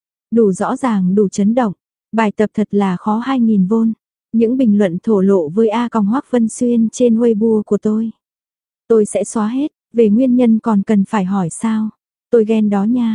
Đủ rõ ràng đủ chấn động. Bài tập thật là khó 2000 V. Những bình luận thổ lộ với Hoắc Vân Xuyên trên Weibo của tôi sẽ xóa hết. Về nguyên nhân còn cần phải hỏi sao? Tôi ghen đó nha.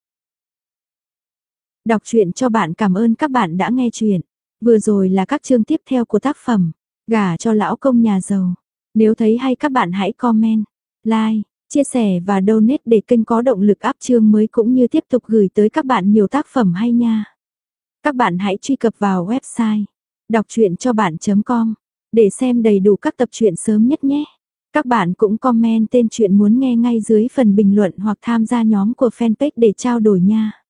Đọc truyện cho bạn, cảm ơn các bạn đã nghe truyện. Vừa rồi là các chương tiếp theo của tác phẩm Gả cho lão công nhà giàu. Nếu thấy hay các bạn hãy comment, like, chia sẻ và donate để kênh có động lực up chương mới cũng như tiếp tục gửi tới các bạn nhiều tác phẩm hay nha. Các bạn hãy truy cập vào website đọc truyện cho bạn.com để xem đầy đủ các tập truyện sớm nhất nhé. Các bạn cũng comment tên truyện muốn nghe ngay dưới phần bình luận hoặc tham gia nhóm của fanpage để trao đổi nha.